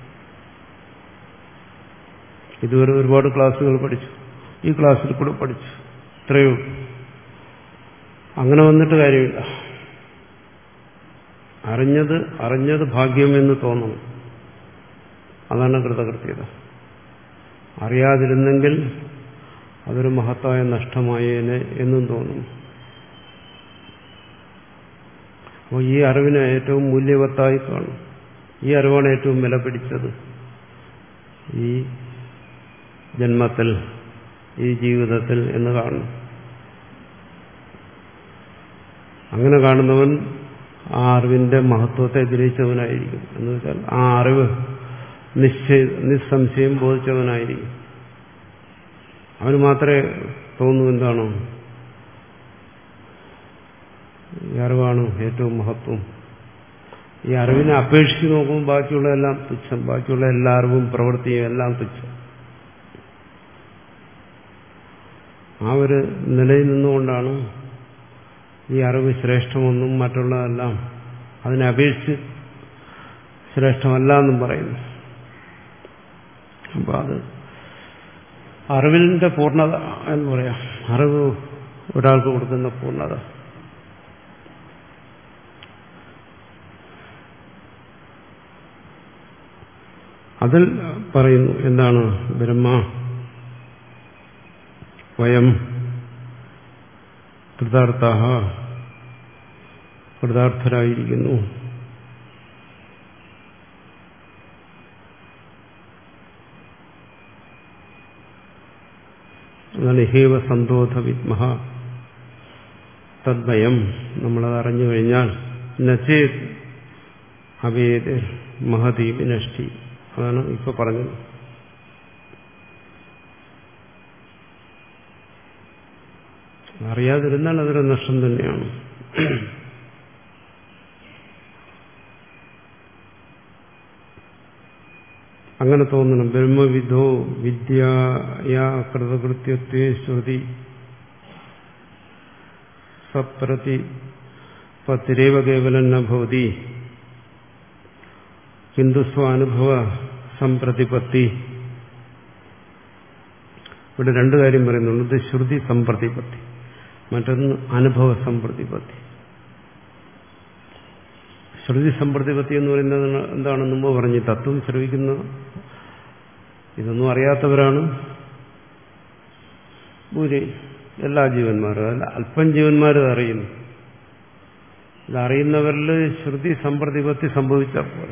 ഇതുവരെ ഒരുപാട് ക്ലാസ്സുകൾ പഠിച്ചു, ഈ ക്ലാസ്സിൽ കൂടെ പഠിച്ചു, ഇത്രയേ ഉള്ളൂ. അങ്ങനെ വന്നിട്ട് കാര്യമില്ല. അറിഞ്ഞത് അറിഞ്ഞത് ഭാഗ്യമെന്ന് തോന്നണം. അതാണ് കൃതകൃത്യത. അറിയാതിരുന്നെങ്കിൽ അതൊരു മഹത്തായ നഷ്ടമായേനെ എന്നും തോന്നും. അപ്പോൾ ഈ അറിവിനെ ഏറ്റവും മൂല്യവത്തായി കാണും. ഈ അറിവാണ് ഏറ്റവും വില പിടിച്ചത് ഈ ജന്മത്തിൽ, ഈ ജീവിതത്തിൽ എന്ന് കാണും. അങ്ങനെ കാണുന്നവൻ ആ അറിവിന്റെ മഹത്വത്തെ ഗ്രഹിച്ചവനായിരിക്കും. എന്ന് വെച്ചാൽ ആ അറിവ് നിശ്ചയ നിസ്സംശയം ബോധിച്ചവനായിരിക്കും. അവന് മാത്രമേ തോന്നൂ എന്താണോ ഈ അറിവാണ് ഏറ്റവും മഹത്വം. ഈ അറിവിനെ അപേക്ഷിച്ച് നോക്കുമ്പോൾ ബാക്കിയുള്ള എല്ലാം തുച്ഛം, ബാക്കിയുള്ള എല്ലാ അറിവും പ്രവൃത്തിയും എല്ലാം തുച്ഛം. ആ ഒരു നിലയിൽ നിന്നുകൊണ്ടാണ് ഈ അറിവ് ശ്രേഷ്ഠമെന്നും മറ്റുള്ളതെല്ലാം അതിനെ അപേക്ഷിച്ച് ശ്രേഷ്ഠമല്ല എന്നും പറയുന്നു. അപ്പൊ അത് അറിവിന്റെ പൂർണ്ണത എന്ന് പറയാം. അറിവ് ഒരാൾക്ക് കൊടുക്കുന്ന പൂർണ്ണത. അതിൽ പറയുന്നു എന്താണ് ബ്രഹ്മ വയം കൃതാർത്ഥാഃ കൃതാർത്ഥരായിരിക്കുന്നു. അതാണ് ഹേവ സന്തോധ വിദ്മഹ തദ്വയം. നമ്മളത് അറിഞ്ഞു കഴിഞ്ഞാൽ നചേത് അവേദ മഹതി വിനഷ്ടി. അതാണ് ഇപ്പൊ പറഞ്ഞത്. അറിയാതിരുന്നാൽ അതൊരു നഷ്ടം തന്നെയാണ്. അങ്ങനെ തോന്നണം. ബ്രഹ്മവിദോ വിദ്യയാ കൃതകൃത്യത്വേ ശ്രുതി സപ്രതി പത്തിരേവ കേവലം ന ഭവതി കിന്തു സ്വാനുഭവ സംപ്രതിപത്തി. ഇവിടെ രണ്ടു കാര്യം പറയുന്നുണ്ട്. ഇത് ശ്രുതി സംപ്രതിപത്തി, മറ്റൊന്ന് അനുഭവ സംപ്രതിപത്തി. ശ്രുതി സംപ്രതിപത്തി എന്ന് പറയുന്നത് എന്താണ്? മുമ്പ് പറഞ്ഞു, തത്വം ശ്രവിക്കുന്ന ഇതൊന്നും അറിയാത്തവരാണ് ഭൂരി എല്ലാ ജീവന്മാരും. അല്ല, അല്പം ജീവന്മാരും അറിയുന്നു. ഇതറിയുന്നവരിൽ ശ്രുതി സംപ്രതിപത്തി സംഭവിച്ചാൽ പോലെ.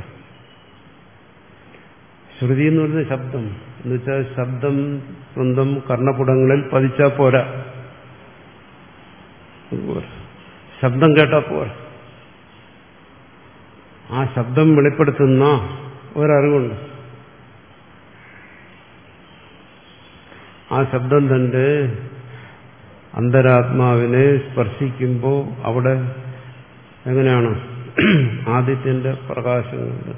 ശ്രുതി എന്ന് പറയുന്ന ശബ്ദം എന്ന് വെച്ചാൽ ശബ്ദം സ്വന്തം കർണപുടങ്ങളിൽ പതിച്ചാൽ പോരാ. ശബ്ദം കേട്ടാൽ പോരാ. ആ ശബ്ദം വെളിപ്പെടുത്തുന്ന ഒരറിവുണ്ട്. ആ ശബ്ദം തന്റെ അന്തരാത്മാവിനെ സ്പർശിക്കുമ്പോൾ അവിടെ എങ്ങനെയാണ് ആദിത്യന്റെ പ്രകാശങ്ങളുണ്ട്,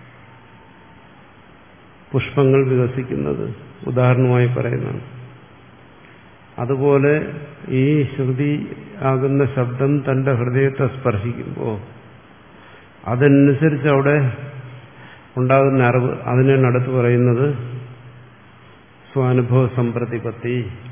പുഷ്പങ്ങൾ വികസിക്കുന്നത് ഉദാഹരണമായി പറയുന്നതാണ്. അതുപോലെ ഈ ശ്രുതി ആകുന്ന ശബ്ദം തന്റെ ഹൃദയത്തെ സ്പർശിക്കുമ്പോൾ അതനുസരിച്ച് അവിടെ ഉണ്ടാകുന്ന അറിവ്, അതിനാണ് അടുത്ത് പറയുന്നത് സ്വാനുഭവ സംപ്രതിപത്തി.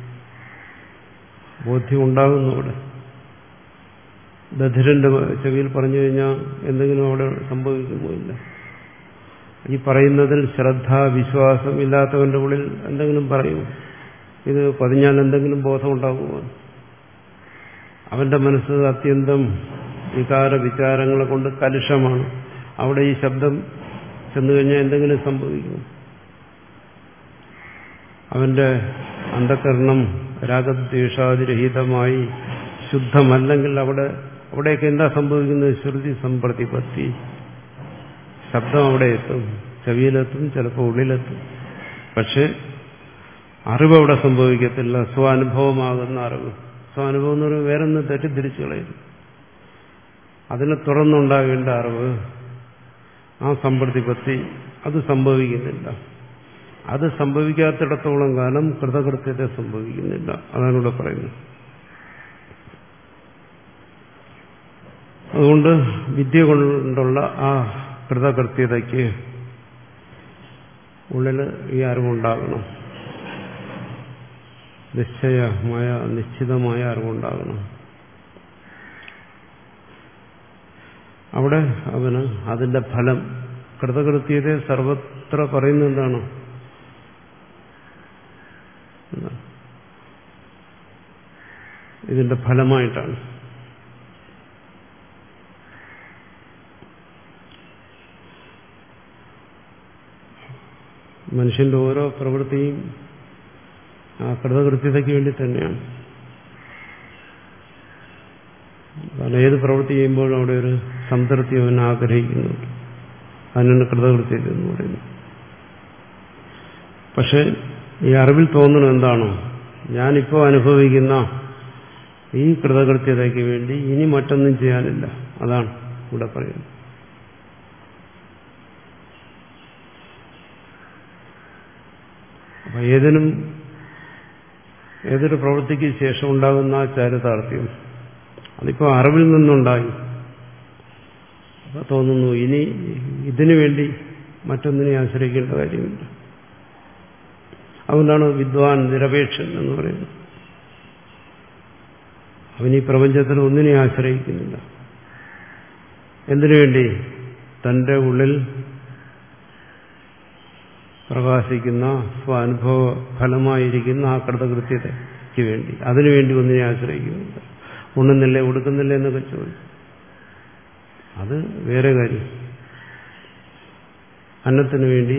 ബോധ്യം ഉണ്ടാകുന്നു. അവിടെ ദധിരന്റെ ചെവിയിൽ പറഞ്ഞു കഴിഞ്ഞാൽ എന്തെങ്കിലും അവിടെ സംഭവിക്കുന്നില്ല. ഈ പറയുന്നതിൽ ശ്രദ്ധ വിശ്വാസം ഇല്ലാത്തവന്റെ ഉള്ളിൽ എന്തെങ്കിലും പറയും. ഇത് പതിഞ്ഞാൽ എന്തെങ്കിലും ബോധം ഉണ്ടാകുമോ? അവന്റെ മനസ്സ് അത്യന്തം വികാര വിചാരങ്ങളെ കൊണ്ട് കലുഷമാണ്. അവിടെ ഈ ശബ്ദം ചെന്നു കഴിഞ്ഞാൽ എന്തെങ്കിലും സംഭവിക്കും. അവന്റെ അന്ധകരണം രാഗദ്വേഷാതിരഹിതമായി ശുദ്ധമല്ലെങ്കിൽ അവിടെ അവിടെയൊക്കെ എന്താ സംഭവിക്കുന്നത്? ശ്രുതി സംപ്രതിപത്തി. ശബ്ദം അവിടെ എത്തും, ചെവിയിലെത്തും, ചിലപ്പോൾ ഉള്ളിലെത്തും. പക്ഷെ അറിവ് അവിടെ സംഭവിക്കത്തില്ല. സ്വാനുഭവമാകുന്ന അറിവ്. സ്വാനുഭവം എന്ന് പറയുന്നത് വേറൊന്ന് തെറ്റിദ്ധരിച്ചു കളയുന്നു. അതിനെ തുറന്നുണ്ടാകേണ്ട അറിവ്, ആ സംപ്രതിപത്തി, അത് സംഭവിക്കുന്നില്ല. അത് സംഭവിക്കാത്തിടത്തോളം കാലം കൃതകൃത്യത സംഭവിക്കുന്നില്ല. അതാണ് ഇവിടെ പറയുന്നത്. അതുകൊണ്ട് വിദ്യ കൊണ്ടുള്ള ആ കൃതകൃത്യതയ്ക്ക് ഉള്ളിൽ ഈ അറിവുണ്ടാകണം. നിശ്ചയമായ നിശ്ചിതമായ അറിവുണ്ടാകണം. അവിടെ അവന് അതിന്റെ ഫലം, കൃതകൃത്യത സർവത്ര പറയുന്നത് എന്താണ്? ഇതിന്റെ ഫലമായിട്ടാണ്. മനുഷ്യന്റെ ഓരോ പ്രവൃത്തിയും ആ കൃതകൃത്യതയ്ക്ക് വേണ്ടി തന്നെയാണ്. കാരണം ഏത് പ്രവൃത്തി ചെയ്യുമ്പോഴും അവിടെ ഒരു സംതൃപ്തി അവൻ ആഗ്രഹിക്കുന്നുണ്ട്. അതിനാണ് കൃതകൃത്യത എന്ന് പറയുന്നത്. പക്ഷെ ഈ അറിവിൽ തോന്നുന്നത് എന്താണോ? ഞാനിപ്പോൾ അനുഭവിക്കുന്ന ഈ കൃതകൃത്യതയ്ക്ക് വേണ്ടി ഇനി മറ്റൊന്നും ചെയ്യാനില്ല. അതാണ് ഇവിടെ പറയുന്നത്. അപ്പൊ ഏതിനും ഏതൊരു പ്രവൃത്തിക്ക് ശേഷം ഉണ്ടാകുന്ന ആ ചാരിതാർത്ഥ്യം അതിപ്പോ അറിവിൽ നിന്നുണ്ടായി. അപ്പൊ തോന്നുന്നു ഇനി ഇതിനു വേണ്ടി മറ്റൊന്നിനെ ആശ്രയിക്കേണ്ട കാര്യമില്ല. അതുകൊണ്ടാണ് വിദ്വാൻ നിരപേക്ഷൻ എന്ന് പറയുന്നത്. അവൻ ഈ പ്രപഞ്ചത്തിൽ ഒന്നിനെ ആശ്രയിക്കുന്നില്ല. എന്തിനു വേണ്ടി? തന്റെ ഉള്ളിൽ പ്രകാശിക്കുന്ന സ്വാനുഭവ ഫലമായിരിക്കുന്ന ആ കൃതകൃത്യതയ്ക്ക് വേണ്ടി, അതിനുവേണ്ടി ഒന്നിനെ ആശ്രയിക്കുന്നില്ല. ഉണ്ണുന്നില്ലേ, ഉടുക്കുന്നില്ലേ എന്നൊക്കെ ചോദിച്ചു. അത് വേറെ കാര്യം. അന്നത്തിനു വേണ്ടി,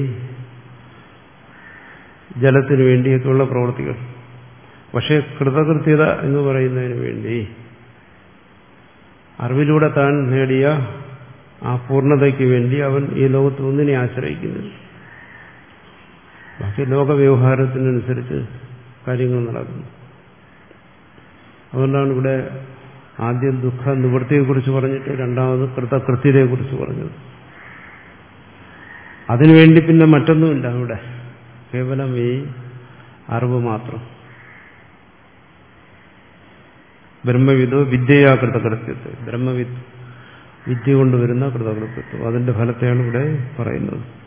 ജലത്തിനു വേണ്ടിയൊക്കെയുള്ള പ്രവൃത്തികൾ. പക്ഷേ കൃതകൃത്യത എന്ന് പറയുന്നതിന് വേണ്ടി അറിവിലൂടെ താൻ നേടിയ ആ പൂർണ്ണതയ്ക്ക് വേണ്ടി അവൻ ഈ ലോകത്ത് ഒന്നിനെ ആശ്രയിക്കുന്നില്ല. ബാക്കി ലോകവ്യവഹാരത്തിനനുസരിച്ച് കാര്യങ്ങൾ നടക്കുന്നു. അതുകൊണ്ടാണ് ഇവിടെ ആദ്യം ദുഃഖ നിവൃത്തിയെക്കുറിച്ച് പറഞ്ഞിട്ട് രണ്ടാമത് കൃതകൃത്യതയെക്കുറിച്ച് പറഞ്ഞത്. അതിനുവേണ്ടി പിന്നെ മറ്റൊന്നുമില്ല. ഇവിടെ കേവലം ഈ അറിവ് മാത്രം. ബ്രഹ്മവിദോ വിദ്യയാ കൃതകൃത്യത്വം, ബ്രഹ്മവിദ് വിദ്യ കൊണ്ടുവരുന്ന കൃതകൃത്യത്വം, അതിന്റെ ഫലത്തെയാണ് ഇവിടെ പറയുന്നത്.